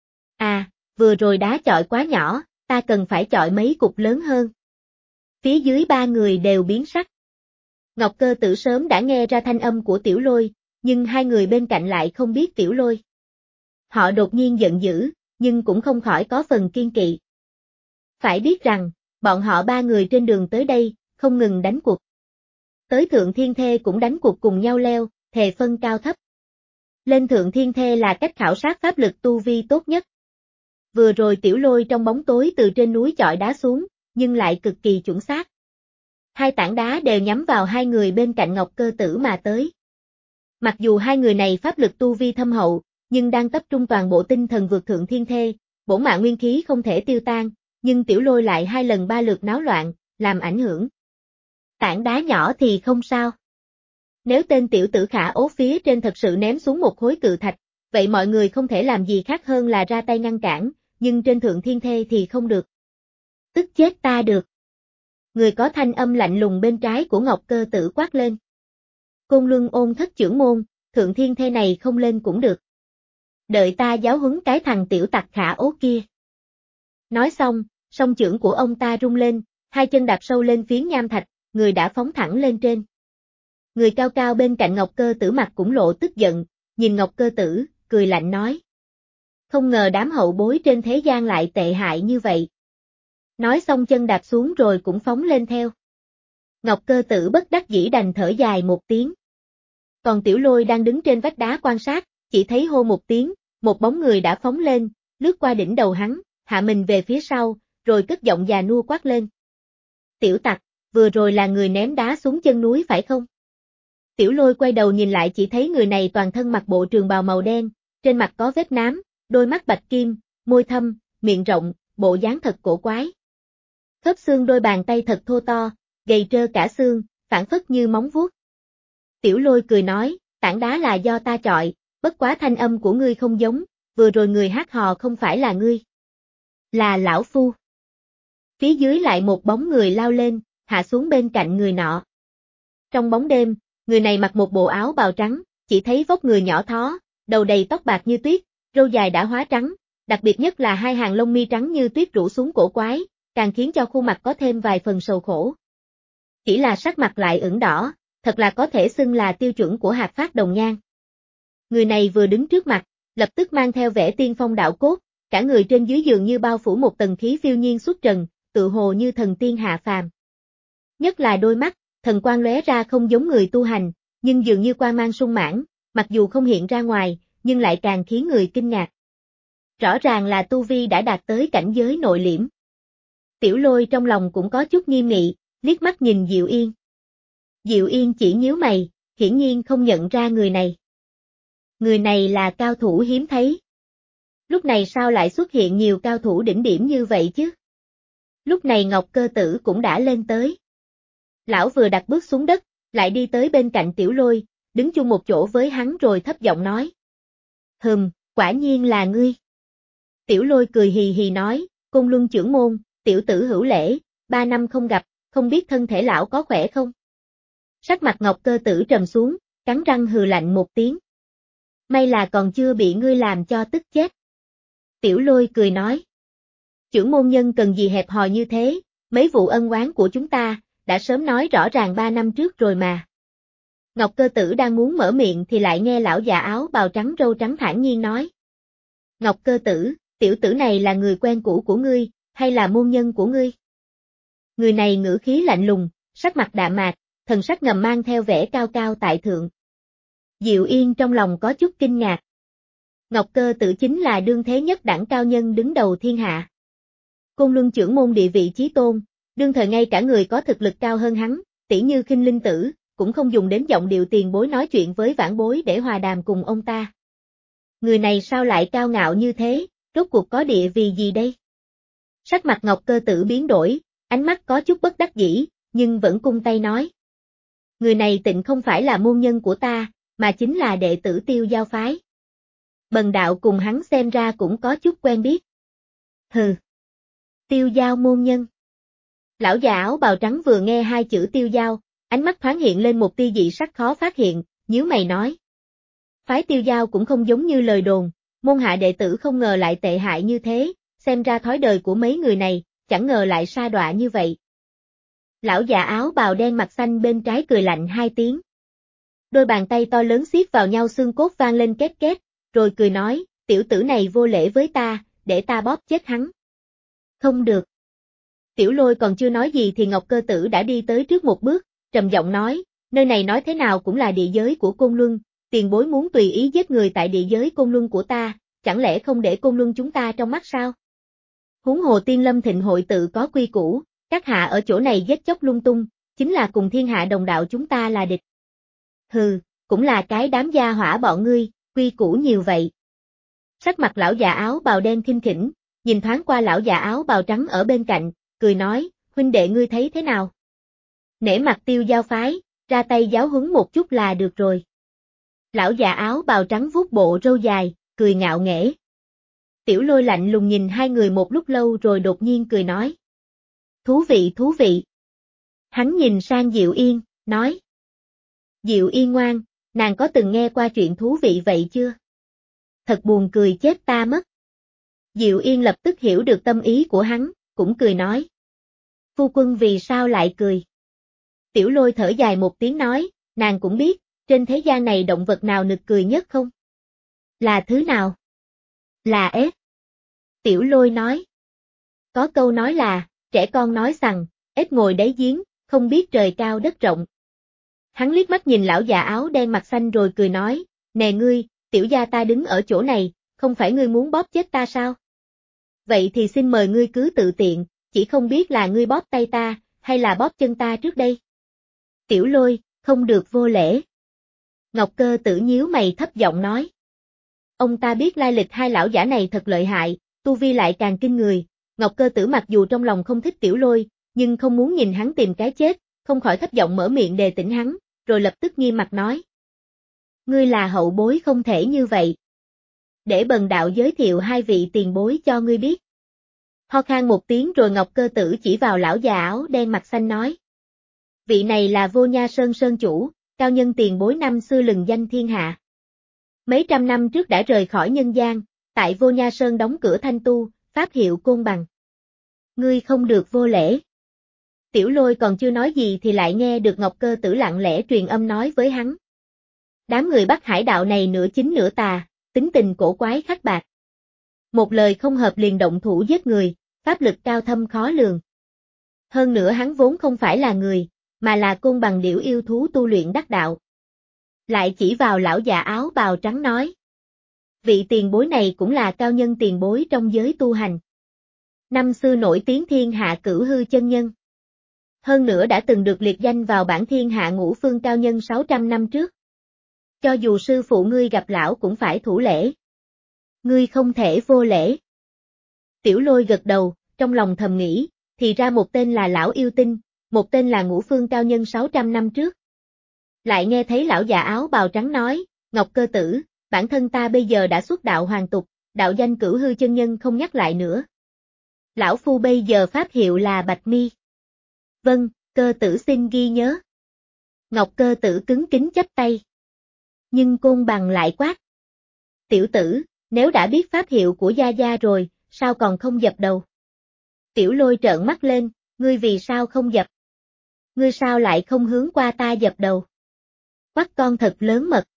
À, vừa rồi đá chọi quá nhỏ, ta cần phải chọi mấy cục lớn hơn. Phía dưới ba người đều biến sắc. Ngọc Cơ Tử sớm đã nghe ra thanh âm của Tiểu Lôi, nhưng hai người bên cạnh lại không biết Tiểu Lôi. Họ đột nhiên giận dữ, nhưng cũng không khỏi có phần kiên kỵ. Phải biết rằng, bọn họ ba người trên đường tới đây, không ngừng đánh cuộc. Tới thượng thiên thê cũng đánh cuộc cùng nhau leo, thề phân cao thấp. Lên thượng thiên thê là cách khảo sát pháp lực tu vi tốt nhất. Vừa rồi Tiểu Lôi trong bóng tối từ trên núi chọi đá xuống, nhưng lại cực kỳ chuẩn xác. Hai tảng đá đều nhắm vào hai người bên cạnh Ngọc Cơ Tử mà tới. Mặc dù hai người này pháp lực tu vi thâm hậu, nhưng đang tập trung toàn bộ tinh thần vượt thượng thiên thê, bổn mạng nguyên khí không thể tiêu tan, nhưng Tiểu Lôi lại hai lần ba lượt náo loạn, làm ảnh hưởng. Tảng đá nhỏ thì không sao. Nếu tên tiểu tử khả ố phía trên thật sự ném xuống một khối cự thạch, vậy mọi người không thể làm gì khác hơn là ra tay ngăn cản, nhưng trên thượng thiên thê thì không được. Tức chết ta được. Người có thanh âm lạnh lùng bên trái của Ngọc Cơ Tử quát lên. Côn Luân Ôn Thất trưởng môn, thượng thiên thê này không lên cũng được. Đợi ta giáo huấn cái thằng tiểu tặc khả ố kia. Nói xong, song chưởng của ông ta rung lên, hai chân đạp sâu lên phiến nham thạch, người đã phóng thẳng lên trên. Người cao cao bên cạnh Ngọc Cơ Tử mặt cũng lộ tức giận, nhìn Ngọc Cơ Tử, cười lạnh nói. Không ngờ đám hậu bối trên thế gian lại tệ hại như vậy. Nói xong chân đạp xuống rồi cũng phóng lên theo. Ngọc Cơ Tử bất đắc dĩ đành thở dài một tiếng. Còn Tiểu Lôi đang đứng trên vách đá quan sát, chỉ thấy hô một tiếng, một bóng người đã phóng lên, lướt qua đỉnh đầu hắn, hạ mình về phía sau, rồi cất giọng già nua quát lên. Tiểu tặc, vừa rồi là người ném đá xuống chân núi phải không? Tiểu Lôi quay đầu nhìn lại chỉ thấy người này toàn thân mặc bộ trường bào màu đen, trên mặt có vết nám, đôi mắt bạch kim, môi thâm, miệng rộng, bộ dáng thật cổ quái. Khớp xương đôi bàn tay thật thô to, gầy trơ cả xương, phản phất như móng vuốt. Tiểu Lôi cười nói, tảng đá là do ta chọi, bất quá thanh âm của ngươi không giống, vừa rồi người hát hò không phải là ngươi. Là lão phu. Phía dưới lại một bóng người lao lên, hạ xuống bên cạnh người nọ. Trong bóng đêm, người này mặc một bộ áo bào trắng, chỉ thấy vóc người nhỏ thó, đầu đầy tóc bạc như tuyết, râu dài đã hóa trắng, đặc biệt nhất là hai hàng lông mi trắng như tuyết rủ xuống cổ quái, càng khiến cho khuôn mặt có thêm vài phần sầu khổ. Chỉ là sắc mặt lại ửng đỏ, thật là có thể xưng là tiêu chuẩn của hạt phát đồng nhan. Người này vừa đứng trước mặt, lập tức mang theo vẻ tiên phong đạo cốt, cả người trên dưới dường như bao phủ một tầng khí phiêu nhiên xuất trần, tự hồ như thần tiên hạ phàm. Nhất là đôi mắt, thần quang lóe ra không giống người tu hành, nhưng dường như quang mang sung mãn, mặc dù không hiện ra ngoài, nhưng lại càng khiến người kinh ngạc. Rõ ràng là tu vi đã đạt tới cảnh giới nội liễm. Tiểu Lôi trong lòng cũng có chút nghiêm nghị, liếc mắt nhìn Diệu Yên. Diệu Yên chỉ nhíu mày, hiển nhiên không nhận ra người này. Người này là cao thủ hiếm thấy. Lúc này sao lại xuất hiện nhiều cao thủ đỉnh điểm như vậy chứ? Lúc này Ngọc Cơ Tử cũng đã lên tới. Lão vừa đặt bước xuống đất, lại đi tới bên cạnh Tiểu Lôi, đứng chung một chỗ với hắn rồi thấp giọng nói. Hừm, quả nhiên là ngươi. Tiểu Lôi cười hì hì nói, Côn Luân trưởng môn, tiểu tử hữu lễ, ba năm không gặp, không biết thân thể lão có khỏe không? Sắc mặt Ngọc Cơ Tử trầm xuống, cắn răng hừ lạnh một tiếng. May là còn chưa bị ngươi làm cho tức chết. Tiểu Lôi cười nói. Trưởng môn nhân cần gì hẹp hòi như thế, mấy vụ ân oán của chúng ta, đã sớm nói rõ ràng ba năm trước rồi mà. Ngọc Cơ Tử đang muốn mở miệng thì lại nghe lão già áo bào trắng râu trắng thản nhiên nói. Ngọc Cơ Tử, tiểu tử này là người quen cũ của ngươi, hay là môn nhân của ngươi? Người này ngữ khí lạnh lùng, sắc mặt đạm mạc, thần sắc ngầm mang theo vẻ cao cao tại thượng. Diệu Yên trong lòng có chút kinh ngạc. Ngọc Cơ Tử chính là đương thế nhất đẳng cao nhân đứng đầu thiên hạ. Côn Luân trưởng môn địa vị chí tôn, đương thời ngay cả người có thực lực cao hơn hắn, tỉ như Khinh Linh Tử, cũng không dùng đến giọng điệu tiền bối nói chuyện với vãn bối để hòa đàm cùng ông ta. Người này sao lại cao ngạo như thế, rốt cuộc có địa vị gì đây? Sắc mặt Ngọc Cơ Tử biến đổi, ánh mắt có chút bất đắc dĩ, nhưng vẫn cung tay nói. Người này tịnh không phải là môn nhân của ta, mà chính là đệ tử Tiêu Giao phái. Bần đạo cùng hắn xem ra cũng có chút quen biết. Hừ. Tiêu Giao môn nhân. Lão già áo bào trắng vừa nghe hai chữ Tiêu Giao, ánh mắt thoáng hiện lên một tia dị sắc khó phát hiện, nhíu mày nói. Phái Tiêu Giao cũng không giống như lời đồn, môn hạ đệ tử không ngờ lại tệ hại như thế, xem ra thói đời của mấy người này, chẳng ngờ lại sa đọa như vậy. Lão già áo bào đen mặt xanh bên trái cười lạnh hai tiếng. Đôi bàn tay to lớn siết vào nhau xương cốt vang lên két két, rồi cười nói, tiểu tử này vô lễ với ta, để ta bóp chết hắn. Không được. Tiểu Lôi còn chưa nói gì thì Ngọc Cơ Tử đã đi tới trước một bước, trầm giọng nói, nơi này nói thế nào cũng là địa giới của Côn Luân, tiền bối muốn tùy ý giết người tại địa giới Côn Luân của ta, chẳng lẽ không để Côn Luân chúng ta trong mắt sao? Huống hồ Tiên Lâm Thịnh hội tự có quy củ, các hạ ở chỗ này giết chóc lung tung, chính là cùng thiên hạ đồng đạo chúng ta là địch. Hừ, cũng là cái đám gia hỏa bọn ngươi, quy củ nhiều vậy. Sắc mặt lão già áo bào đen khinh khỉnh, nhìn thoáng qua lão già áo bào trắng ở bên cạnh, cười nói, huynh đệ ngươi thấy thế nào? Nể mặt Tiêu Giao phái, ra tay giáo huấn một chút là được rồi. Lão già áo bào trắng vuốt bộ râu dài, cười ngạo nghễ. Tiểu Lôi lạnh lùng nhìn hai người một lúc lâu rồi đột nhiên cười nói. Thú vị thú vị. Hắn nhìn sang Diệu Yên, nói. Diệu Yên ngoan, nàng có từng nghe qua chuyện thú vị vậy chưa? Thật buồn cười chết ta mất. Diệu Yên lập tức hiểu được tâm ý của hắn, cũng cười nói. Phu quân vì sao lại cười? Tiểu Lôi thở dài một tiếng nói, nàng cũng biết, trên thế gian này động vật nào nực cười nhất không? Là thứ nào? Là ếch. Tiểu Lôi nói. Có câu nói là, trẻ con nói rằng, ếch ngồi đáy giếng, không biết trời cao đất rộng. Hắn liếc mắt nhìn lão già áo đen mặt xanh rồi cười nói, nè ngươi, tiểu gia ta đứng ở chỗ này, không phải ngươi muốn bóp chết ta sao? Vậy thì xin mời ngươi cứ tự tiện, chỉ không biết là ngươi bóp tay ta, hay là bóp chân ta trước đây? Tiểu Lôi, không được vô lễ. Ngọc Cơ Tử nhíu mày thấp giọng nói. Ông ta biết lai lịch hai lão giả này thật lợi hại, tu vi lại càng kinh người. Ngọc Cơ Tử mặc dù trong lòng không thích Tiểu Lôi, nhưng không muốn nhìn hắn tìm cái chết, không khỏi thấp giọng mở miệng đề tỉnh hắn, rồi lập tức nghiêm mặt nói. Ngươi là hậu bối không thể như vậy. Để bần đạo giới thiệu hai vị tiền bối cho ngươi biết. Ho khan một tiếng rồi Ngọc Cơ Tử chỉ vào lão già áo đen mặt xanh nói. Vị này là Vô Nha Sơn Sơn chủ, cao nhân tiền bối năm xưa lừng danh thiên hạ. Mấy trăm năm trước đã rời khỏi nhân gian, tại Vô Nha Sơn đóng cửa thanh tu, pháp hiệu Côn Bằng. Ngươi không được vô lễ. Tiểu Lôi còn chưa nói gì thì lại nghe được Ngọc Cơ Tử lặng lẽ truyền âm nói với hắn. Đám người Bắc Hải đạo này nửa chính nửa tà, tính tình cổ quái khắc bạc. Một lời không hợp liền động thủ giết người, pháp lực cao thâm khó lường. Hơn nữa hắn vốn không phải là người, mà là Côn Bằng điểu yêu thú tu luyện đắc đạo. Lại chỉ vào lão già áo bào trắng nói. Vị tiền bối này cũng là cao nhân tiền bối trong giới tu hành. Năm xưa nổi tiếng thiên hạ Cửu Hư chân nhân. Hơn nữa đã từng được liệt danh vào bảng thiên hạ ngũ phương cao nhân sáu trăm năm trước. Cho dù sư phụ ngươi gặp lão cũng phải thủ lễ. Ngươi không thể vô lễ. Tiểu Lôi gật đầu, trong lòng thầm nghĩ, thì ra một tên là lão yêu tinh, một tên là ngũ phương cao nhân sáu trăm năm trước. Lại nghe thấy lão già áo bào trắng nói, Ngọc Cơ Tử, bản thân ta bây giờ đã xuất đạo hoàn tục, đạo danh Cửu Hư chân nhân không nhắc lại nữa. Lão phu bây giờ pháp hiệu là Bạch Mi. Vâng, Cơ Tử xin ghi nhớ. Ngọc Cơ Tử cứng kính chắp tay. Nhưng Côn Bằng lại quát. Tiểu tử, nếu đã biết pháp hiệu của gia gia rồi, sao còn không dập đầu? Tiểu Lôi trợn mắt lên, ngươi vì sao không dập? Ngươi sao lại không hướng qua ta dập đầu? Quát con thật lớn mật.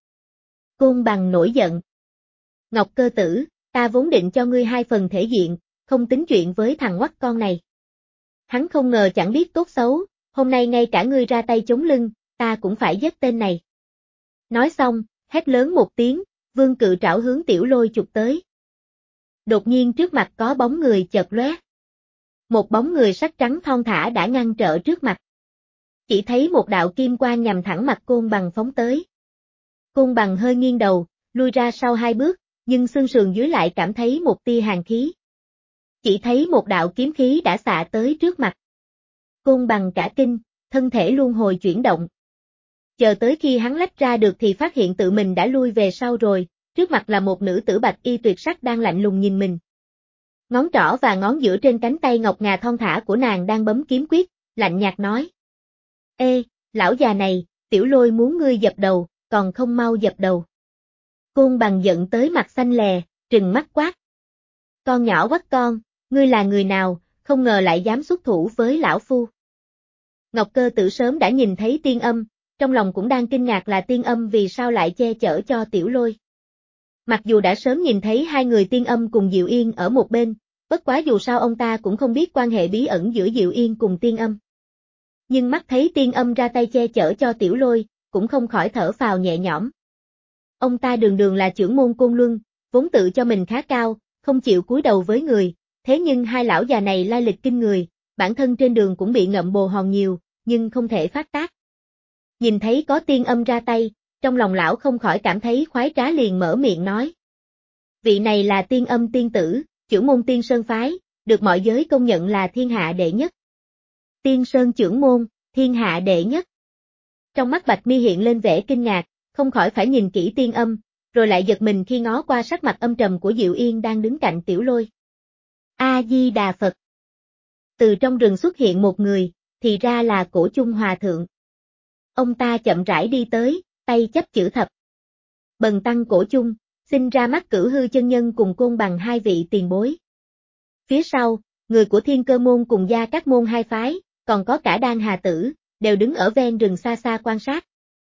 Côn Bằng nổi giận. Ngọc Cơ Tử, ta vốn định cho ngươi hai phần thể diện, không tính chuyện với thằng quắt con này. Hắn không ngờ chẳng biết tốt xấu, hôm nay ngay cả ngươi ra tay chống lưng, ta cũng phải giết tên này. Nói xong, hét lớn một tiếng, vương cự trảo hướng Tiểu Lôi chụp tới. Đột nhiên trước mặt có bóng người chợt lóe. Một bóng người sắc trắng thon thả đã ngăn trở trước mặt. Chỉ thấy một đạo kim quang nhằm thẳng mặt Côn Bằng phóng tới. Côn Bằng hơi nghiêng đầu, lui ra sau hai bước, nhưng xương sườn dưới lại cảm thấy một tia hàn khí. Chỉ thấy một đạo kiếm khí đã xạ tới trước mặt. Côn Bằng cả kinh, thân thể luân hồi chuyển động. Chờ tới khi hắn lách ra được thì phát hiện tự mình đã lui về sau rồi, trước mặt là một nữ tử bạch y tuyệt sắc đang lạnh lùng nhìn mình. Ngón trỏ và ngón giữa trên cánh tay ngọc ngà thon thả của nàng đang bấm kiếm quyết, lạnh nhạt nói. Ê, lão già này, Tiểu Lôi muốn ngươi dập đầu, còn không mau dập đầu. Côn Bằng giận tới mặt xanh lè, trừng mắt quát. Con nhỏ quắt con, ngươi là người nào, không ngờ lại dám xuất thủ với lão phu. Ngọc Cơ Tử sớm đã nhìn thấy Tiên Âm, trong lòng cũng đang kinh ngạc là Tiên Âm vì sao lại che chở cho Tiểu Lôi. Mặc dù đã sớm nhìn thấy hai người Tiên Âm cùng Diệu Yên ở một bên, bất quá dù sao ông ta cũng không biết quan hệ bí ẩn giữa Diệu Yên cùng Tiên Âm. Nhưng mắt thấy Tiên Âm ra tay che chở cho Tiểu Lôi, cũng không khỏi thở phào nhẹ nhõm. Ông ta đường đường là trưởng môn Côn Luân, vốn tự cho mình khá cao, không chịu cúi đầu với người, thế nhưng hai lão già này lai lịch kinh người, bản thân trên đường cũng bị ngậm bồ hòn nhiều, nhưng không thể phát tác. Nhìn thấy có Tiên Âm ra tay, trong lòng lão không khỏi cảm thấy khoái trá liền mở miệng nói. Vị này là Tiên Âm tiên tử, trưởng môn Tiên Sơn phái, được mọi giới công nhận là thiên hạ đệ nhất. Tiên Sơn trưởng môn, thiên hạ đệ nhất. Trong mắt Bạch Mi hiện lên vẻ kinh ngạc, không khỏi phải nhìn kỹ Tiên Âm, rồi lại giật mình khi ngó qua sắc mặt âm trầm của Diệu Yên đang đứng cạnh Tiểu Lôi. A-di-đà Phật. Từ trong rừng xuất hiện một người, thì ra là Cổ Chung Hòa Thượng. Ông ta chậm rãi đi tới, tay chấp chữ thập. Bần tăng Cổ Chung, xin ra mắt Cửu Hư chân nhân cùng Côn Bằng hai vị tiền bối. Phía sau, người của Thiên Cơ môn cùng Gia Các môn hai phái, còn có cả Đan Hà Tử, đều đứng ở ven rừng xa xa quan sát.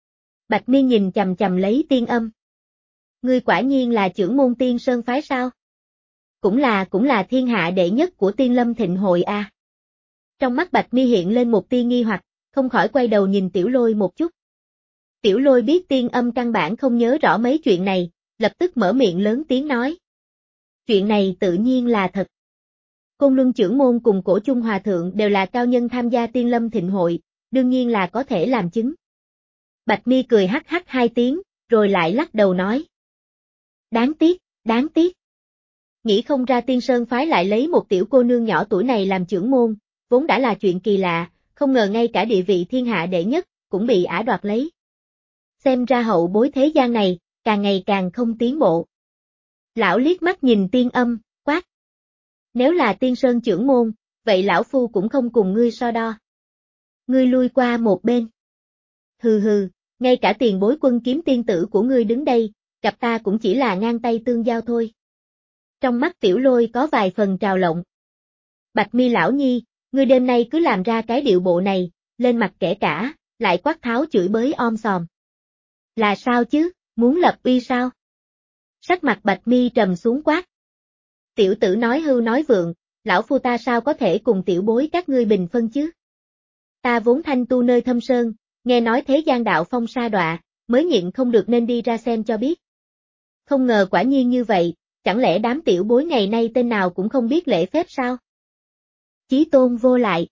Bạch Mi nhìn chằm chằm lấy Tiên Âm. Ngươi quả nhiên là trưởng môn Tiên Sơn phái sao? Cũng là cũng là thiên hạ đệ nhất của Tiên Lâm Thịnh hội a. À. Trong mắt Bạch Mi hiện lên một tia nghi hoặc, không khỏi quay đầu nhìn Tiểu Lôi một chút. Tiểu Lôi biết Tiên Âm căn bản không nhớ rõ mấy chuyện này, lập tức mở miệng lớn tiếng nói. Chuyện này tự nhiên là thật. Côn Luân trưởng môn cùng Cổ Chung Hòa Thượng đều là cao nhân tham gia Tiên Lâm Thịnh hội, đương nhiên là có thể làm chứng. Bạch Mi cười hắc hắc hai tiếng, rồi lại lắc đầu nói. Đáng tiếc, đáng tiếc. Nghĩ không ra Tiên Sơn phái lại lấy một tiểu cô nương nhỏ tuổi này làm trưởng môn, vốn đã là chuyện kỳ lạ, không ngờ ngay cả địa vị thiên hạ đệ nhất, cũng bị ả đoạt lấy. Xem ra hậu bối thế gian này, càng ngày càng không tiến bộ. Lão liếc mắt nhìn Tiên Âm, quát. Nếu là Tiên Sơn trưởng môn, vậy lão phu cũng không cùng ngươi so đo. Ngươi lui qua một bên. Hừ hừ, ngay cả tiền bối quân kiếm tiên tử của ngươi đứng đây, gặp ta cũng chỉ là ngang tay tương giao thôi. Trong mắt Tiểu Lôi có vài phần trào lộng. Bạch Mi lão nhi, ngươi đêm nay cứ làm ra cái điệu bộ này, lên mặt kẻ cả, lại quát tháo chửi bới om sòm. Là sao chứ, muốn lập uy sao? Sắc mặt Bạch Mi trầm xuống quát. Tiểu tử nói hưu nói vượng, lão phu ta sao có thể cùng tiểu bối các ngươi bình phân chứ? Ta vốn thanh tu nơi thâm sơn, nghe nói thế gian đạo phong sa đọa, mới nhịn không được nên đi ra xem cho biết. Không ngờ quả nhiên như vậy, chẳng lẽ đám tiểu bối ngày nay tên nào cũng không biết lễ phép sao? Chí tôn vô lại.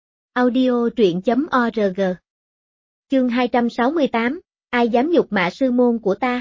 Audio truyện chấm org. Chương hai trăm sáu mươi tám, ai dám nhục mạ sư môn của ta?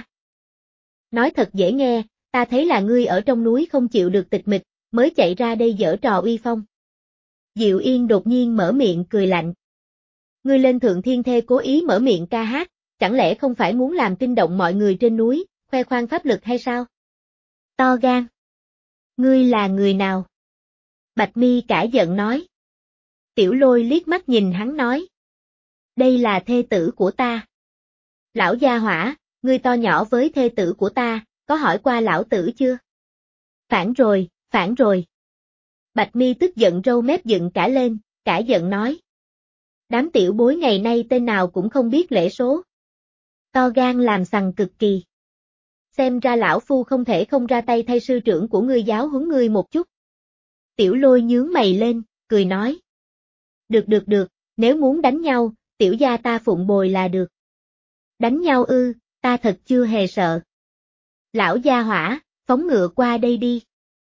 Nói thật dễ nghe, ta thấy là ngươi ở trong núi không chịu được tịch mịch, mới chạy ra đây giở trò uy phong. Diệu Yên đột nhiên mở miệng cười lạnh. Ngươi lên Thượng Thiên Thê cố ý mở miệng ca hát, chẳng lẽ không phải muốn làm kinh động mọi người trên núi, khoe khoang pháp lực hay sao? To gan. Ngươi là người nào? Bạch Mi cả giận nói. Tiểu Lôi liếc mắt nhìn hắn nói. Đây là thê tử của ta. Lão gia hỏa, ngươi to nhỏ với thê tử của ta, có hỏi qua lão tử chưa? Phản rồi, phản rồi. Bạch Mi tức giận râu mép dựng cả lên, cả giận nói. Đám tiểu bối ngày nay tên nào cũng không biết lễ số. To gan làm sằng cực kỳ. Xem ra lão phu không thể không ra tay thay sư trưởng của ngươi giáo huấn ngươi một chút. Tiểu Lôi nhướng mày lên, cười nói. Được được được, nếu muốn đánh nhau, tiểu gia ta phụng bồi là được. Đánh nhau ư, ta thật chưa hề sợ. Lão gia hỏa, phóng ngựa qua đây đi.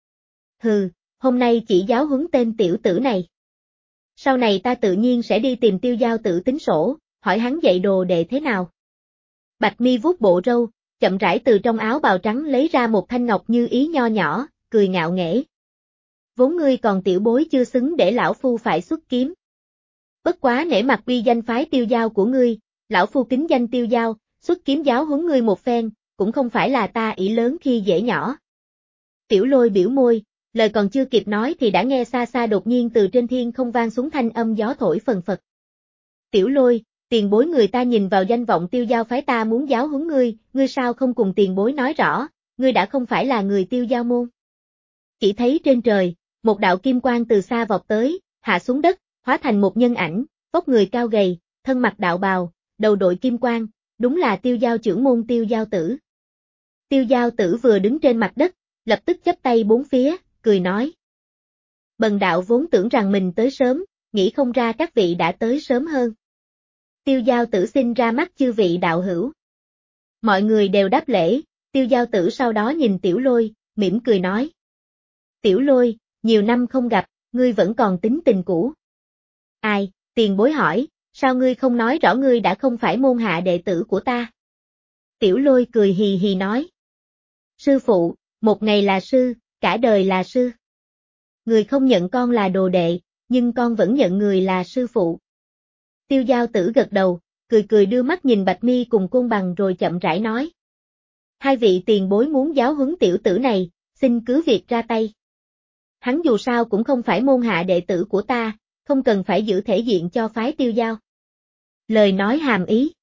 Hừ, hôm nay chỉ giáo huấn tên tiểu tử này. Sau này ta tự nhiên sẽ đi tìm Tiêu Giao Tử tính sổ, hỏi hắn dạy đồ đệ thế nào. Bạch Mi vuốt bộ râu, chậm rãi từ trong áo bào trắng lấy ra một thanh ngọc như ý nho nhỏ, cười ngạo nghễ. Vốn ngươi còn tiểu bối chưa xứng để lão phu phải xuất kiếm. Bất quá nể mặt uy danh phái Tiêu Giao của ngươi, lão phu kính danh Tiêu Giao, xuất kiếm giáo huấn ngươi một phen, cũng không phải là ta ỷ lớn khi dễ nhỏ. Tiểu Lôi biểu môi, lời còn chưa kịp nói thì đã nghe xa xa đột nhiên từ trên thiên không vang xuống thanh âm gió thổi phần phật. Tiểu Lôi, tiền bối người ta nhìn vào danh vọng Tiêu Giao phái ta muốn giáo huấn ngươi, ngươi sao không cùng tiền bối nói rõ, ngươi đã không phải là người Tiêu Giao môn. Chỉ thấy trên trời, một đạo kim quang từ xa vọt tới, hạ xuống đất, hóa thành một nhân ảnh, vóc người cao gầy, thân mặc đạo bào, đầu đội kim quang, đúng là Tiêu Giao trưởng môn Tiêu Giao Tử. Tiêu Giao Tử vừa đứng trên mặt đất, lập tức chắp tay bốn phía, cười nói. Bần đạo vốn tưởng rằng mình tới sớm, nghĩ không ra các vị đã tới sớm hơn. Tiêu Giao Tử xin ra mắt chư vị đạo hữu. Mọi người đều đáp lễ, Tiêu Giao Tử sau đó nhìn Tiểu Lôi, mỉm cười nói. Tiểu Lôi, nhiều năm không gặp, ngươi vẫn còn tính tình cũ. Ai, tiền bối hỏi, sao ngươi không nói rõ ngươi đã không phải môn hạ đệ tử của ta? Tiểu Lôi cười hì hì nói. Sư phụ, một ngày là sư, cả đời là sư. Người không nhận con là đồ đệ, nhưng con vẫn nhận người là sư phụ. Tiêu Giao Tử gật đầu, cười cười đưa mắt nhìn Bạch Mi cùng Côn Bằng rồi chậm rãi nói. Hai vị tiền bối muốn giáo huấn tiểu tử này, xin cứ việc ra tay. Hắn dù sao cũng không phải môn hạ đệ tử của ta, không cần phải giữ thể diện cho phái Tiêu Giao. Lời nói hàm ý.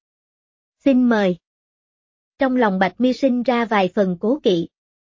Xin mời. Trong lòng Bạch Mi sinh ra vài phần cố kỵ.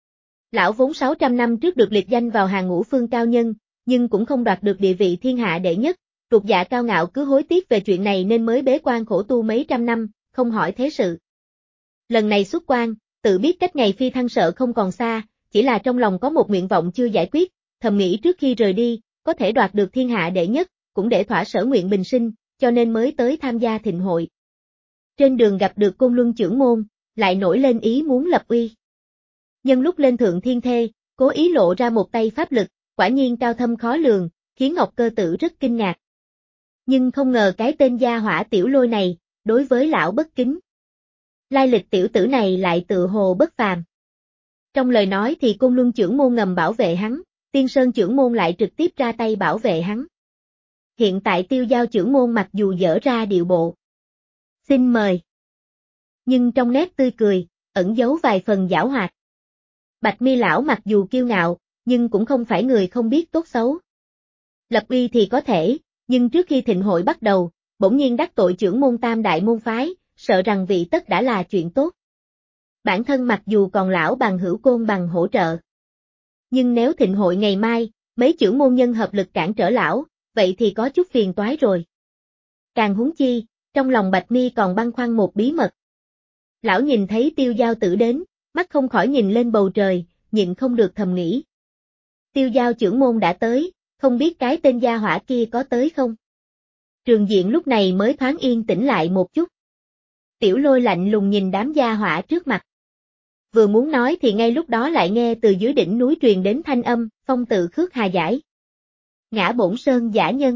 Lão vốn sáu trăm năm trước được liệt danh vào hàng ngũ phương cao nhân, nhưng cũng không đoạt được địa vị thiên hạ đệ nhất, trục dạ cao ngạo cứ hối tiếc về chuyện này nên mới bế quan khổ tu mấy trăm năm, không hỏi thế sự. Lần này xuất quan, tự biết cách ngày phi thăng sợ không còn xa, chỉ là trong lòng có một nguyện vọng chưa giải quyết, thầm nghĩ trước khi rời đi, có thể đoạt được thiên hạ đệ nhất, cũng để thỏa sở nguyện bình sinh, cho nên mới tới tham gia thịnh hội. Trên đường gặp được Côn Luân Chưởng Môn, lại nổi lên ý muốn lập uy. Nhân lúc lên thượng thiên thê, cố ý lộ ra một tay pháp lực, quả nhiên cao thâm khó lường, khiến Ngọc Cơ Tử rất kinh ngạc. Nhưng không ngờ cái tên gia hỏa Tiểu Lôi này, đối với lão bất kính. Lai lịch tiểu tử này lại tự hồ bất phàm. Trong lời nói thì Côn Luân Chưởng Môn ngầm bảo vệ hắn, Tiên Sơn Chưởng Môn lại trực tiếp ra tay bảo vệ hắn. Hiện tại Tiêu Giao Chưởng Môn mặc dù dở ra điệu bộ. Xin mời. Nhưng trong nét tươi cười, ẩn giấu vài phần giảo hoạt. Bạch Mi lão mặc dù kiêu ngạo, nhưng cũng không phải người không biết tốt xấu. Lập uy thì có thể, nhưng trước khi thịnh hội bắt đầu, bỗng nhiên đắc tội chưởng môn tam đại môn phái, sợ rằng vị tất đã là chuyện tốt. Bản thân mặc dù còn lão bằng hữu Côn bằng hỗ trợ. Nhưng nếu thịnh hội ngày mai, mấy chưởng môn nhân hợp lực cản trở lão, vậy thì có chút phiền toái rồi. Càng huống chi, trong lòng Bạch Mi còn băn khoăn một bí mật. Lão nhìn thấy Tiêu Giao Tử đến, mắt không khỏi nhìn lên bầu trời, nhịn không được thầm nghĩ. Tiêu Giao Chưởng Môn đã tới, không biết cái tên gia hỏa kia có tới không? Trường diện lúc này mới thoáng yên tĩnh lại một chút. Tiểu Lôi lạnh lùng nhìn đám gia hỏa trước mặt. Vừa muốn nói thì ngay lúc đó lại nghe từ dưới đỉnh núi truyền đến thanh âm, phong tự khước hà giải. Ngã bổn sơn giả nhân.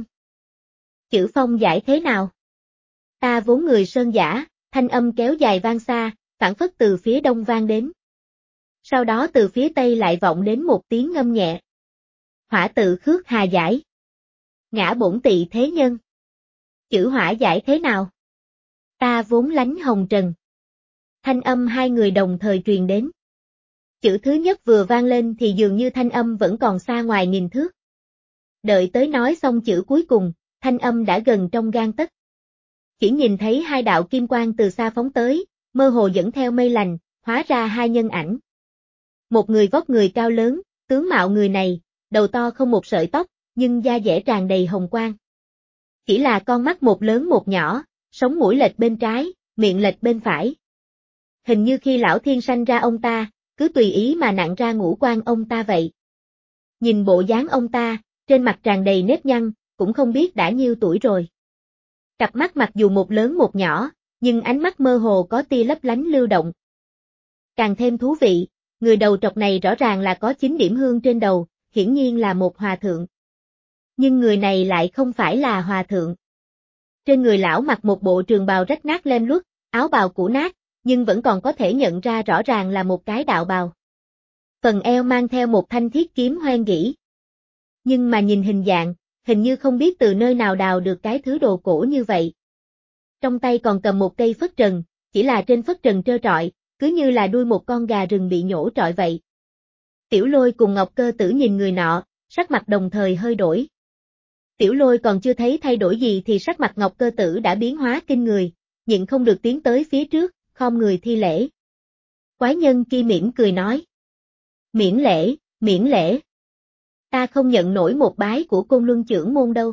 Chữ phong giải thế nào? Ta vốn người sơn giả, thanh âm kéo dài vang xa, phảng phất từ phía đông vang đến. Sau đó từ phía tây lại vọng đến một tiếng ngâm nhẹ. Hỏa tự khước hà giải. Ngã bổn tỵ thế nhân. Chữ hỏa giải thế nào? Ta vốn lánh hồng trần. Thanh âm hai người đồng thời truyền đến. Chữ thứ nhất vừa vang lên thì dường như thanh âm vẫn còn xa ngoài nghìn thước. Đợi tới nói xong chữ cuối cùng, thanh âm đã gần trong gang tấc. Chỉ nhìn thấy hai đạo kim quang từ xa phóng tới, mơ hồ dẫn theo mây lành, hóa ra hai nhân ảnh. Một người vóc người cao lớn, tướng mạo người này, đầu to không một sợi tóc, nhưng da dẻ tràn đầy hồng quang. Chỉ là con mắt một lớn một nhỏ, sống mũi lệch bên trái, miệng lệch bên phải. Hình như khi lão thiên sanh ra ông ta, cứ tùy ý mà nặng ra ngũ quan ông ta vậy. Nhìn bộ dáng ông ta, trên mặt tràn đầy nếp nhăn, cũng không biết đã nhiêu tuổi rồi. Cặp mắt mặc dù một lớn một nhỏ, nhưng ánh mắt mơ hồ có tia lấp lánh lưu động. Càng thêm thú vị, người đầu trọc này rõ ràng là có chín điểm hương trên đầu, hiển nhiên là một hòa thượng. Nhưng người này lại không phải là hòa thượng. Trên người lão mặc một bộ trường bào rách nát lem luốc, áo bào cũ nát, nhưng vẫn còn có thể nhận ra rõ ràng là một cái đạo bào. Phần eo mang theo một thanh thiết kiếm hoen gỉ. Nhưng mà nhìn hình dạng, hình như không biết từ nơi nào đào được cái thứ đồ cổ như vậy. Trong tay còn cầm một cây phất trần, chỉ là trên phất trần trơ trọi, cứ như là đuôi một con gà rừng bị nhổ trọi vậy. Tiểu Lôi cùng Ngọc Cơ Tử nhìn người nọ, sắc mặt đồng thời hơi đổi. Tiểu Lôi còn chưa thấy thay đổi gì thì sắc mặt Ngọc Cơ Tử đã biến hóa kinh người, nhịn không được tiến tới phía trước, khom người thi lễ. Quái nhân kia mỉm cười nói. Miễn lễ, miễn lễ. Ta không nhận nổi một bái của Côn Luân Chưởng Môn đâu.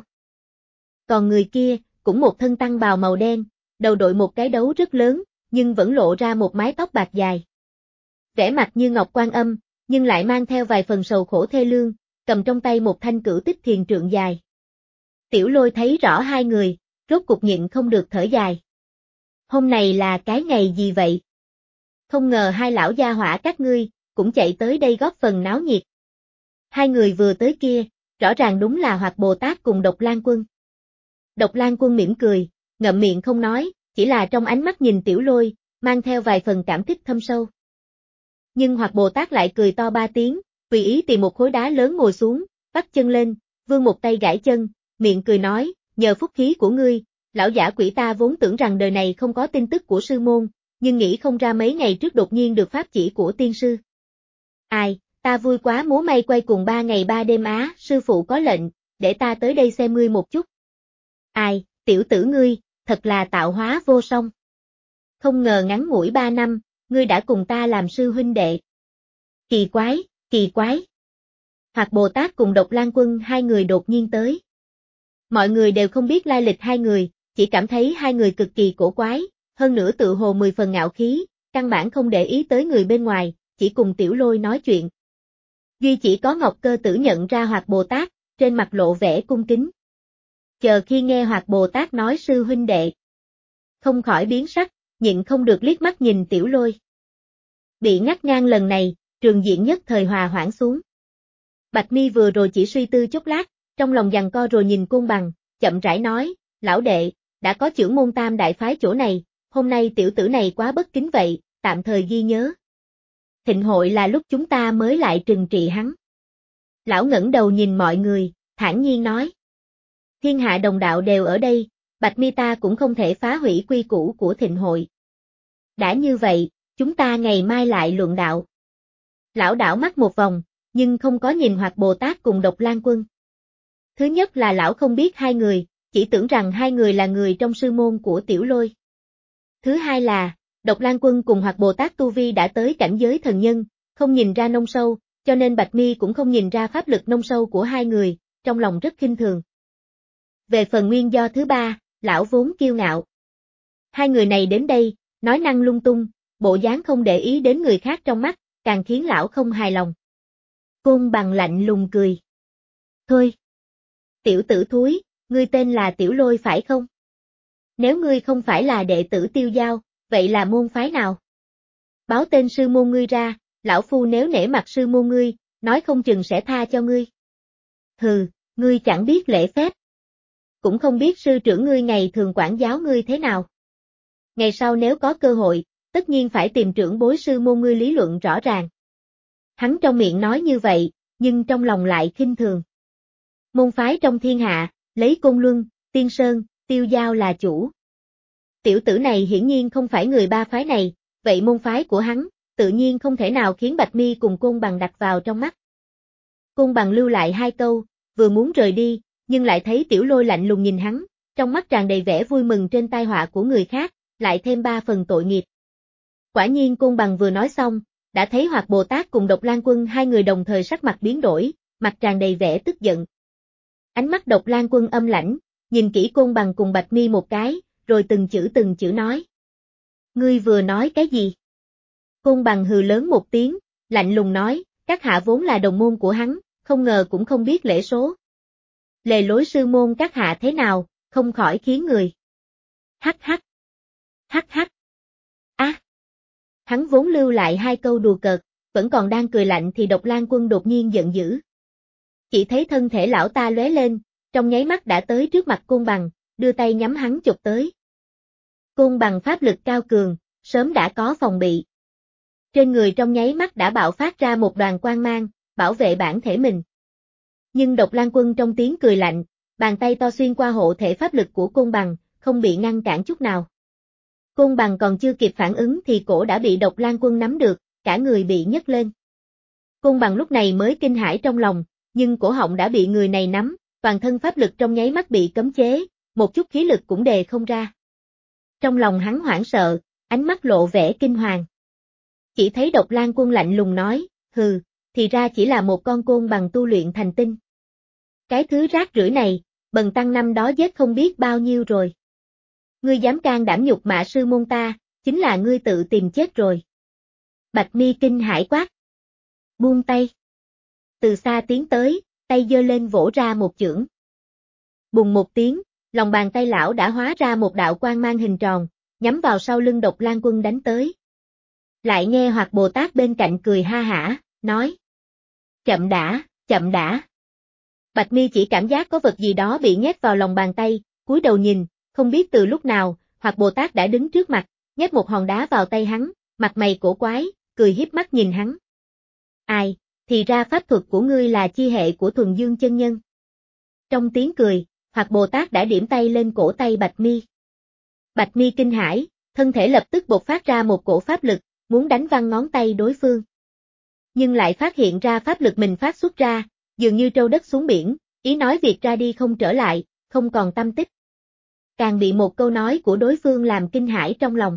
Còn người kia, cũng một thân tăng bào màu đen, đầu đội một cái đấu rất lớn, nhưng vẫn lộ ra một mái tóc bạc dài. Vẻ mặt như ngọc quan âm, nhưng lại mang theo vài phần sầu khổ thê lương, cầm trong tay một thanh cửu tích thiền trượng dài. Tiểu Lôi thấy rõ hai người, rốt cục nhịn không được thở dài. Hôm này là cái ngày gì vậy? Không ngờ hai lão gia hỏa các ngươi, cũng chạy tới đây góp phần náo nhiệt. Hai người vừa tới kia, rõ ràng đúng là Hoạt Bồ Tát cùng Độc Lan Quân. Độc Lan Quân mỉm cười, ngậm miệng không nói, chỉ là trong ánh mắt nhìn Tiểu Lôi, mang theo vài phần cảm kích thâm sâu. Nhưng Hoạt Bồ Tát lại cười to ba tiếng, tùy ý tìm một khối đá lớn ngồi xuống, bắt chân lên, vươn một tay gãi chân, miệng cười nói, nhờ phúc khí của ngươi, lão giả quỷ ta vốn tưởng rằng đời này không có tin tức của sư môn, nhưng nghĩ không ra mấy ngày trước đột nhiên được pháp chỉ của tiên sư. Ai, ta vui quá múa may quay cùng ba ngày ba đêm á, sư phụ có lệnh, để ta tới đây xem ngươi một chút. Ai, tiểu tử ngươi, thật là tạo hóa vô song. Không ngờ ngắn ngủi ba năm, ngươi đã cùng ta làm sư huynh đệ. Kỳ quái, kỳ quái. Hoạt Bồ Tát cùng Độc Lan Quân hai người đột nhiên tới. Mọi người đều không biết lai lịch hai người, chỉ cảm thấy hai người cực kỳ cổ quái, hơn nữa tự hồ mười phần ngạo khí, căn bản không để ý tới người bên ngoài, chỉ cùng Tiểu Lôi nói chuyện. Duy chỉ có Ngọc Cơ Tử nhận ra Hoạt Bồ Tát, trên mặt lộ vẻ cung kính. Chờ khi nghe Hoạt Bồ Tát nói sư huynh đệ, không khỏi biến sắc, nhịn không được liếc mắt nhìn Tiểu Lôi. Bị ngắt ngang lần này, trường diện nhất thời hòa hoãn xuống. Bạch Mi vừa rồi chỉ suy tư chốc lát, trong lòng giằng co rồi nhìn Côn Bằng, chậm rãi nói, lão đệ, đã có chưởng môn tam đại phái chỗ này, hôm nay tiểu tử này quá bất kính vậy, tạm thời ghi nhớ. Thịnh hội là lúc chúng ta mới lại trừng trị hắn. Lão ngẩng đầu nhìn mọi người, thản nhiên nói. Thiên hạ đồng đạo đều ở đây, Bạch Mi ta cũng không thể phá hủy quy củ của thịnh hội. Đã như vậy, chúng ta ngày mai lại luận đạo. Lão đảo mắt một vòng, nhưng không có nhìn Hoạt Bồ Tát cùng Độc Lan Quân. Thứ nhất là lão không biết hai người, chỉ tưởng rằng hai người là người trong sư môn của Tiểu Lôi. Thứ hai là, Độc Lan Quân cùng Hoạt Bồ Tát tu vi đã tới cảnh giới thần nhân, không nhìn ra nông sâu, cho nên Bạch Mi cũng không nhìn ra pháp lực nông sâu của hai người, trong lòng rất khinh thường. Về phần nguyên do thứ ba, lão vốn kiêu ngạo. Hai người này đến đây, nói năng lung tung, bộ dáng không để ý đến người khác trong mắt, càng khiến lão không hài lòng. Côn Bằng lạnh lùng cười. Thôi. Tiểu tử thúi, ngươi tên là Tiểu Lôi phải không? Nếu ngươi không phải là đệ tử Tiêu Giao, vậy là môn phái nào? Báo tên sư môn ngươi ra, lão phu nếu nể mặt sư môn ngươi, nói không chừng sẽ tha cho ngươi. Hừ, ngươi chẳng biết lễ phép. Cũng không biết sư trưởng ngươi ngày thường quản giáo ngươi thế nào. Ngày sau nếu có cơ hội, tất nhiên phải tìm trưởng bối sư môn ngươi lý luận rõ ràng. Hắn trong miệng nói như vậy, nhưng trong lòng lại khinh thường. Môn phái trong thiên hạ, lấy Côn Luân, Tiên Sơn, Tiêu Giao là chủ. Tiểu tử này hiển nhiên không phải người ba phái này, vậy môn phái của hắn, tự nhiên không thể nào khiến Bạch Mi cùng Côn Bằng đặt vào trong mắt. Côn Bằng lưu lại hai câu, vừa muốn rời đi, nhưng lại thấy Tiểu Lôi lạnh lùng nhìn hắn, trong mắt tràn đầy vẻ vui mừng trên tai họa của người khác, lại thêm ba phần tội nghiệp. Quả nhiên Côn Bằng vừa nói xong, đã thấy Hoạt Bồ Tát cùng Độc Lan Quân hai người đồng thời sắc mặt biến đổi, mặt tràn đầy vẻ tức giận. Ánh mắt Độc Lan Quân âm lãnh, nhìn kỹ Côn Bằng cùng Bạch Mi một cái, rồi từng chữ từng chữ nói. Ngươi vừa nói cái gì? Côn Bằng hừ lớn một tiếng, lạnh lùng nói, các hạ vốn là đồng môn của hắn, không ngờ cũng không biết lễ số. Lề lối sư môn các hạ thế nào, không khỏi khiến người. Hắc hắc. Hắc hắc. Á. Hắn vốn lưu lại hai câu đùa cợt, vẫn còn đang cười lạnh thì Độc Lan Quân đột nhiên giận dữ. Chỉ thấy thân thể lão ta lóe lên, trong nháy mắt đã tới trước mặt Côn Bằng, đưa tay nhắm hắn chụp tới. Côn Bằng pháp lực cao cường, sớm đã có phòng bị. Trên người trong nháy mắt đã bạo phát ra một đoàn quang mang, bảo vệ bản thể mình. Nhưng Độc Lan Quân trong tiếng cười lạnh, bàn tay to xuyên qua hộ thể pháp lực của Côn Bằng, không bị ngăn cản chút nào. Côn Bằng còn chưa kịp phản ứng thì cổ đã bị Độc Lan Quân nắm được, cả người bị nhấc lên. Côn Bằng lúc này mới kinh hãi trong lòng, nhưng cổ họng đã bị người này nắm, toàn thân pháp lực trong nháy mắt bị cấm chế, một chút khí lực cũng đề không ra. Trong lòng hắn hoảng sợ, ánh mắt lộ vẻ kinh hoàng. Chỉ thấy Độc Lan Quân lạnh lùng nói, hừ, thì ra chỉ là một con côn bằng tu luyện thành tinh. Cái thứ rác rưởi này, bần tăng năm đó giết không biết bao nhiêu rồi. Ngươi dám can đảm nhục mạ sư môn ta, chính là ngươi tự tìm chết rồi. Bạch Mi kinh hãi quát. Buông tay. Từ xa tiến tới, tay giơ lên vỗ ra một chưởng. Bùng một tiếng, lòng bàn tay lão đã hóa ra một đạo quang mang hình tròn, nhắm vào sau lưng Độc Lan Quân đánh tới. Lại nghe Hoạt Bồ Tát bên cạnh cười ha hả, nói. Chậm đã, chậm đã. Bạch Mi chỉ cảm giác có vật gì đó bị nhét vào lòng bàn tay, cúi đầu nhìn, không biết từ lúc nào, Hoạt Bồ Tát đã đứng trước mặt, nhét một hòn đá vào tay hắn, mặt mày cổ quái, cười hiếp mắt nhìn hắn. Ai, thì ra pháp thuật của ngươi là chi hệ của Thuần Dương chân nhân. Trong tiếng cười, Hoạt Bồ Tát đã điểm tay lên cổ tay Bạch Mi. Bạch Mi kinh hãi, thân thể lập tức bộc phát ra một cổ pháp lực, muốn đánh văng ngón tay đối phương. Nhưng lại phát hiện ra pháp lực mình phát xuất ra, dường như trâu đất xuống biển, ý nói việc ra đi không trở lại, không còn tâm tích. Càng bị một câu nói của đối phương làm kinh hãi trong lòng.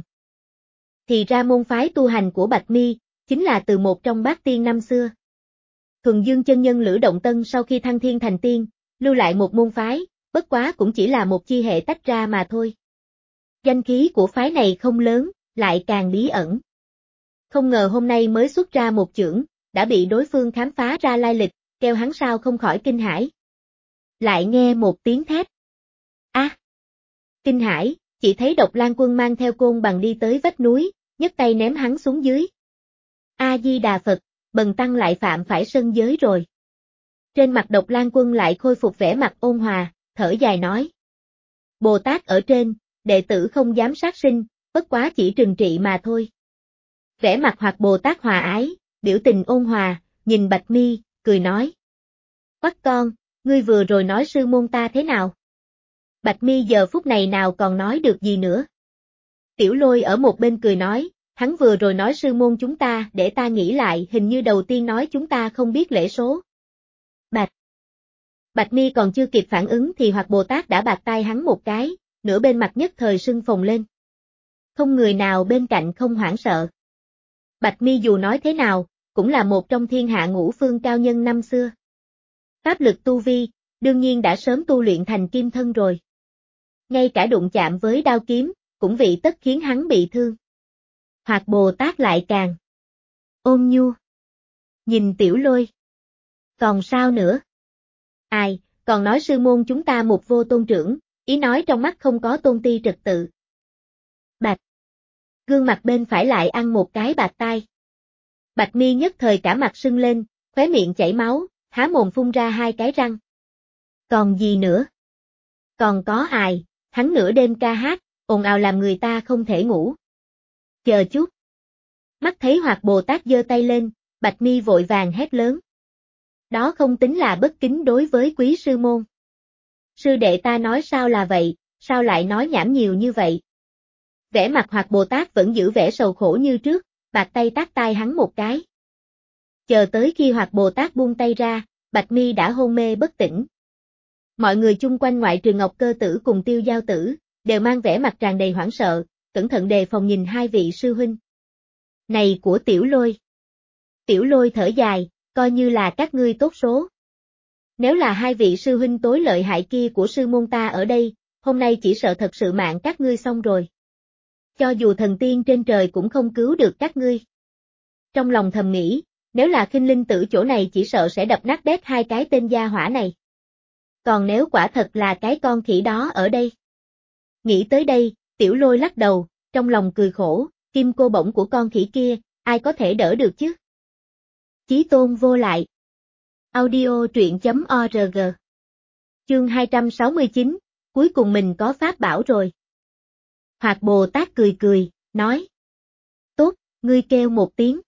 Thì ra môn phái tu hành của Bạch Mi, chính là từ một trong bát tiên năm xưa. Thuần Dương chân nhân Lữ Động Tân sau khi thăng thiên thành tiên, lưu lại một môn phái, bất quá cũng chỉ là một chi hệ tách ra mà thôi. Danh khí của phái này không lớn, lại càng bí ẩn. Không ngờ hôm nay mới xuất ra một chưởng, đã bị đối phương khám phá ra lai lịch, kêu hắn sao không khỏi kinh hãi. Lại nghe một tiếng thét. A! À! Kinh hãi, chỉ thấy Độc Lang Quân mang theo côn bằng đi tới vách núi, nhấc tay ném hắn xuống dưới. A-di-đà Phật, bần tăng lại phạm phải sân giới rồi. Trên mặt Độc Lang Quân lại khôi phục vẻ mặt ôn hòa, thở dài nói. Bồ Tát ở trên, đệ tử không dám sát sinh, bất quá chỉ trừng trị mà thôi. Vẻ mặt Hoạt Bồ Tát hòa ái, biểu tình ôn hòa, nhìn Bạch Mi, cười nói. Quắc con, ngươi vừa rồi nói sư môn ta thế nào? Bạch Mi giờ phút này nào còn nói được gì nữa. Tiểu Lôi ở một bên cười nói, hắn vừa rồi nói sư môn chúng ta, để ta nghĩ lại, hình như đầu tiên nói chúng ta không biết lễ số. Bạch. Bạch Mi còn chưa kịp phản ứng thì Hoạt Bồ Tát đã bạt tai hắn một cái, nửa bên mặt nhất thời sưng phồng lên. Không người nào bên cạnh không hoảng sợ. Bạch Mi dù nói thế nào, cũng là một trong thiên hạ ngũ phương cao nhân năm xưa. Pháp lực tu vi, đương nhiên đã sớm tu luyện thành kim thân rồi. Ngay cả đụng chạm với đao kiếm, cũng vị tất khiến hắn bị thương. Hoạt Bồ Tát lại càng ôn nhu. Nhìn Tiểu Lôi. Còn sao nữa? Ai, còn nói sư môn chúng ta một vô tôn trưởng, ý nói trong mắt không có tôn ti trật tự. Bạch. Gương mặt bên phải lại ăn một cái bạt tai. Bạch Mi nhất thời cả mặt sưng lên, khóe miệng chảy máu, há mồm phun ra hai cái răng. Còn gì nữa? Còn có ai, hắn nửa đêm ca hát, ồn ào làm người ta không thể ngủ. Chờ chút. Mắt thấy Hoạt Bồ Tát giơ tay lên, Bạch Mi vội vàng hét lớn. Đó không tính là bất kính đối với quý sư môn. Sư đệ ta nói sao là vậy, sao lại nói nhảm nhiều như vậy? Vẻ mặt Hoạt Bồ Tát vẫn giữ vẻ sầu khổ như trước, bạt tay tát tai hắn một cái. Chờ tới khi Hoạt Bồ Tát buông tay ra, Bạch Mi đã hôn mê bất tỉnh. Mọi người chung quanh ngoại trừ Ngọc Cơ Tử cùng Tiêu Giao Tử, đều mang vẻ mặt tràn đầy hoảng sợ, cẩn thận đề phòng nhìn hai vị sư huynh. Này của Tiểu Lôi. Tiểu Lôi thở dài, coi như là các ngươi tốt số. Nếu là hai vị sư huynh tối lợi hại kia của sư môn ta ở đây, hôm nay chỉ sợ thật sự mạng các ngươi xong rồi. Cho dù thần tiên trên trời cũng không cứu được các ngươi. Trong lòng thầm nghĩ, nếu là Khinh Linh Tử chỗ này chỉ sợ sẽ đập nát bét hai cái tên gia hỏa này. Còn nếu quả thật là cái con khỉ đó ở đây. Nghĩ tới đây, Tiểu Lôi lắc đầu, trong lòng cười khổ, kim cô bổng của con khỉ kia, ai có thể đỡ được chứ? Chí tôn vô lại. Audio truyện chấm org. Chương hai trăm sáu mươi chín, cuối cùng mình có pháp bảo rồi. Hoạt Bồ Tát cười cười, nói. Tốt, ngươi kêu một tiếng.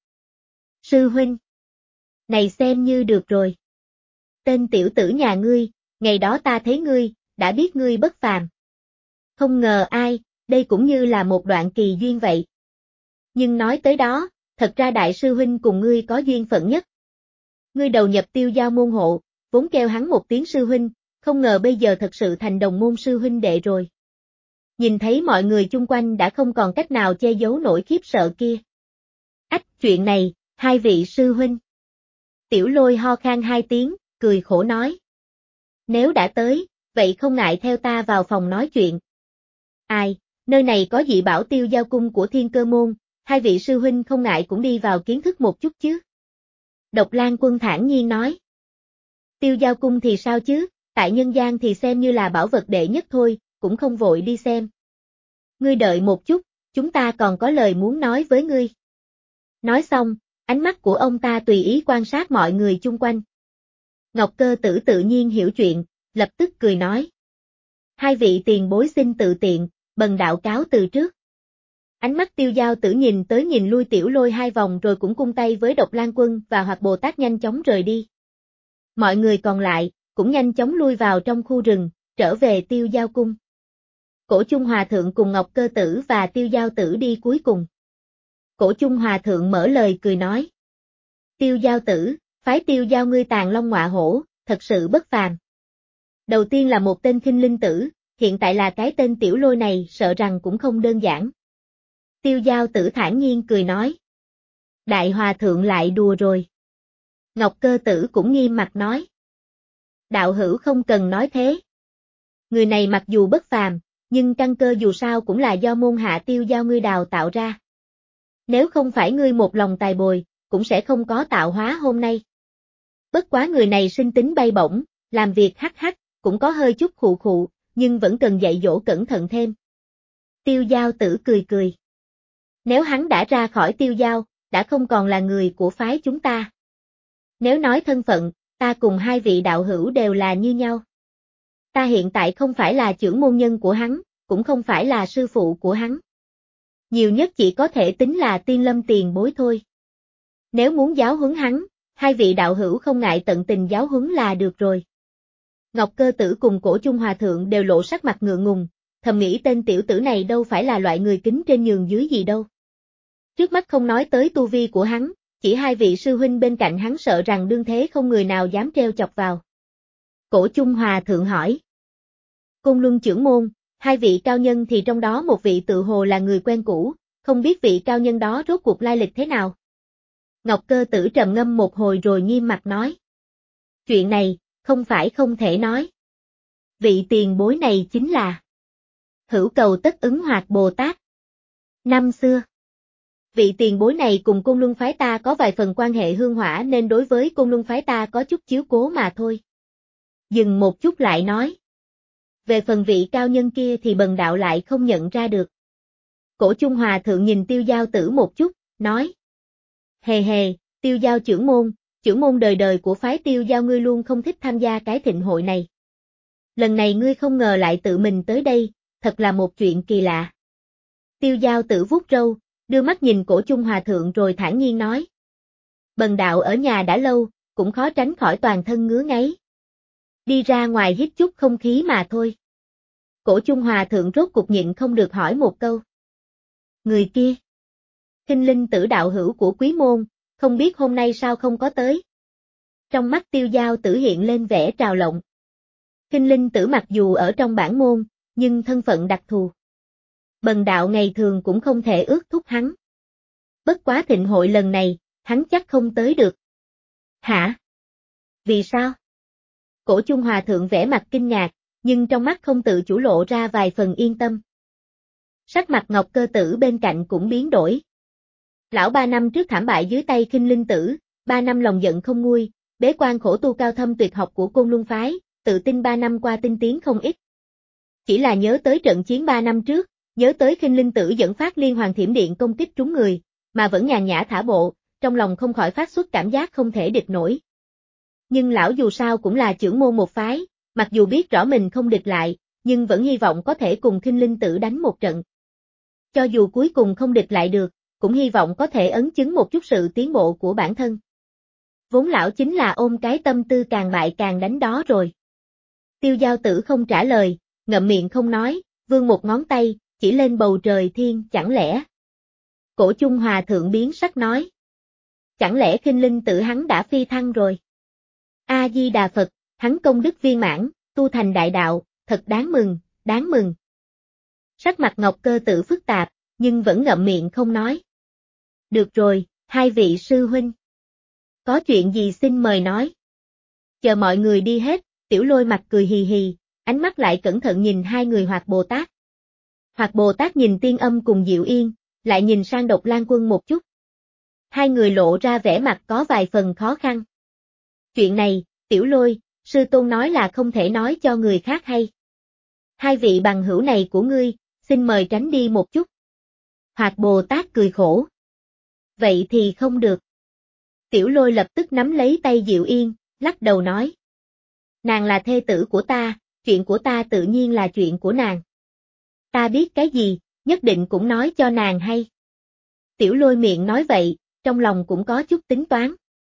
Sư huynh. Này xem như được rồi. Tên tiểu tử nhà ngươi, ngày đó ta thấy ngươi, đã biết ngươi bất phàm. Không ngờ ai, đây cũng như là một đoạn kỳ duyên vậy. Nhưng nói tới đó, thật ra đại sư huynh cùng ngươi có duyên phận nhất. Ngươi đầu nhập Tiêu Giao môn hộ, vốn kêu hắn một tiếng sư huynh, không ngờ bây giờ thật sự thành đồng môn sư huynh đệ rồi. Nhìn thấy mọi người chung quanh đã không còn cách nào che giấu nỗi khiếp sợ kia. Ách, chuyện này, hai vị sư huynh. Tiểu Lôi ho khan hai tiếng, cười khổ nói. Nếu đã tới, vậy không ngại theo ta vào phòng nói chuyện. Ai, nơi này có dị bảo Tiêu Giao cung của Thiên Cơ môn, hai vị sư huynh không ngại cũng đi vào kiến thức một chút chứ. Độc Lang Quân thản nhiên nói. Tiêu Giao cung thì sao chứ, tại nhân gian thì xem như là bảo vật đệ nhất thôi, cũng không vội đi xem. Ngươi đợi một chút, chúng ta còn có lời muốn nói với ngươi. Nói xong, ánh mắt của ông ta tùy ý quan sát mọi người chung quanh. Ngọc Cơ Tử tự nhiên hiểu chuyện, lập tức cười nói. Hai vị tiền bối xin tự tiện, bần đạo cáo từ trước. Ánh mắt Tiêu Giao Tử nhìn tới nhìn lui Tiểu Lôi hai vòng rồi cũng cung tay với Độc Lang Quân và Hoạt Bồ Tát nhanh chóng rời đi. Mọi người còn lại, cũng nhanh chóng lui vào trong khu rừng, trở về Tiêu Giao cung. Cổ Chung Hòa Thượng cùng Ngọc Cơ Tử và Tiêu Giao Tử đi cuối cùng. Cổ Chung Hòa Thượng mở lời cười nói. Tiêu Giao Tử, phái Tiêu Giao ngươi tàn long ngọa hổ, thật sự bất phàm. Đầu tiên là một tên Khinh Linh Tử, hiện tại là cái tên Tiểu Lôi này sợ rằng cũng không đơn giản. Tiêu Giao Tử thản nhiên cười nói. Đại Hòa Thượng lại đùa rồi. Ngọc Cơ Tử cũng nghiêm mặt nói. Đạo hữu không cần nói thế. Người này mặc dù bất phàm, nhưng căn cơ dù sao cũng là do môn hạ Tiêu Giao ngươi đào tạo ra. Nếu không phải ngươi một lòng tài bồi, cũng sẽ không có tạo hóa hôm nay. Bất quá người này sinh tính bay bổng, làm việc hắc hắc, cũng có hơi chút khụ khụ, nhưng vẫn cần dạy dỗ cẩn thận thêm. Tiêu Giao Tử cười cười. Nếu hắn đã ra khỏi Tiêu Giao, đã không còn là người của phái chúng ta. Nếu nói thân phận, ta cùng hai vị đạo hữu đều là như nhau. Ta hiện tại không phải là trưởng môn nhân của hắn, cũng không phải là sư phụ của hắn. Nhiều nhất chỉ có thể tính là Tiên Lâm tiền bối thôi. Nếu muốn giáo huấn hắn, hai vị đạo hữu không ngại tận tình giáo huấn là được rồi. Ngọc Cơ Tử cùng Cổ Chung Hòa Thượng đều lộ sắc mặt ngượng ngùng, thầm nghĩ tên tiểu tử này đâu phải là loại người kính trên nhường dưới gì đâu. Trước mắt không nói tới tu vi của hắn, chỉ hai vị sư huynh bên cạnh hắn sợ rằng đương thế không người nào dám treo chọc vào. Cổ Chung Hòa Thượng hỏi. Côn Luân trưởng môn, hai vị cao nhân thì trong đó một vị tự hồ là người quen cũ, không biết vị cao nhân đó rốt cuộc lai lịch thế nào. Ngọc Cơ Tử trầm ngâm một hồi rồi nghiêm mặt nói. Chuyện này, không phải không thể nói. Vị tiền bối này chính là Hữu Cầu Tất Ứng Hoạt Bồ Tát. Năm xưa, vị tiền bối này cùng Côn Luân phái ta có vài phần quan hệ hương hỏa nên đối với Côn Luân phái ta có chút chiếu cố mà thôi. Dừng một chút lại nói. Về phần vị cao nhân kia thì bần đạo lại không nhận ra được. Cổ Chung Hòa Thượng nhìn Tiêu Giao Tử một chút, nói. Hề hề, Tiêu Giao trưởng môn, trưởng môn đời đời của phái Tiêu Giao ngươi luôn không thích tham gia cái thịnh hội này. Lần này ngươi không ngờ lại tự mình tới đây, thật là một chuyện kỳ lạ. Tiêu Giao Tử vuốt râu, đưa mắt nhìn Cổ Chung Hòa Thượng rồi thản nhiên nói. Bần đạo ở nhà đã lâu, cũng khó tránh khỏi toàn thân ngứa ngáy. Đi ra ngoài hít chút không khí mà thôi. Cổ Chung Hòa Thượng rốt cục nhịn không được hỏi một câu. Người kia. Kinh Linh Tử đạo hữu của Quý môn, không biết hôm nay sao không có tới. Trong mắt Tiêu Giao Tử hiện lên vẻ trào lộng. Kinh Linh Tử mặc dù ở trong bản môn, nhưng thân phận đặc thù. Bần đạo ngày thường cũng không thể ước thúc hắn. Bất quá thịnh hội lần này, hắn chắc không tới được. Hả? Vì sao? Cổ Chung Hòa Thượng vẻ mặt kinh ngạc, nhưng trong mắt không tự chủ lộ ra vài phần yên tâm. Sắc mặt Ngọc Cơ Tử bên cạnh cũng biến đổi. Lão ba năm trước thảm bại dưới tay Kinh Linh Tử, ba năm lòng giận không nguôi, bế quan khổ tu cao thâm tuyệt học của Côn Luân phái, tự tin ba năm qua tinh tiến không ít. Chỉ là nhớ tới trận chiến ba năm trước, nhớ tới Kinh Linh Tử dẫn phát liên hoàng thiểm điện công kích trúng người, mà vẫn nhàn nhã thả bộ, trong lòng không khỏi phát xuất cảm giác không thể địch nổi. Nhưng lão dù sao cũng là trưởng môn một phái, mặc dù biết rõ mình không địch lại, nhưng vẫn hy vọng có thể cùng Kinh Linh Tử đánh một trận. Cho dù cuối cùng không địch lại được, cũng hy vọng có thể ấn chứng một chút sự tiến bộ của bản thân. Vốn lão chính là ôm cái tâm tư càng bại càng đánh đó rồi. Tiêu Giao Tử không trả lời, ngậm miệng không nói, vươn một ngón tay, chỉ lên bầu trời thiên, chẳng lẽ. Cổ Chung Hòa Thượng biến sắc nói. Chẳng lẽ Kinh Linh Tử hắn đã phi thăng rồi? A-di-đà Phật, hắn công đức viên mãn, tu thành đại đạo, thật đáng mừng, đáng mừng. Sắc mặt Ngọc Cơ Tử phức tạp, nhưng vẫn ngậm miệng không nói. Được rồi, hai vị sư huynh. Có chuyện gì xin mời nói. Chờ mọi người đi hết, Tiểu Lôi mặt cười hì hì, ánh mắt lại cẩn thận nhìn hai người Hoạt Bồ Tát. Hoạt Bồ Tát nhìn Tiên Âm cùng Diệu Yên, lại nhìn sang Độc Lan Quân một chút. Hai người lộ ra vẻ mặt có vài phần khó khăn. Chuyện này, Tiểu Lôi, sư tôn nói là không thể nói cho người khác hay. Hai vị bằng hữu này của ngươi, xin mời tránh đi một chút. Hoạt Bồ Tát cười khổ. Vậy thì không được. Tiểu Lôi lập tức nắm lấy tay Diệu Yên, lắc đầu nói. Nàng là thê tử của ta, chuyện của ta tự nhiên là chuyện của nàng. Ta biết cái gì, nhất định cũng nói cho nàng hay. Tiểu Lôi miệng nói vậy, trong lòng cũng có chút tính toán.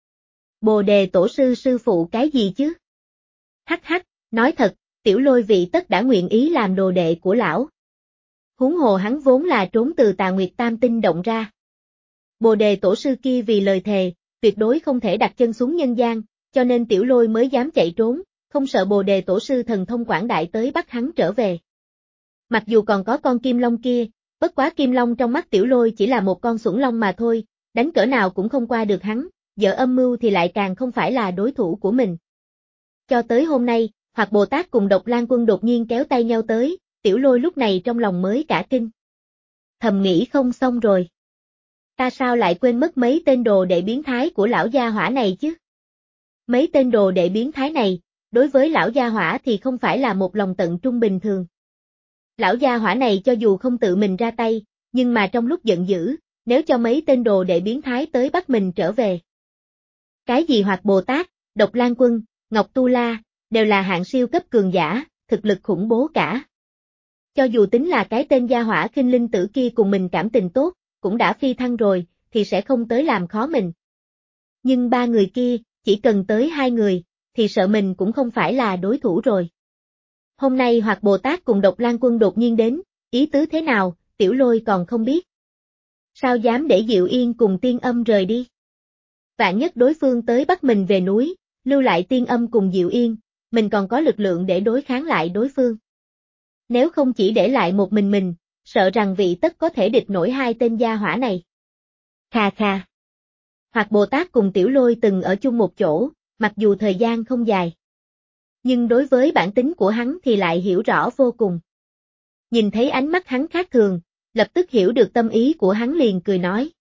Bồ Đề tổ sư sư phụ cái gì chứ? Hắc hắc, nói thật, Tiểu Lôi vị tất đã nguyện ý làm đồ đệ của lão. Huống hồ hắn vốn là trốn từ Tà Nguyệt Tam Tinh động ra. Bồ Đề tổ sư kia vì lời thề, tuyệt đối không thể đặt chân xuống nhân gian, cho nên Tiểu Lôi mới dám chạy trốn, không sợ Bồ Đề tổ sư thần thông quảng đại tới bắt hắn trở về. Mặc dù còn có con Kim Long kia, bất quá Kim Long trong mắt Tiểu Lôi chỉ là một con Xuẩn Long mà thôi, đánh cỡ nào cũng không qua được hắn, vợ âm mưu thì lại càng không phải là đối thủ của mình. Cho tới hôm nay, Hoạt Bồ Tát cùng Độc Lan Quân đột nhiên kéo tay nhau tới, Tiểu Lôi lúc này trong lòng mới cả kinh. Thầm nghĩ không xong rồi. Ta sao lại quên mất mấy tên đồ đệ biến thái của lão gia hỏa này chứ? Mấy tên đồ đệ biến thái này, đối với lão gia hỏa thì không phải là một lòng tận trung bình thường. Lão gia hỏa này cho dù không tự mình ra tay, nhưng mà trong lúc giận dữ, nếu cho mấy tên đồ đệ biến thái tới bắt mình trở về. Cái gì Hoạt Bồ Tát, Độc Lan Quân, Ngọc Tu La, đều là hạng siêu cấp cường giả, thực lực khủng bố cả. Cho dù tính là cái tên gia hỏa khinh linh tử kia cùng mình cảm tình tốt, cũng đã phi thăng rồi, thì sẽ không tới làm khó mình. Nhưng ba người kia, chỉ cần tới hai người, thì sợ mình cũng không phải là đối thủ rồi. Hôm nay Hoạt Bồ Tát cùng Độc Lan Quân đột nhiên đến, ý tứ thế nào, Tiểu Lôi còn không biết. Sao dám để Diệu Yên cùng Tiên Âm rời đi? Vạn nhất đối phương tới bắt mình về núi, lưu lại Tiên Âm cùng Diệu Yên, mình còn có lực lượng để đối kháng lại đối phương. Nếu không chỉ để lại một mình mình, sợ rằng vị tất có thể địch nổi hai tên gia hỏa này. Khà khà. Hoạt Bồ Tát cùng Tiểu Lôi từng ở chung một chỗ, mặc dù thời gian không dài. Nhưng đối với bản tính của hắn thì lại hiểu rõ vô cùng. Nhìn thấy ánh mắt hắn khác thường, lập tức hiểu được tâm ý của hắn liền cười nói.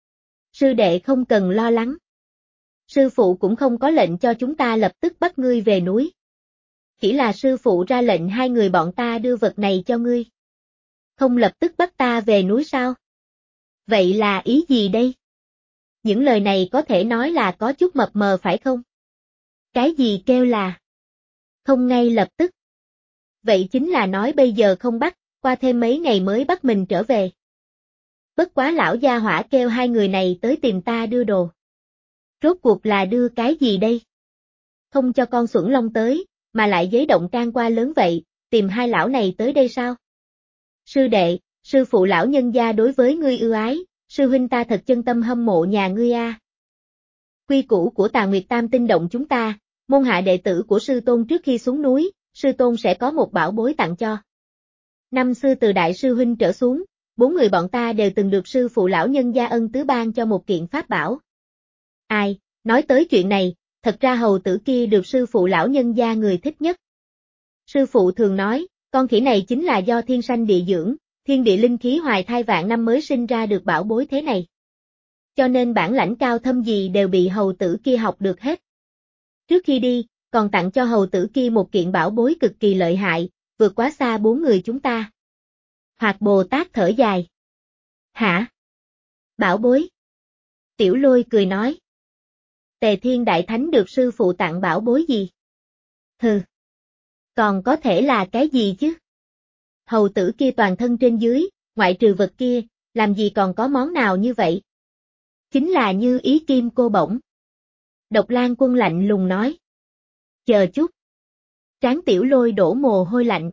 Sư đệ không cần lo lắng. Sư phụ cũng không có lệnh cho chúng ta lập tức bắt ngươi về núi. Chỉ là sư phụ ra lệnh hai người bọn ta đưa vật này cho ngươi. Không lập tức bắt ta về núi sao? Vậy là ý gì đây? Những lời này có thể nói là có chút mập mờ phải không? Cái gì kêu là? Không ngay lập tức. Vậy chính là nói bây giờ không bắt, qua thêm mấy ngày mới bắt mình trở về. Bất quá lão gia hỏa kêu hai người này tới tìm ta đưa đồ. Rốt cuộc là đưa cái gì đây? Không cho con Xuẩn Long tới, mà lại giấy động can qua lớn vậy, tìm hai lão này tới đây sao? Sư đệ, sư phụ lão nhân gia đối với ngươi ưu ái, sư huynh ta thật chân tâm hâm mộ nhà ngươi a. Quy củ của Tà Nguyệt Tam Tinh Động chúng ta, môn hạ đệ tử của sư tôn trước khi xuống núi, sư tôn sẽ có một bảo bối tặng cho. Năm xưa từ đại sư huynh trở xuống, bốn người bọn ta đều từng được sư phụ lão nhân gia ân tứ ban cho một kiện pháp bảo. Ai, nói tới chuyện này, thật ra hầu tử kia được sư phụ lão nhân gia người thích nhất. Sư phụ thường nói, con khỉ này chính là do thiên sanh địa dưỡng, thiên địa linh khí hoài thai vạn năm mới sinh ra được bảo bối thế này. Cho nên bản lãnh cao thâm gì đều bị hầu tử kia học được hết. Trước khi đi, còn tặng cho hầu tử kia một kiện bảo bối cực kỳ lợi hại, vượt quá xa bốn người chúng ta. Hoạt Bồ Tát thở dài. Hả? Bảo bối? Tiểu Lôi cười nói. Tề Thiên Đại Thánh được sư phụ tặng bảo bối gì? Hừ. Còn có thể là cái gì chứ? Hầu tử kia toàn thân trên dưới, ngoại trừ vật kia, làm gì còn có món nào như vậy? Chính là như ý kim cô bổng. Độc Lan Quân lạnh lùng nói. Chờ chút. Trán Tiểu Lôi đổ mồ hôi lạnh.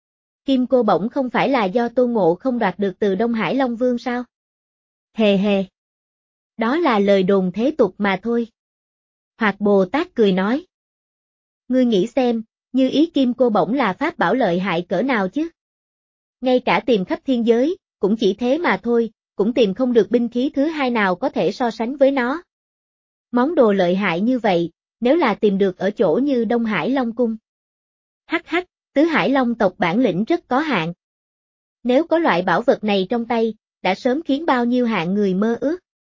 Kim cô bổng không phải là do Tô Ngộ không đoạt được từ Đông Hải Long Vương sao? Hề hề. Đó là lời đồn thế tục mà thôi. Hoạt Bồ Tát cười nói. Ngươi nghĩ xem, như ý kim cô bổng là pháp bảo lợi hại cỡ nào chứ? Ngay cả tìm khắp thiên giới, cũng chỉ thế mà thôi, cũng tìm không được binh khí thứ hai nào có thể so sánh với nó. Món đồ lợi hại như vậy, nếu là tìm được ở chỗ như Đông Hải Long Cung. Hắc hắc, tứ Hải Long tộc bản lĩnh rất có hạn. Nếu có loại bảo vật này trong tay, đã sớm khiến bao nhiêu hạng người mơ ước.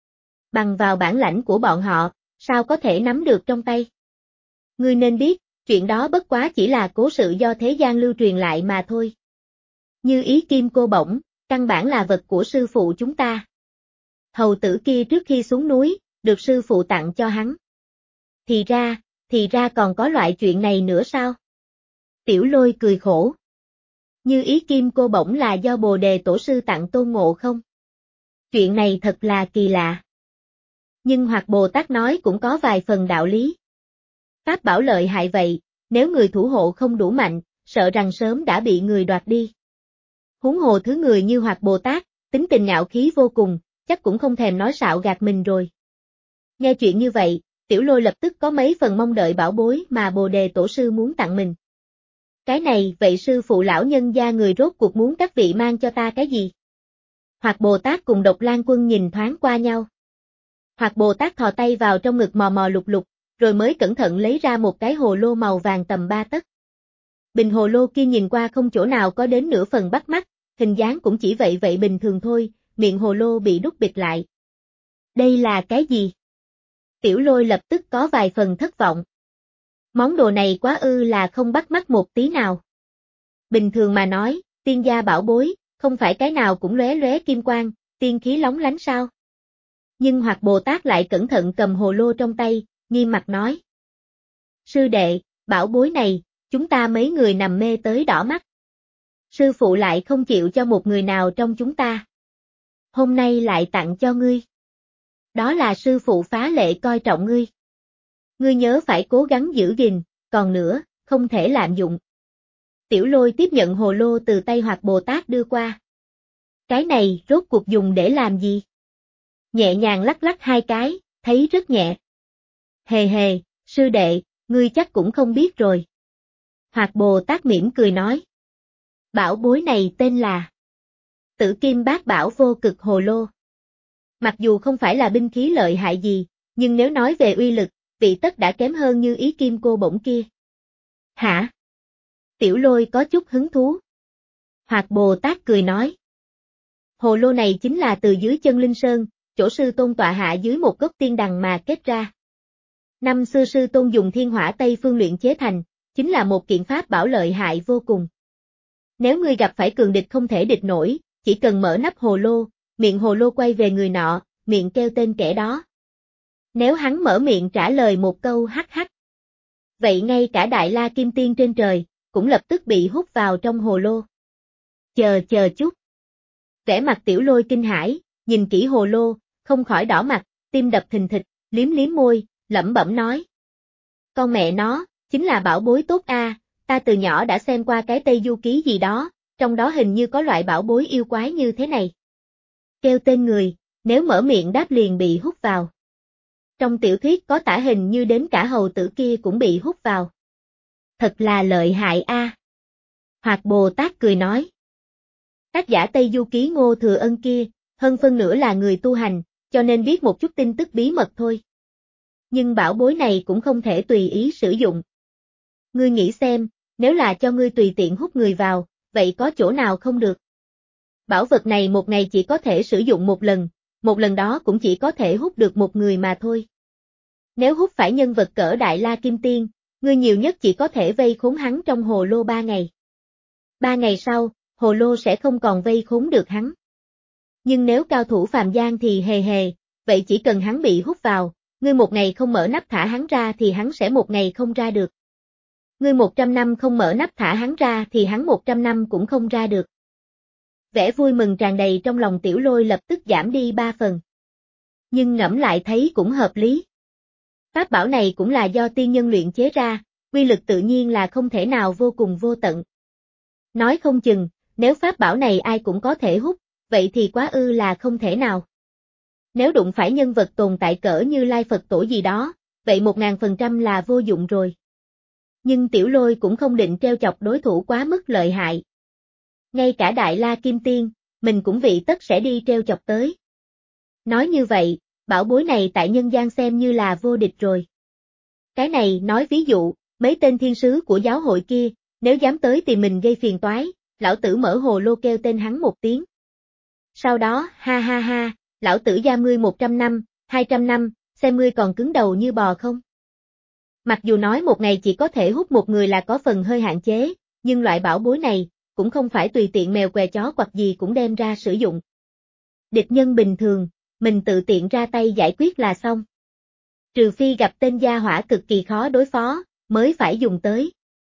Bằng vào bản lãnh của bọn họ, sao có thể nắm được trong tay? Ngươi nên biết, chuyện đó bất quá chỉ là cố sự do thế gian lưu truyền lại mà thôi. Như ý kim cô bổng, căn bản là vật của sư phụ chúng ta. Hầu tử kia trước khi xuống núi, được sư phụ tặng cho hắn. Thì ra, thì ra còn có loại chuyện này nữa sao? Tiểu Lôi cười khổ. Như ý kim cô bổng là do Bồ Đề Tổ sư tặng Tôn Ngộ không? Chuyện này thật là kỳ lạ. Nhưng Hoạt Bồ Tát nói cũng có vài phần đạo lý. Pháp bảo lợi hại vậy, nếu người thủ hộ không đủ mạnh, sợ rằng sớm đã bị người đoạt đi. Huống hồ thứ người như Hoạt Bồ Tát, tính tình ngạo khí vô cùng, chắc cũng không thèm nói xạo gạt mình rồi. Nghe chuyện như vậy, Tiểu Lôi lập tức có mấy phần mong đợi bảo bối mà Bồ Đề Tổ sư muốn tặng mình. Cái này, vậy sư phụ lão nhân gia người rốt cuộc muốn các vị mang cho ta cái gì? Hoạt Bồ Tát cùng Độc Lan Quân nhìn thoáng qua nhau. Hoạt Bồ Tát thò tay vào trong ngực mò mò lục lục, rồi mới cẩn thận lấy ra một cái hồ lô màu vàng tầm ba tấc. Bình hồ lô kia nhìn qua không chỗ nào có đến nửa phần bắt mắt, hình dáng cũng chỉ vậy vậy bình thường thôi, miệng hồ lô bị đút bịt lại. Đây là cái gì? Tiểu Lôi lập tức có vài phần thất vọng. Món đồ này quá ư là không bắt mắt một tí nào. Bình thường mà nói, tiên gia bảo bối, không phải cái nào cũng lóe lóe kim quang, tiên khí lóng lánh sao? Nhưng Hoạt Bồ Tát lại cẩn thận cầm hồ lô trong tay, nghiêm mặt nói. Sư đệ, bảo bối này, chúng ta mấy người nằm mê tới đỏ mắt. Sư phụ lại không chịu cho một người nào trong chúng ta. Hôm nay lại tặng cho ngươi. Đó là sư phụ phá lệ coi trọng ngươi. Ngươi nhớ phải cố gắng giữ gìn, còn nữa, không thể lạm dụng. Tiểu Lôi tiếp nhận hồ lô từ tay Hoạt Bồ Tát đưa qua. Cái này rốt cuộc dùng để làm gì? Nhẹ nhàng lắc lắc hai cái, thấy rất nhẹ. Hề hề, sư đệ, ngươi chắc cũng không biết rồi. Hoạt Bồ Tát mỉm cười nói. Bảo bối này tên là Tử Kim Bát Bảo Vô Cực Hồ Lô. Mặc dù không phải là binh khí lợi hại gì, nhưng nếu nói về uy lực, vị tất đã kém hơn Như Ý Kim Cô Bổng kia. Hả? Tiểu Lôi có chút hứng thú. Hoạt Bồ Tát cười nói. Hồ lô này chính là từ dưới chân Linh Sơn, chỗ sư tôn tọa hạ dưới một gốc tiên đằng mà kết ra. Năm xưa sư tôn dùng thiên hỏa Tây Phương luyện chế thành, chính là một kiện pháp bảo lợi hại vô cùng. Nếu ngươi gặp phải cường địch không thể địch nổi, chỉ cần mở nắp hồ lô, miệng hồ lô quay về người nọ, miệng kêu tên kẻ đó. Nếu hắn mở miệng trả lời một câu hắc hắc, vậy ngay cả Đại La Kim Tiên trên trời, cũng lập tức bị hút vào trong hồ lô. Chờ chờ chút. Vẻ mặt Tiểu Lôi kinh hãi, nhìn kỹ hồ lô, không khỏi đỏ mặt, tim đập thình thịch, liếm liếm môi, lẩm bẩm nói. Con mẹ nó, chính là bảo bối tốt a, ta từ nhỏ đã xem qua cái Tây Du Ký gì đó, trong đó hình như có loại bảo bối yêu quái như thế này. Kêu tên người, nếu mở miệng đáp liền bị hút vào. Trong tiểu thuyết có tả hình như đến cả hầu tử kia cũng bị hút vào. Thật là lợi hại a. Hoạt Bồ Tát cười nói. Tác giả Tây Du Ký Ngô Thừa Ân kia, hơn phân nửa là người tu hành, cho nên biết một chút tin tức bí mật thôi. Nhưng bảo bối này cũng không thể tùy ý sử dụng. Ngươi nghĩ xem, nếu là cho ngươi tùy tiện hút người vào, vậy có chỗ nào không được? Bảo vật này một ngày chỉ có thể sử dụng một lần, một lần đó cũng chỉ có thể hút được một người mà thôi. Nếu hút phải nhân vật cỡ Đại La Kim Tiên, ngươi nhiều nhất chỉ có thể vây khốn hắn trong hồ lô ba ngày. Ba ngày sau, hồ lô sẽ không còn vây khốn được hắn. Nhưng nếu cao thủ phàm gian thì hề hề, vậy chỉ cần hắn bị hút vào, ngươi một ngày không mở nắp thả hắn ra thì hắn sẽ một ngày không ra được. Ngươi một trăm năm không mở nắp thả hắn ra thì hắn một trăm năm cũng không ra được. Vẻ vui mừng tràn đầy trong lòng Tiểu Lôi lập tức giảm đi ba phần. Nhưng ngẫm lại thấy cũng hợp lý. Pháp bảo này cũng là do tiên nhân luyện chế ra, uy lực tự nhiên là không thể nào vô cùng vô tận. Nói không chừng, nếu pháp bảo này ai cũng có thể hút, vậy thì quá ư là không thể nào. Nếu đụng phải nhân vật tồn tại cỡ như Lai Phật Tổ gì đó, vậy một ngàn phần trăm là vô dụng rồi. Nhưng Tiểu Lôi cũng không định treo chọc đối thủ quá mức lợi hại. Ngay cả Đại La Kim Tiên, mình cũng vị tất sẽ đi treo chọc tới. Nói như vậy, bảo bối này tại nhân gian xem như là vô địch rồi. Cái này nói ví dụ, mấy tên thiên sứ của giáo hội kia, nếu dám tới tìm mình gây phiền toái, lão tử mở hồ lô kêu tên hắn một tiếng. Sau đó, ha ha ha, lão tử gia ngươi một trăm năm, hai trăm năm, xem ngươi còn cứng đầu như bò không. Mặc dù nói một ngày chỉ có thể hút một người là có phần hơi hạn chế, nhưng loại bảo bối này, cũng không phải tùy tiện mèo què chó quặc gì cũng đem ra sử dụng. Địch nhân bình thường, mình tự tiện ra tay giải quyết là xong. Trừ phi gặp tên gia hỏa cực kỳ khó đối phó, mới phải dùng tới.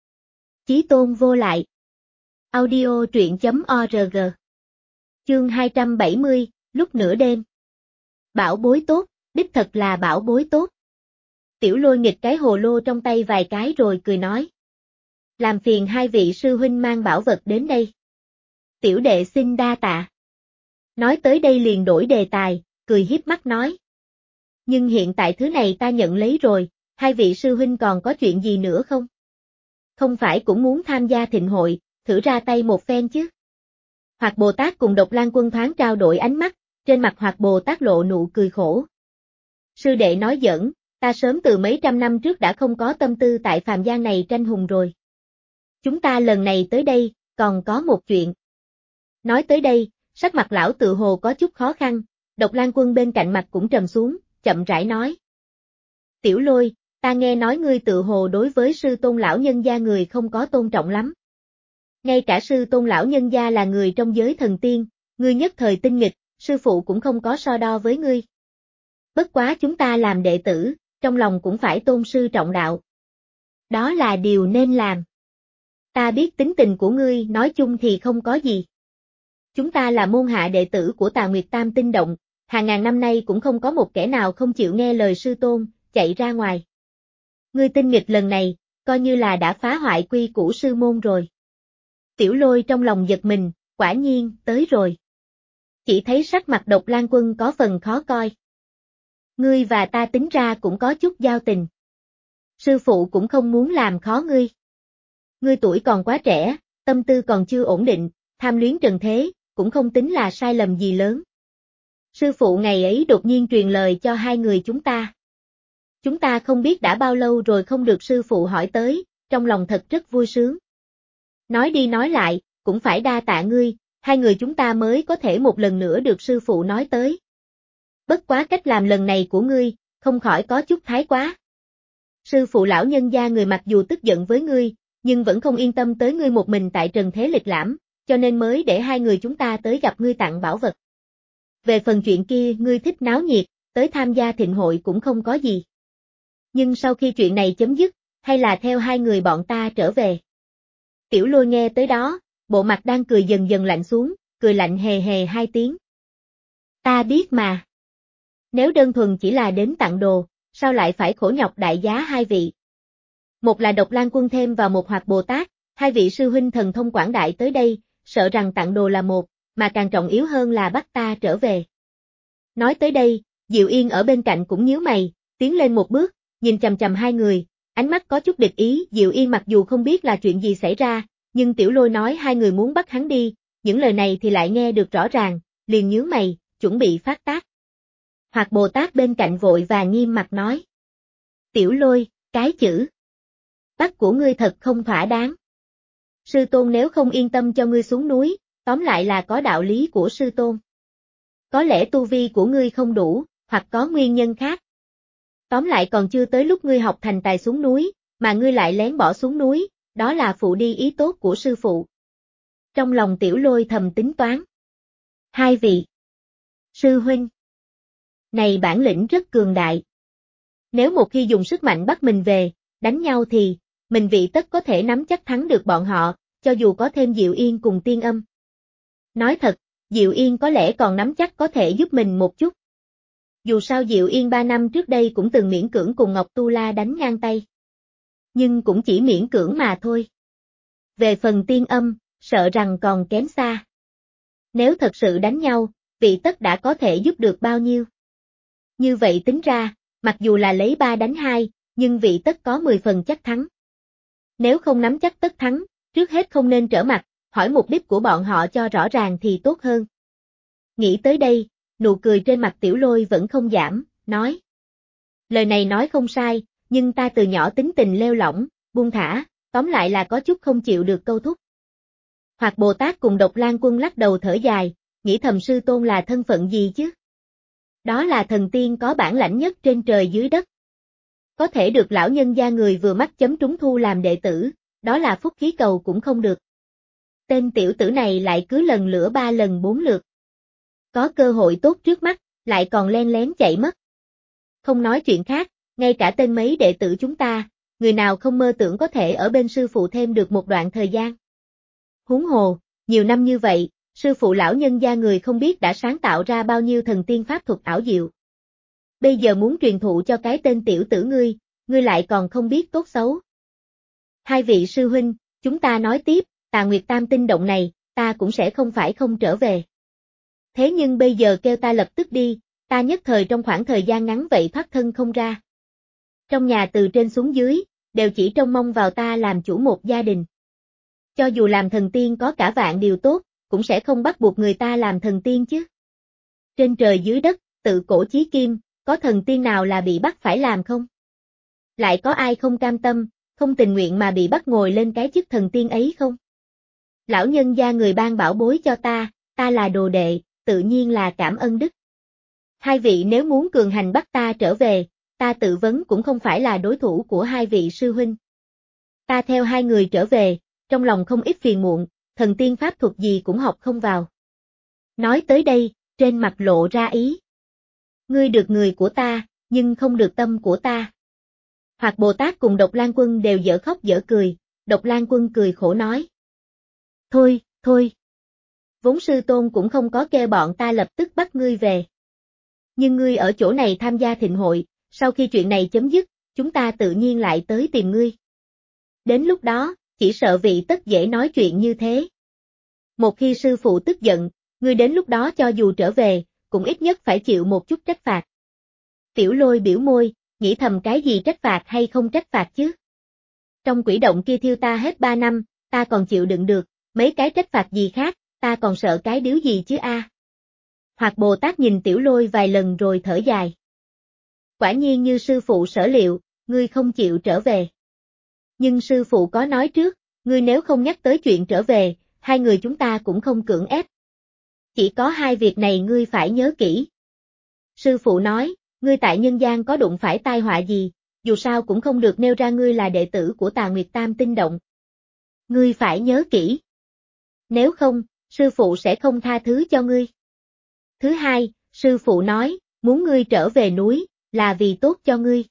Chí tôn vô lại. Audio truyện chấm org. Chương hai trăm bảy mươi, lúc nửa đêm. Bảo bối tốt, đích thật là bảo bối tốt. Tiểu Lôi nghịch cái hồ lô trong tay vài cái rồi cười nói. Làm phiền hai vị sư huynh mang bảo vật đến đây. Tiểu đệ xin đa tạ. Nói tới đây liền đổi đề tài, cười hiếp mắt nói. Nhưng hiện tại thứ này ta nhận lấy rồi, hai vị sư huynh còn có chuyện gì nữa không? Không phải cũng muốn tham gia thịnh hội, thử ra tay một phen chứ? Hoạt Bồ Tát cùng Độc Lan Quân thoáng trao đổi ánh mắt, trên mặt Hoạt Bồ Tát lộ nụ cười khổ. Sư đệ nói giỡn, ta sớm từ mấy trăm năm trước đã không có tâm tư tại phàm gian này tranh hùng rồi. Chúng ta lần này tới đây, còn có một chuyện. Nói tới đây, sắc mặt lão tự hồ có chút khó khăn, Độc Lang Quân bên cạnh mặt cũng trầm xuống, chậm rãi nói. Tiểu Lôi, ta nghe nói ngươi tự hồ đối với sư tôn lão nhân gia người không có tôn trọng lắm. Ngay cả sư tôn lão nhân gia là người trong giới thần tiên, ngươi nhất thời tinh nghịch, sư phụ cũng không có so đo với ngươi. Bất quá chúng ta làm đệ tử, trong lòng cũng phải tôn sư trọng đạo. Đó là điều nên làm. Ta biết tính tình của ngươi nói chung thì không có gì. Chúng ta là môn hạ đệ tử của Tà Nguyệt Tam Tinh Động, hàng ngàn năm nay cũng không có một kẻ nào không chịu nghe lời sư tôn, chạy ra ngoài. Ngươi tinh nghịch lần này, coi như là đã phá hoại quy củ sư môn rồi. Tiểu Lôi trong lòng giật mình, quả nhiên, tới rồi. Chỉ thấy sắc mặt Độc Lang Quân có phần khó coi. Ngươi và ta tính ra cũng có chút giao tình. Sư phụ cũng không muốn làm khó ngươi. Ngươi tuổi còn quá trẻ, tâm tư còn chưa ổn định, tham luyến trần thế, cũng không tính là sai lầm gì lớn. Sư phụ ngày ấy đột nhiên truyền lời cho hai người chúng ta. Chúng ta không biết đã bao lâu rồi không được sư phụ hỏi tới, trong lòng thật rất vui sướng. Nói đi nói lại, cũng phải đa tạ ngươi, hai người chúng ta mới có thể một lần nữa được sư phụ nói tới. Bất quá cách làm lần này của ngươi, không khỏi có chút thái quá. Sư phụ lão nhân gia người mặc dù tức giận với ngươi, nhưng vẫn không yên tâm tới ngươi một mình tại trần thế lịch lãm, cho nên mới để hai người chúng ta tới gặp ngươi tặng bảo vật. Về phần chuyện kia ngươi thích náo nhiệt, tới tham gia thịnh hội cũng không có gì. Nhưng sau khi chuyện này chấm dứt, hay là theo hai người bọn ta trở về. Tiểu Lôi nghe tới đó, bộ mặt đang cười dần dần lạnh xuống, cười lạnh hề hề hai tiếng. Ta biết mà. Nếu đơn thuần chỉ là đến tặng đồ, sao lại phải khổ nhọc đại giá hai vị? Một là Độc Lang Quân thêm vào một Hoạt Bồ Tát, hai vị sư huynh thần thông quảng đại tới đây, sợ rằng tặng đồ là một, mà càng trọng yếu hơn là bắt ta trở về. Nói tới đây, Diệu Yên ở bên cạnh cũng nhíu mày, tiến lên một bước, nhìn chằm chằm hai người, ánh mắt có chút địch ý. Diệu Yên mặc dù không biết là chuyện gì xảy ra, nhưng Tiểu Lôi nói hai người muốn bắt hắn đi, những lời này thì lại nghe được rõ ràng, liền nhướng mày, chuẩn bị phát tác. Hoạt Bồ Tát bên cạnh vội và nghiêm mặt nói. Tiểu Lôi, cái chữ bắt của ngươi thật không thỏa đáng. Sư tôn nếu không yên tâm cho ngươi xuống núi, tóm lại là có đạo lý của sư tôn. Có lẽ tu vi của ngươi không đủ, hoặc có nguyên nhân khác. Tóm lại còn chưa tới lúc ngươi học thành tài xuống núi, mà ngươi lại lén bỏ xuống núi, đó là phụ đi ý tốt của sư phụ. Trong lòng Tiểu Lôi thầm tính toán. Hai vị. Sư huynh. Này bản lĩnh rất cường đại. Nếu một khi dùng sức mạnh bắt mình về, đánh nhau thì, mình vị tất có thể nắm chắc thắng được bọn họ, cho dù có thêm Diệu Yên cùng Tiên Âm. Nói thật, Diệu Yên có lẽ còn nắm chắc có thể giúp mình một chút. Dù sao Diệu Yên ba năm trước đây cũng từng miễn cưỡng cùng Ngọc Tu La đánh ngang tay. Nhưng cũng chỉ miễn cưỡng mà thôi. Về phần Tiên Âm, sợ rằng còn kém xa. Nếu thật sự đánh nhau, vị tất đã có thể giúp được bao nhiêu. Như vậy tính ra, mặc dù là lấy ba đánh hai, nhưng vị tất có mười phần chắc thắng. Nếu không nắm chắc tất thắng, trước hết không nên trở mặt, hỏi mục đích của bọn họ cho rõ ràng thì tốt hơn. Nghĩ tới đây, nụ cười trên mặt Tiểu Lôi vẫn không giảm, nói. Lời này nói không sai, nhưng ta từ nhỏ tính tình leo lỏng, buông thả, tóm lại là có chút không chịu được câu thúc. Hoạt Bồ Tát cùng Độc Lang Quân lắc đầu thở dài, nghĩ thầm sư tôn là thân phận gì chứ? Đó là thần tiên có bản lãnh nhất trên trời dưới đất. Có thể được lão nhân gia người vừa mắt chấm trúng thu làm đệ tử, đó là phúc khí cầu cũng không được. Tên tiểu tử này lại cứ lần lữa ba lần bốn lượt. Có cơ hội tốt trước mắt, lại còn len lén chạy mất. Không nói chuyện khác, ngay cả tên mấy đệ tử chúng ta, người nào không mơ tưởng có thể ở bên sư phụ thêm được một đoạn thời gian. Huống hồ, nhiều năm như vậy, sư phụ lão nhân gia người không biết đã sáng tạo ra bao nhiêu thần tiên pháp thuật ảo diệu. Bây giờ muốn truyền thụ cho cái tên tiểu tử ngươi, ngươi lại còn không biết tốt xấu. Hai vị sư huynh, chúng ta nói tiếp, Tà Nguyệt Tam Tinh Động này, ta cũng sẽ không phải không trở về. Thế nhưng bây giờ kêu ta lập tức đi, ta nhất thời trong khoảng thời gian ngắn vậy thoát thân không ra. Trong nhà từ trên xuống dưới, đều chỉ trông mong vào ta làm chủ một gia đình. Cho dù làm thần tiên có cả vạn điều tốt, cũng sẽ không bắt buộc người ta làm thần tiên chứ. Trên trời dưới đất, tự cổ chí kim, có thần tiên nào là bị bắt phải làm không? Lại có ai không cam tâm, không tình nguyện mà bị bắt ngồi lên cái chức thần tiên ấy không? Lão nhân gia người ban bảo bối cho ta, ta là đồ đệ, tự nhiên là cảm ơn đức. Hai vị nếu muốn cường hành bắt ta trở về, ta tự vấn cũng không phải là đối thủ của hai vị sư huynh. Ta theo hai người trở về, trong lòng không ít phiền muộn, thần tiên pháp thuật gì cũng học không vào. Nói tới đây, trên mặt lộ ra ý. Ngươi được người của ta, nhưng không được tâm của ta. Hoặc Bồ Tát cùng Độc Lan Quân đều dở khóc dở cười, Độc Lan Quân cười khổ nói. Thôi, thôi. Vốn sư tôn cũng không có kêu bọn ta lập tức bắt ngươi về. Nhưng ngươi ở chỗ này tham gia thịnh hội, sau khi chuyện này chấm dứt, chúng ta tự nhiên lại tới tìm ngươi. Đến lúc đó, chỉ sợ vị tất dễ nói chuyện như thế. Một khi sư phụ tức giận, ngươi đến lúc đó cho dù trở về, cũng ít nhất phải chịu một chút trách phạt. Tiểu Lôi biểu môi, nghĩ thầm cái gì trách phạt hay không trách phạt chứ. Trong quỷ động kia thiêu ta hết ba năm, ta còn chịu đựng được, mấy cái trách phạt gì khác, ta còn sợ cái điếu gì chứ a. À. Hoặc Bồ Tát nhìn Tiểu Lôi vài lần rồi thở dài. Quả nhiên như sư phụ sở liệu, ngươi không chịu trở về. Nhưng sư phụ có nói trước, ngươi nếu không nhắc tới chuyện trở về, hai người chúng ta cũng không cưỡng ép. Chỉ có hai việc này ngươi phải nhớ kỹ. Sư phụ nói, ngươi tại nhân gian có đụng phải tai họa gì, dù sao cũng không được nêu ra ngươi là đệ tử của Tà Nguyệt Tam Tinh Động. Ngươi phải nhớ kỹ. Nếu không, sư phụ sẽ không tha thứ cho ngươi. Thứ hai, sư phụ nói, muốn ngươi trở về núi, là vì tốt cho ngươi.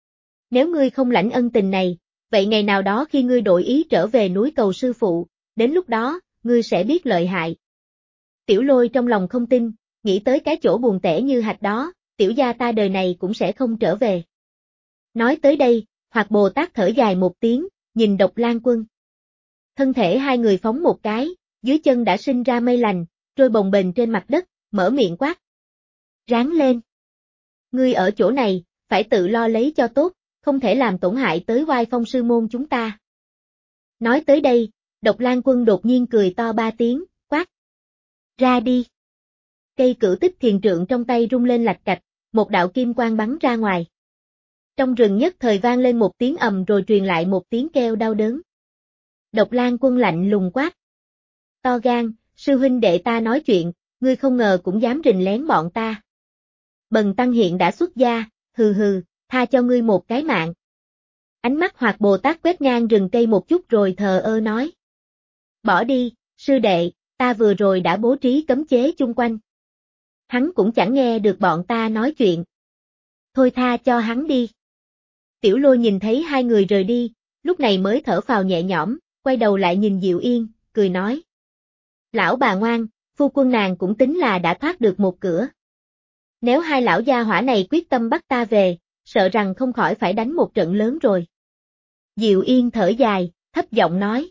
Nếu ngươi không lãnh ân tình này, vậy ngày nào đó khi ngươi đổi ý trở về núi cầu sư phụ, đến lúc đó, ngươi sẽ biết lợi hại. Tiểu Lôi trong lòng không tin, nghĩ tới cái chỗ buồn tẻ như hạt đó, tiểu gia ta đời này cũng sẽ không trở về. Nói tới đây, Hoặc Bồ Tát thở dài một tiếng, nhìn Độc Lan Quân. Thân thể hai người phóng một cái, dưới chân đã sinh ra mây lành, trôi bồng bềnh trên mặt đất, mở miệng quát. Ráng lên. Ngươi ở chỗ này, phải tự lo lấy cho tốt, không thể làm tổn hại tới oai phong sư môn chúng ta. Nói tới đây, Độc Lan Quân đột nhiên cười to ba tiếng, quát. Ra đi. Cây cửu tích thiền trượng trong tay rung lên lạch cạch, một đạo kim quang bắn ra ngoài. Trong rừng nhất thời vang lên một tiếng ầm rồi truyền lại một tiếng kêu đau đớn. Độc Lan Quân lạnh lùng quát. To gan, sư huynh đệ ta nói chuyện, ngươi không ngờ cũng dám rình lén bọn ta. Bần tăng hiện đã xuất gia, hừ hừ, tha cho ngươi một cái mạng. Ánh mắt Hoặc Bồ Tát quét ngang rừng cây một chút rồi thờ ơ nói. Bỏ đi, sư đệ, ta vừa rồi đã bố trí cấm chế chung quanh. Hắn cũng chẳng nghe được bọn ta nói chuyện. Thôi tha cho hắn đi. Tiểu Lôi nhìn thấy hai người rời đi, lúc này mới thở phào nhẹ nhõm, quay đầu lại nhìn Diệu Yên, cười nói. Lão bà ngoan, phu quân nàng cũng tính là đã thoát được một cửa. Nếu hai lão gia hỏa này quyết tâm bắt ta về, sợ rằng không khỏi phải đánh một trận lớn rồi. Diệu Yên thở dài, thấp giọng nói.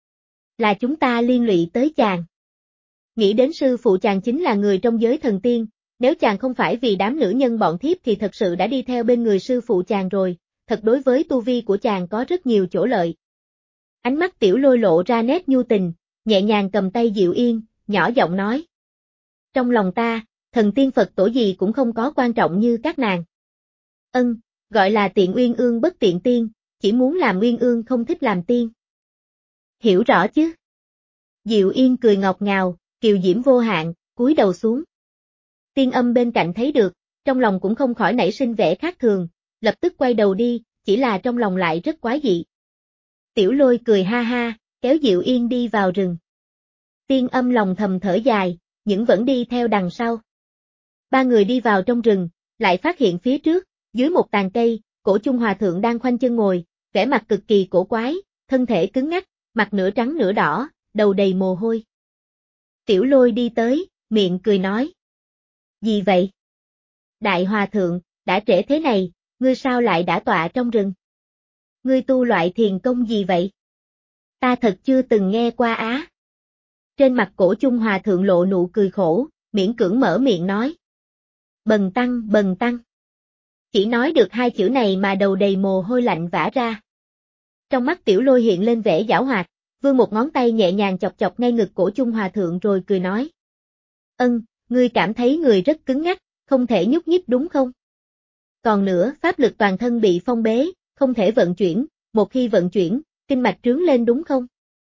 Là chúng ta liên lụy tới chàng. Nghĩ đến sư phụ chàng chính là người trong giới thần tiên, nếu chàng không phải vì đám nữ nhân bọn thiếp thì thật sự đã đi theo bên người sư phụ chàng rồi, thật đối với tu vi của chàng có rất nhiều chỗ lợi. Ánh mắt Tiểu Lôi lộ ra nét nhu tình, nhẹ nhàng cầm tay Diệu Yên, nhỏ giọng nói. Trong lòng ta, thần tiên Phật tổ gì cũng không có quan trọng như các nàng. Ân, gọi là tiện uyên ương bất tiện tiên, chỉ muốn làm uyên ương không thích làm tiên. Hiểu rõ chứ? Diệu Yên cười ngọt ngào, kiều diễm vô hạn, cúi đầu xuống. Tiên Âm bên cạnh thấy được, trong lòng cũng không khỏi nảy sinh vẻ khác thường, lập tức quay đầu đi, chỉ là trong lòng lại rất quái dị. Tiểu Lôi cười ha ha, kéo Diệu Yên đi vào rừng. Tiên Âm lòng thầm thở dài, nhưng vẫn đi theo đằng sau. Ba người đi vào trong rừng, lại phát hiện phía trước, dưới một tàn cây, Cổ Chung Hòa Thượng đang khoanh chân ngồi, vẻ mặt cực kỳ cổ quái, thân thể cứng ngắc, mặt nửa trắng nửa đỏ, đầu đầy mồ hôi. Tiểu Lôi đi tới, miệng cười nói. Gì vậy? Đại Hòa Thượng, đã trễ thế này, ngươi sao lại đã tọa trong rừng? Ngươi tu loại thiền công gì vậy? Ta thật chưa từng nghe qua á. Trên mặt Cổ Chung Hòa Thượng lộ nụ cười khổ, miễn cưỡng mở miệng nói. Bần tăng, bần tăng. Chỉ nói được hai chữ này mà đầu đầy mồ hôi lạnh vã ra. Trong mắt Tiểu Lôi hiện lên vẻ giảo hoạt, vươn một ngón tay nhẹ nhàng chọc chọc ngay ngực Cổ Chung Hòa Thượng rồi cười nói. Ân, ngươi cảm thấy người rất cứng ngắc, không thể nhúc nhích đúng không? Còn nữa, pháp lực toàn thân bị phong bế, không thể vận chuyển, một khi vận chuyển, kinh mạch trướng lên đúng không?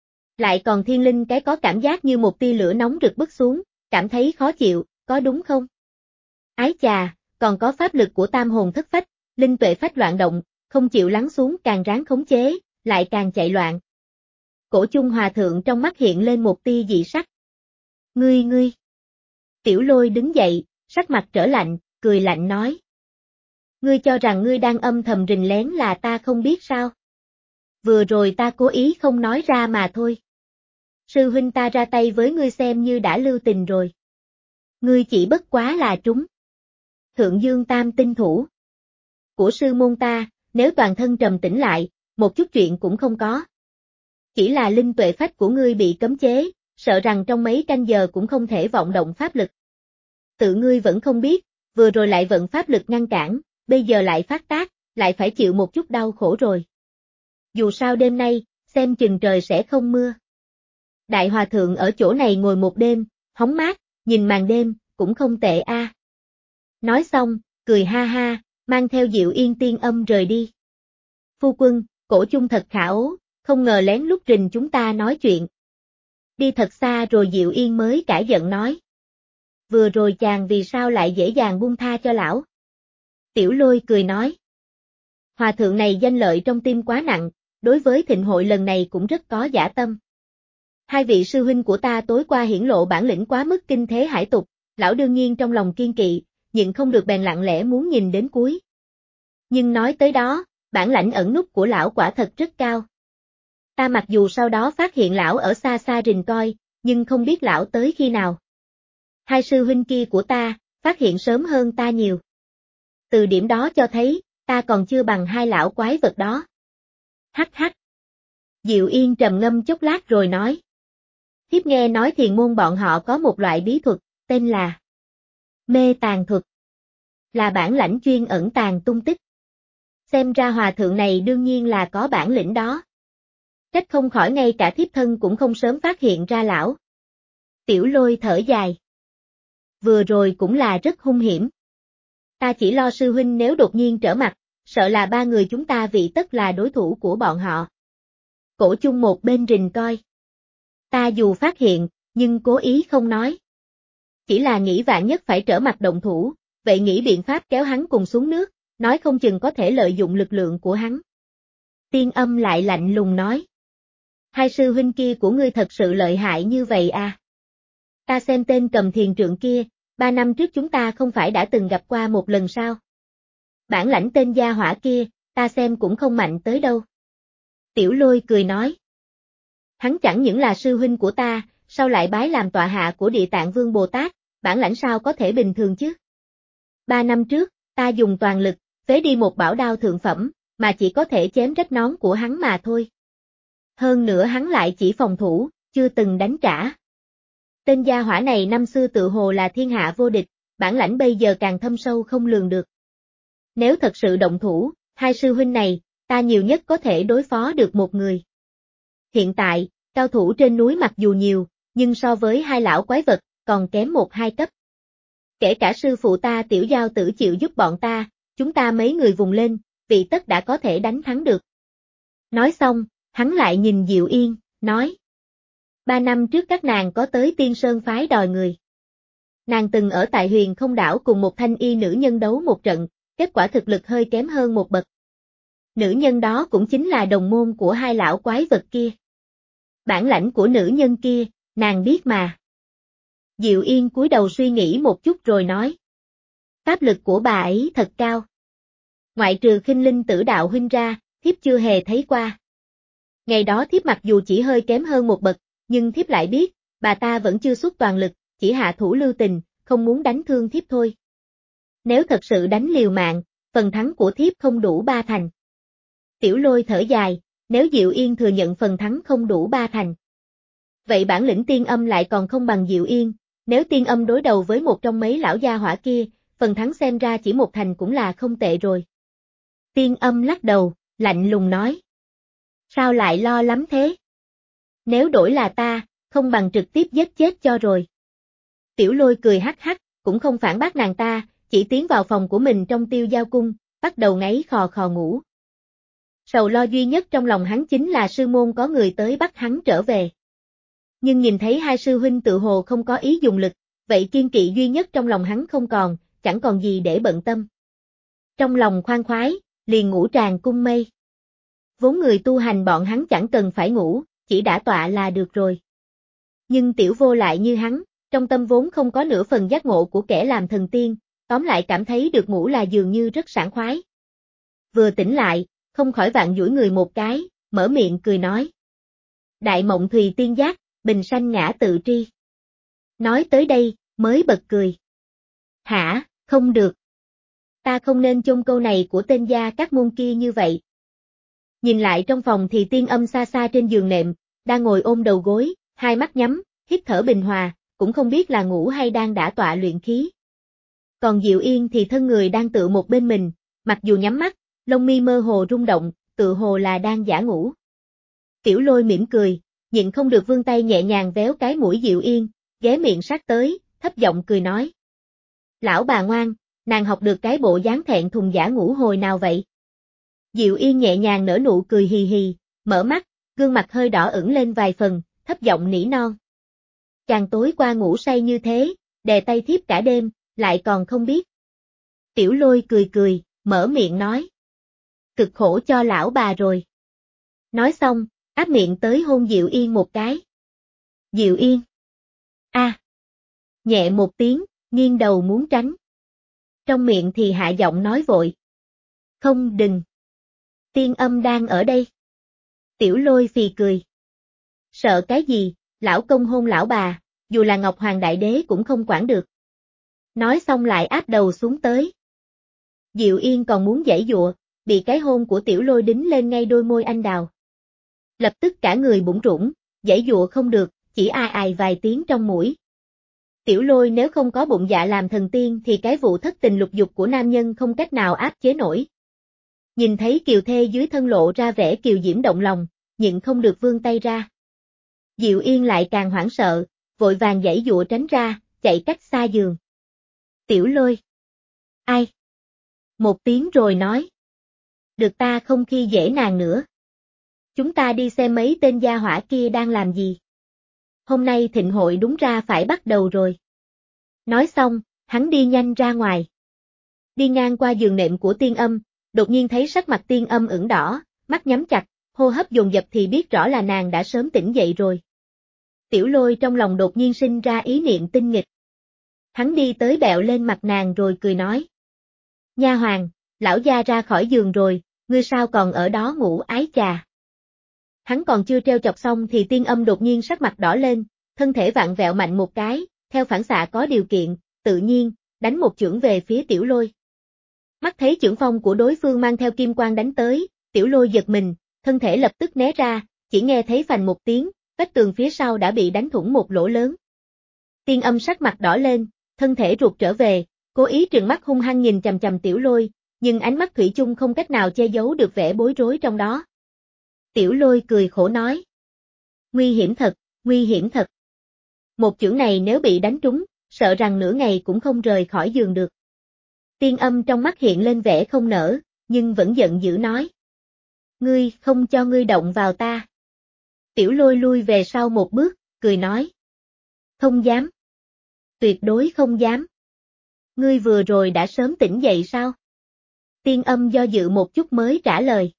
Lại còn thiên linh cái có cảm giác như một tia lửa nóng rực bức xuống, cảm thấy khó chịu, có đúng không? Ái chà, còn có pháp lực của tam hồn thất phách, linh tuệ phách loạn động, không chịu lắng xuống càng ráng khống chế, lại càng chạy loạn. Cổ chung hòa thượng trong mắt hiện lên một tia dị sắc. Ngươi ngươi. Tiểu Lôi đứng dậy, sắc mặt trở lạnh, cười lạnh nói. Ngươi cho rằng ngươi đang âm thầm rình lén là ta không biết sao? Vừa rồi ta cố ý không nói ra mà thôi. Sư huynh ta ra tay với ngươi xem như đã lưu tình rồi. Ngươi chỉ bất quá là trúng. Thượng Dương Tam tinh thủ của sư môn ta, nếu toàn thân trầm tĩnh lại, một chút chuyện cũng không có. Chỉ là linh tuệ phách của ngươi bị cấm chế, sợ rằng trong mấy canh giờ cũng không thể vọng động pháp lực. Tự ngươi vẫn không biết, vừa rồi lại vận pháp lực ngăn cản, bây giờ lại phát tác, lại phải chịu một chút đau khổ rồi. Dù sao đêm nay, xem chừng trời sẽ không mưa. Đại hòa thượng ở chỗ này ngồi một đêm, hóng mát, nhìn màn đêm, cũng không tệ a. À. Nói xong, cười ha ha, mang theo Diệu Yên tiên âm rời đi. Phu quân, cổ chung thật khả ố, không ngờ lén lút rình chúng ta nói chuyện. Đi thật xa rồi Diệu Yên mới cãi giận nói. Vừa rồi chàng vì sao lại dễ dàng buông tha cho lão? Tiểu Lôi cười nói. Hòa thượng này danh lợi trong tim quá nặng, đối với thịnh hội lần này cũng rất có dã tâm. Hai vị sư huynh của ta tối qua hiển lộ bản lĩnh quá mức kinh thế hải tục, lão đương nhiên trong lòng kiên kỵ, nhưng không được bèn lặng lẽ muốn nhìn đến cuối. Nhưng nói tới đó, bản lãnh ẩn nút của lão quả thật rất cao. Ta mặc dù sau đó phát hiện lão ở xa xa rình coi, nhưng không biết lão tới khi nào. Hai sư huynh kia của ta, phát hiện sớm hơn ta nhiều. Từ điểm đó cho thấy, ta còn chưa bằng hai lão quái vật đó. Hắc hắc. Diệu Yên trầm ngâm chốc lát rồi nói. Thiếp nghe nói thiền môn bọn họ có một loại bí thuật, tên là mê tàng thuật. Là bản lãnh chuyên ẩn tàng tung tích. Xem ra hòa thượng này đương nhiên là có bản lĩnh đó. Trách không khỏi ngay cả thiếp thân cũng không sớm phát hiện ra lão. Tiểu Lôi thở dài. Vừa rồi cũng là rất hung hiểm. Ta chỉ lo sư huynh nếu đột nhiên trở mặt, sợ là ba người chúng ta vị tất là đối thủ của bọn họ. Cổ chung một bên rình coi. Ta dù phát hiện, nhưng cố ý không nói. Chỉ là nghĩ vạn nhất phải trở mặt động thủ, vậy nghĩ biện pháp kéo hắn cùng xuống nước, nói không chừng có thể lợi dụng lực lượng của hắn. Tiên âm lại lạnh lùng nói. Hai sư huynh kia của ngươi thật sự lợi hại như vậy à? Ta xem tên cầm thiền trượng kia, ba năm trước chúng ta không phải đã từng gặp qua một lần sao? Bản lãnh tên gia hỏa kia, ta xem cũng không mạnh tới đâu. Tiểu Lôi cười nói. Hắn chẳng những là sư huynh của ta, sao lại bái làm tọa hạ của Địa Tạng Vương Bồ Tát, bản lãnh sao có thể bình thường chứ? Ba năm trước, ta dùng toàn lực, phế đi một bảo đao thượng phẩm, mà chỉ có thể chém rách nón của hắn mà thôi. Hơn nữa hắn lại chỉ phòng thủ, chưa từng đánh trả. Tên gia hỏa này năm xưa tự hồ là thiên hạ vô địch, bản lãnh bây giờ càng thâm sâu không lường được. Nếu thật sự động thủ, hai sư huynh này, ta nhiều nhất có thể đối phó được một người. Hiện tại, cao thủ trên núi mặc dù nhiều, nhưng so với hai lão quái vật, còn kém một hai cấp. Kể cả sư phụ ta Tiểu Giao Tử chịu giúp bọn ta, chúng ta mấy người vùng lên, vị tất đã có thể đánh thắng được. Nói xong, hắn lại nhìn Diệu Yên, nói. Ba năm trước các nàng có tới Tiên Sơn phái đòi người. Nàng từng ở tại Huyền Không Đảo cùng một thanh y nữ nhân đấu một trận, kết quả thực lực hơi kém hơn một bậc. Nữ nhân đó cũng chính là đồng môn của hai lão quái vật kia. Bản lãnh của nữ nhân kia, nàng biết mà. Diệu Yên cúi đầu suy nghĩ một chút rồi nói. Pháp lực của bà ấy thật cao. Ngoại trừ Khinh Linh Tử đạo huynh ra, thiếp chưa hề thấy qua. Ngày đó thiếp mặc dù chỉ hơi kém hơn một bậc, nhưng thiếp lại biết, bà ta vẫn chưa xuất toàn lực, chỉ hạ thủ lưu tình, không muốn đánh thương thiếp thôi. Nếu thật sự đánh liều mạng, phần thắng của thiếp không đủ ba thành. Tiểu Lôi thở dài, nếu Diệu Yên thừa nhận phần thắng không đủ ba thành. Vậy bản lĩnh tiên âm lại còn không bằng Diệu Yên, nếu tiên âm đối đầu với một trong mấy lão gia hỏa kia, phần thắng xem ra chỉ một thành cũng là không tệ rồi. Tiên âm lắc đầu, lạnh lùng nói. Sao lại lo lắm thế? Nếu đổi là ta, không bằng trực tiếp giết chết cho rồi. Tiểu Lôi cười hắc hắc, cũng không phản bác nàng ta, chỉ tiến vào phòng của mình trong Tiêu Giao cung, bắt đầu ngáy khò khò ngủ. Sầu lo duy nhất trong lòng hắn chính là sư môn có người tới bắt hắn trở về. Nhưng nhìn thấy hai sư huynh tự hồ không có ý dùng lực, vậy kiên kỵ duy nhất trong lòng hắn không còn, chẳng còn gì để bận tâm. Trong lòng khoan khoái, liền ngủ tràn cung mây. Vốn người tu hành bọn hắn chẳng cần phải ngủ, chỉ đã tọa là được rồi. Nhưng tiểu vô lại như hắn, trong tâm vốn không có nửa phần giác ngộ của kẻ làm thần tiên, tóm lại cảm thấy được ngủ là dường như rất sảng khoái. Vừa tỉnh lại, không khỏi vạn duỗi người một cái, mở miệng cười nói. Đại mộng thùy tiên giác, bình sanh ngã tự tri. Nói tới đây, mới bật cười. Hả, không được. Ta không nên chôn câu này của tên gia các môn kia như vậy. Nhìn lại trong phòng thì tiên âm xa xa trên giường nệm, đang ngồi ôm đầu gối, hai mắt nhắm, hít thở bình hòa, cũng không biết là ngủ hay đang đả tọa luyện khí. Còn Diệu Yên thì thân người đang tựa một bên mình, mặc dù nhắm mắt, lông mi mơ hồ rung động, tự hồ là đang giả ngủ. Tiểu Lôi mỉm cười, nhịn không được vươn tay nhẹ nhàng véo cái mũi Diệu Yên, ghé miệng sát tới, thấp giọng cười nói. Lão bà ngoan, nàng học được cái bộ dáng thẹn thùng giả ngủ hồi nào vậy? Diệu Yên nhẹ nhàng nở nụ cười hì hì, mở mắt, gương mặt hơi đỏ ửng lên vài phần, thấp giọng nỉ non. Chàng tối qua ngủ say như thế, đè tay thiếp cả đêm, lại còn không biết. Tiểu Lôi cười cười, mở miệng nói. Cực khổ cho lão bà rồi. Nói xong, áp miệng tới hôn Diệu Yên một cái. Diệu Yên. A. À. Nhẹ một tiếng, nghiêng đầu muốn tránh. Trong miệng thì hạ giọng nói vội. Không đừng. Tiên âm đang ở đây. Tiểu Lôi phì cười. Sợ cái gì, lão công hôn lão bà, dù là Ngọc Hoàng Đại Đế cũng không quản được. Nói xong lại áp đầu xuống tới. Diệu Yên còn muốn giãy giụa, bị cái hôn của Tiểu Lôi đính lên ngay đôi môi anh đào. Lập tức cả người bủn rủn, giãy giụa không được, chỉ ai ai vài tiếng trong mũi. Tiểu Lôi nếu không có bụng dạ làm thần tiên thì cái vụ thất tình lục dục của nam nhân không cách nào áp chế nổi. Nhìn thấy kiều thê dưới thân lộ ra vẻ kiều diễm động lòng, nhịn không được vươn tay ra. Diệu Yên lại càng hoảng sợ, vội vàng giãy giụa tránh ra, chạy cách xa giường. Tiểu Lôi. Ai? Một tiếng rồi nói. Được ta không khi dễ nàng nữa. Chúng ta đi xem mấy tên gia hỏa kia đang làm gì. Hôm nay thịnh hội đúng ra phải bắt đầu rồi. Nói xong, hắn đi nhanh ra ngoài. Đi ngang qua giường nệm của tiên âm, đột nhiên thấy sắc mặt tiên âm ửng đỏ, mắt nhắm chặt, hô hấp dồn dập thì biết rõ là nàng đã sớm tỉnh dậy rồi. Tiểu Lôi trong lòng đột nhiên sinh ra ý niệm tinh nghịch. Hắn đi tới bẹo lên mặt nàng rồi cười nói. Nha hoàng, lão gia ra khỏi giường rồi, ngươi sao còn ở đó ngủ ái chà. Hắn còn chưa treo chọc xong thì tiên âm đột nhiên sắc mặt đỏ lên, thân thể vặn vẹo mạnh một cái, theo phản xạ có điều kiện, tự nhiên, đánh một chưởng về phía Tiểu Lôi. Mắt thấy chưởng phong của đối phương mang theo kim quang đánh tới, Tiểu Lôi giật mình, thân thể lập tức né ra, chỉ nghe thấy phành một tiếng, vách tường phía sau đã bị đánh thủng một lỗ lớn. Tiên âm sắc mặt đỏ lên, thân thể rụt trở về, cố ý trừng mắt hung hăng nhìn chằm chằm Tiểu Lôi, nhưng ánh mắt thủy chung không cách nào che giấu được vẻ bối rối trong đó. Tiểu Lôi cười khổ nói. Nguy hiểm thật, nguy hiểm thật. Một chưởng này nếu bị đánh trúng, sợ rằng nửa ngày cũng không rời khỏi giường được. Tiên âm trong mắt hiện lên vẻ không nỡ, nhưng vẫn giận dữ nói. Ngươi không cho ngươi động vào ta. Tiểu Lôi lui về sau một bước, cười nói. Không dám. Tuyệt đối không dám. Ngươi vừa rồi đã sớm tỉnh dậy sao? Tiên âm do dự một chút mới trả lời.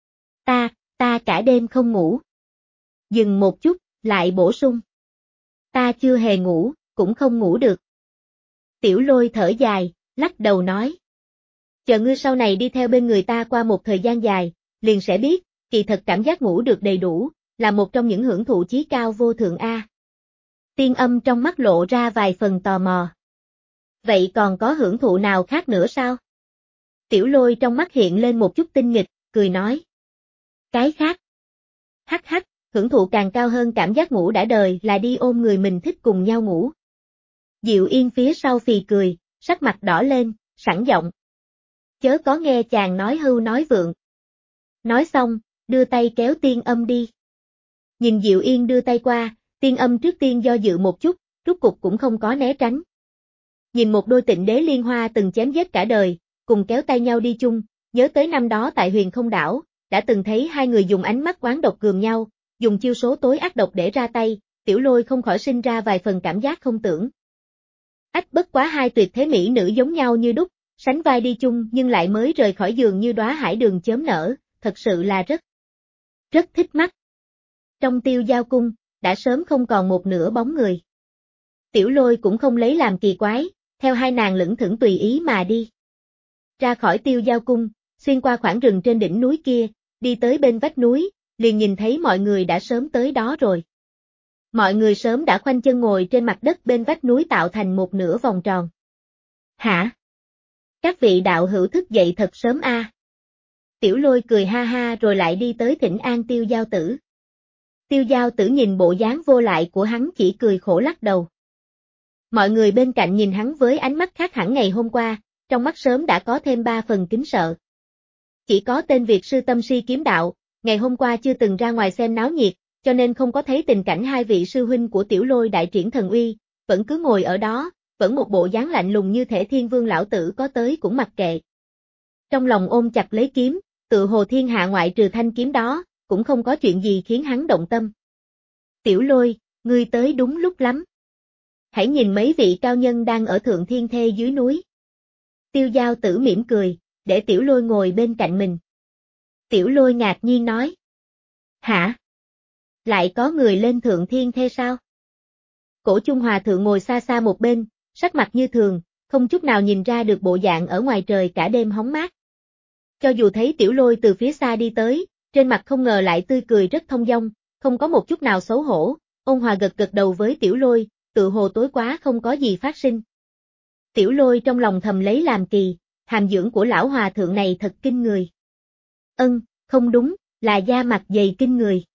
Ta, ta cả đêm không ngủ. Dừng một chút, lại bổ sung. Ta chưa hề ngủ, cũng không ngủ được. Tiểu Lôi thở dài, lắc đầu nói. Chờ ngươi sau này đi theo bên người ta qua một thời gian dài, liền sẽ biết, kỳ thật cảm giác ngủ được đầy đủ, là một trong những hưởng thụ chí cao vô thượng A. Tiên âm trong mắt lộ ra vài phần tò mò. Vậy còn có hưởng thụ nào khác nữa sao? Tiểu Lôi trong mắt hiện lên một chút tinh nghịch, cười nói. Cái khác. Hắc hắc, hưởng thụ càng cao hơn cảm giác ngủ đã đời là đi ôm người mình thích cùng nhau ngủ. Diệu Yên phía sau phì cười, sắc mặt đỏ lên, sẵn giọng. Chớ có nghe chàng nói hưu nói vượng. Nói xong, đưa tay kéo tiên âm đi. Nhìn Diệu Yên đưa tay qua, tiên âm trước tiên do dự một chút, rút cục cũng không có né tránh. Nhìn một đôi tịnh đế liên hoa từng chém giết cả đời, cùng kéo tay nhau đi chung, nhớ tới năm đó tại Huyền Không Đảo, đã từng thấy hai người dùng ánh mắt oán độc gườm nhau, dùng chiêu số tối ác độc để ra tay, Tiểu Lôi không khỏi sinh ra vài phần cảm giác không tưởng. Ách bất quá hai tuyệt thế mỹ nữ giống nhau như đúc, sánh vai đi chung nhưng lại mới rời khỏi giường như đóa hải đường chớm nở, thật sự là rất, rất thích mắt. Trong Tiêu Giao cung, đã sớm không còn một nửa bóng người. Tiểu Lôi cũng không lấy làm kỳ quái, theo hai nàng lững thững tùy ý mà đi. Ra khỏi Tiêu Giao cung, xuyên qua khoảng rừng trên đỉnh núi kia, đi tới bên vách núi, liền nhìn thấy mọi người đã sớm tới đó rồi. Mọi người sớm đã khoanh chân ngồi trên mặt đất bên vách núi tạo thành một nửa vòng tròn. Hả? Các vị đạo hữu thức dậy thật sớm a. À? Tiểu Lôi cười ha ha rồi lại đi tới thỉnh an Tiêu Giao Tử. Tiêu Giao Tử nhìn bộ dáng vô lại của hắn chỉ cười khổ lắc đầu. Mọi người bên cạnh nhìn hắn với ánh mắt khác hẳn ngày hôm qua, trong mắt sớm đã có thêm ba phần kính sợ. Chỉ có tên Việt sư tâm si kiếm đạo, ngày hôm qua chưa từng ra ngoài xem náo nhiệt, cho nên không có thấy tình cảnh hai vị sư huynh của Tiểu Lôi đại triển thần uy, vẫn cứ ngồi ở đó, vẫn một bộ dáng lạnh lùng như thể Thiên Vương lão tử có tới cũng mặc kệ. Trong lòng ôm chặt lấy kiếm, tự hồ thiên hạ ngoại trừ thanh kiếm đó, cũng không có chuyện gì khiến hắn động tâm. Tiểu Lôi, ngươi tới đúng lúc lắm. Hãy nhìn mấy vị cao nhân đang ở thượng thiên thê dưới núi. Tiêu Giao Tử mỉm cười, để Tiểu Lôi ngồi bên cạnh mình. Tiểu Lôi ngạc nhiên nói. Hả? Lại có người lên thượng thiên thê sao? Cổ Chung Hòa Thượng ngồi xa xa một bên, sắc mặt như thường, không chút nào nhìn ra được bộ dạng ở ngoài trời cả đêm hóng mát. Cho dù thấy Tiểu Lôi từ phía xa đi tới, trên mặt không ngờ lại tươi cười rất thông dong, không có một chút nào xấu hổ, ôn hòa gật gật đầu với Tiểu Lôi, tự hồ tối quá không có gì phát sinh. Tiểu Lôi trong lòng thầm lấy làm kỳ, hàm dưỡng của lão hòa thượng này thật kinh người. Ân, không đúng, là da mặt dày kinh người.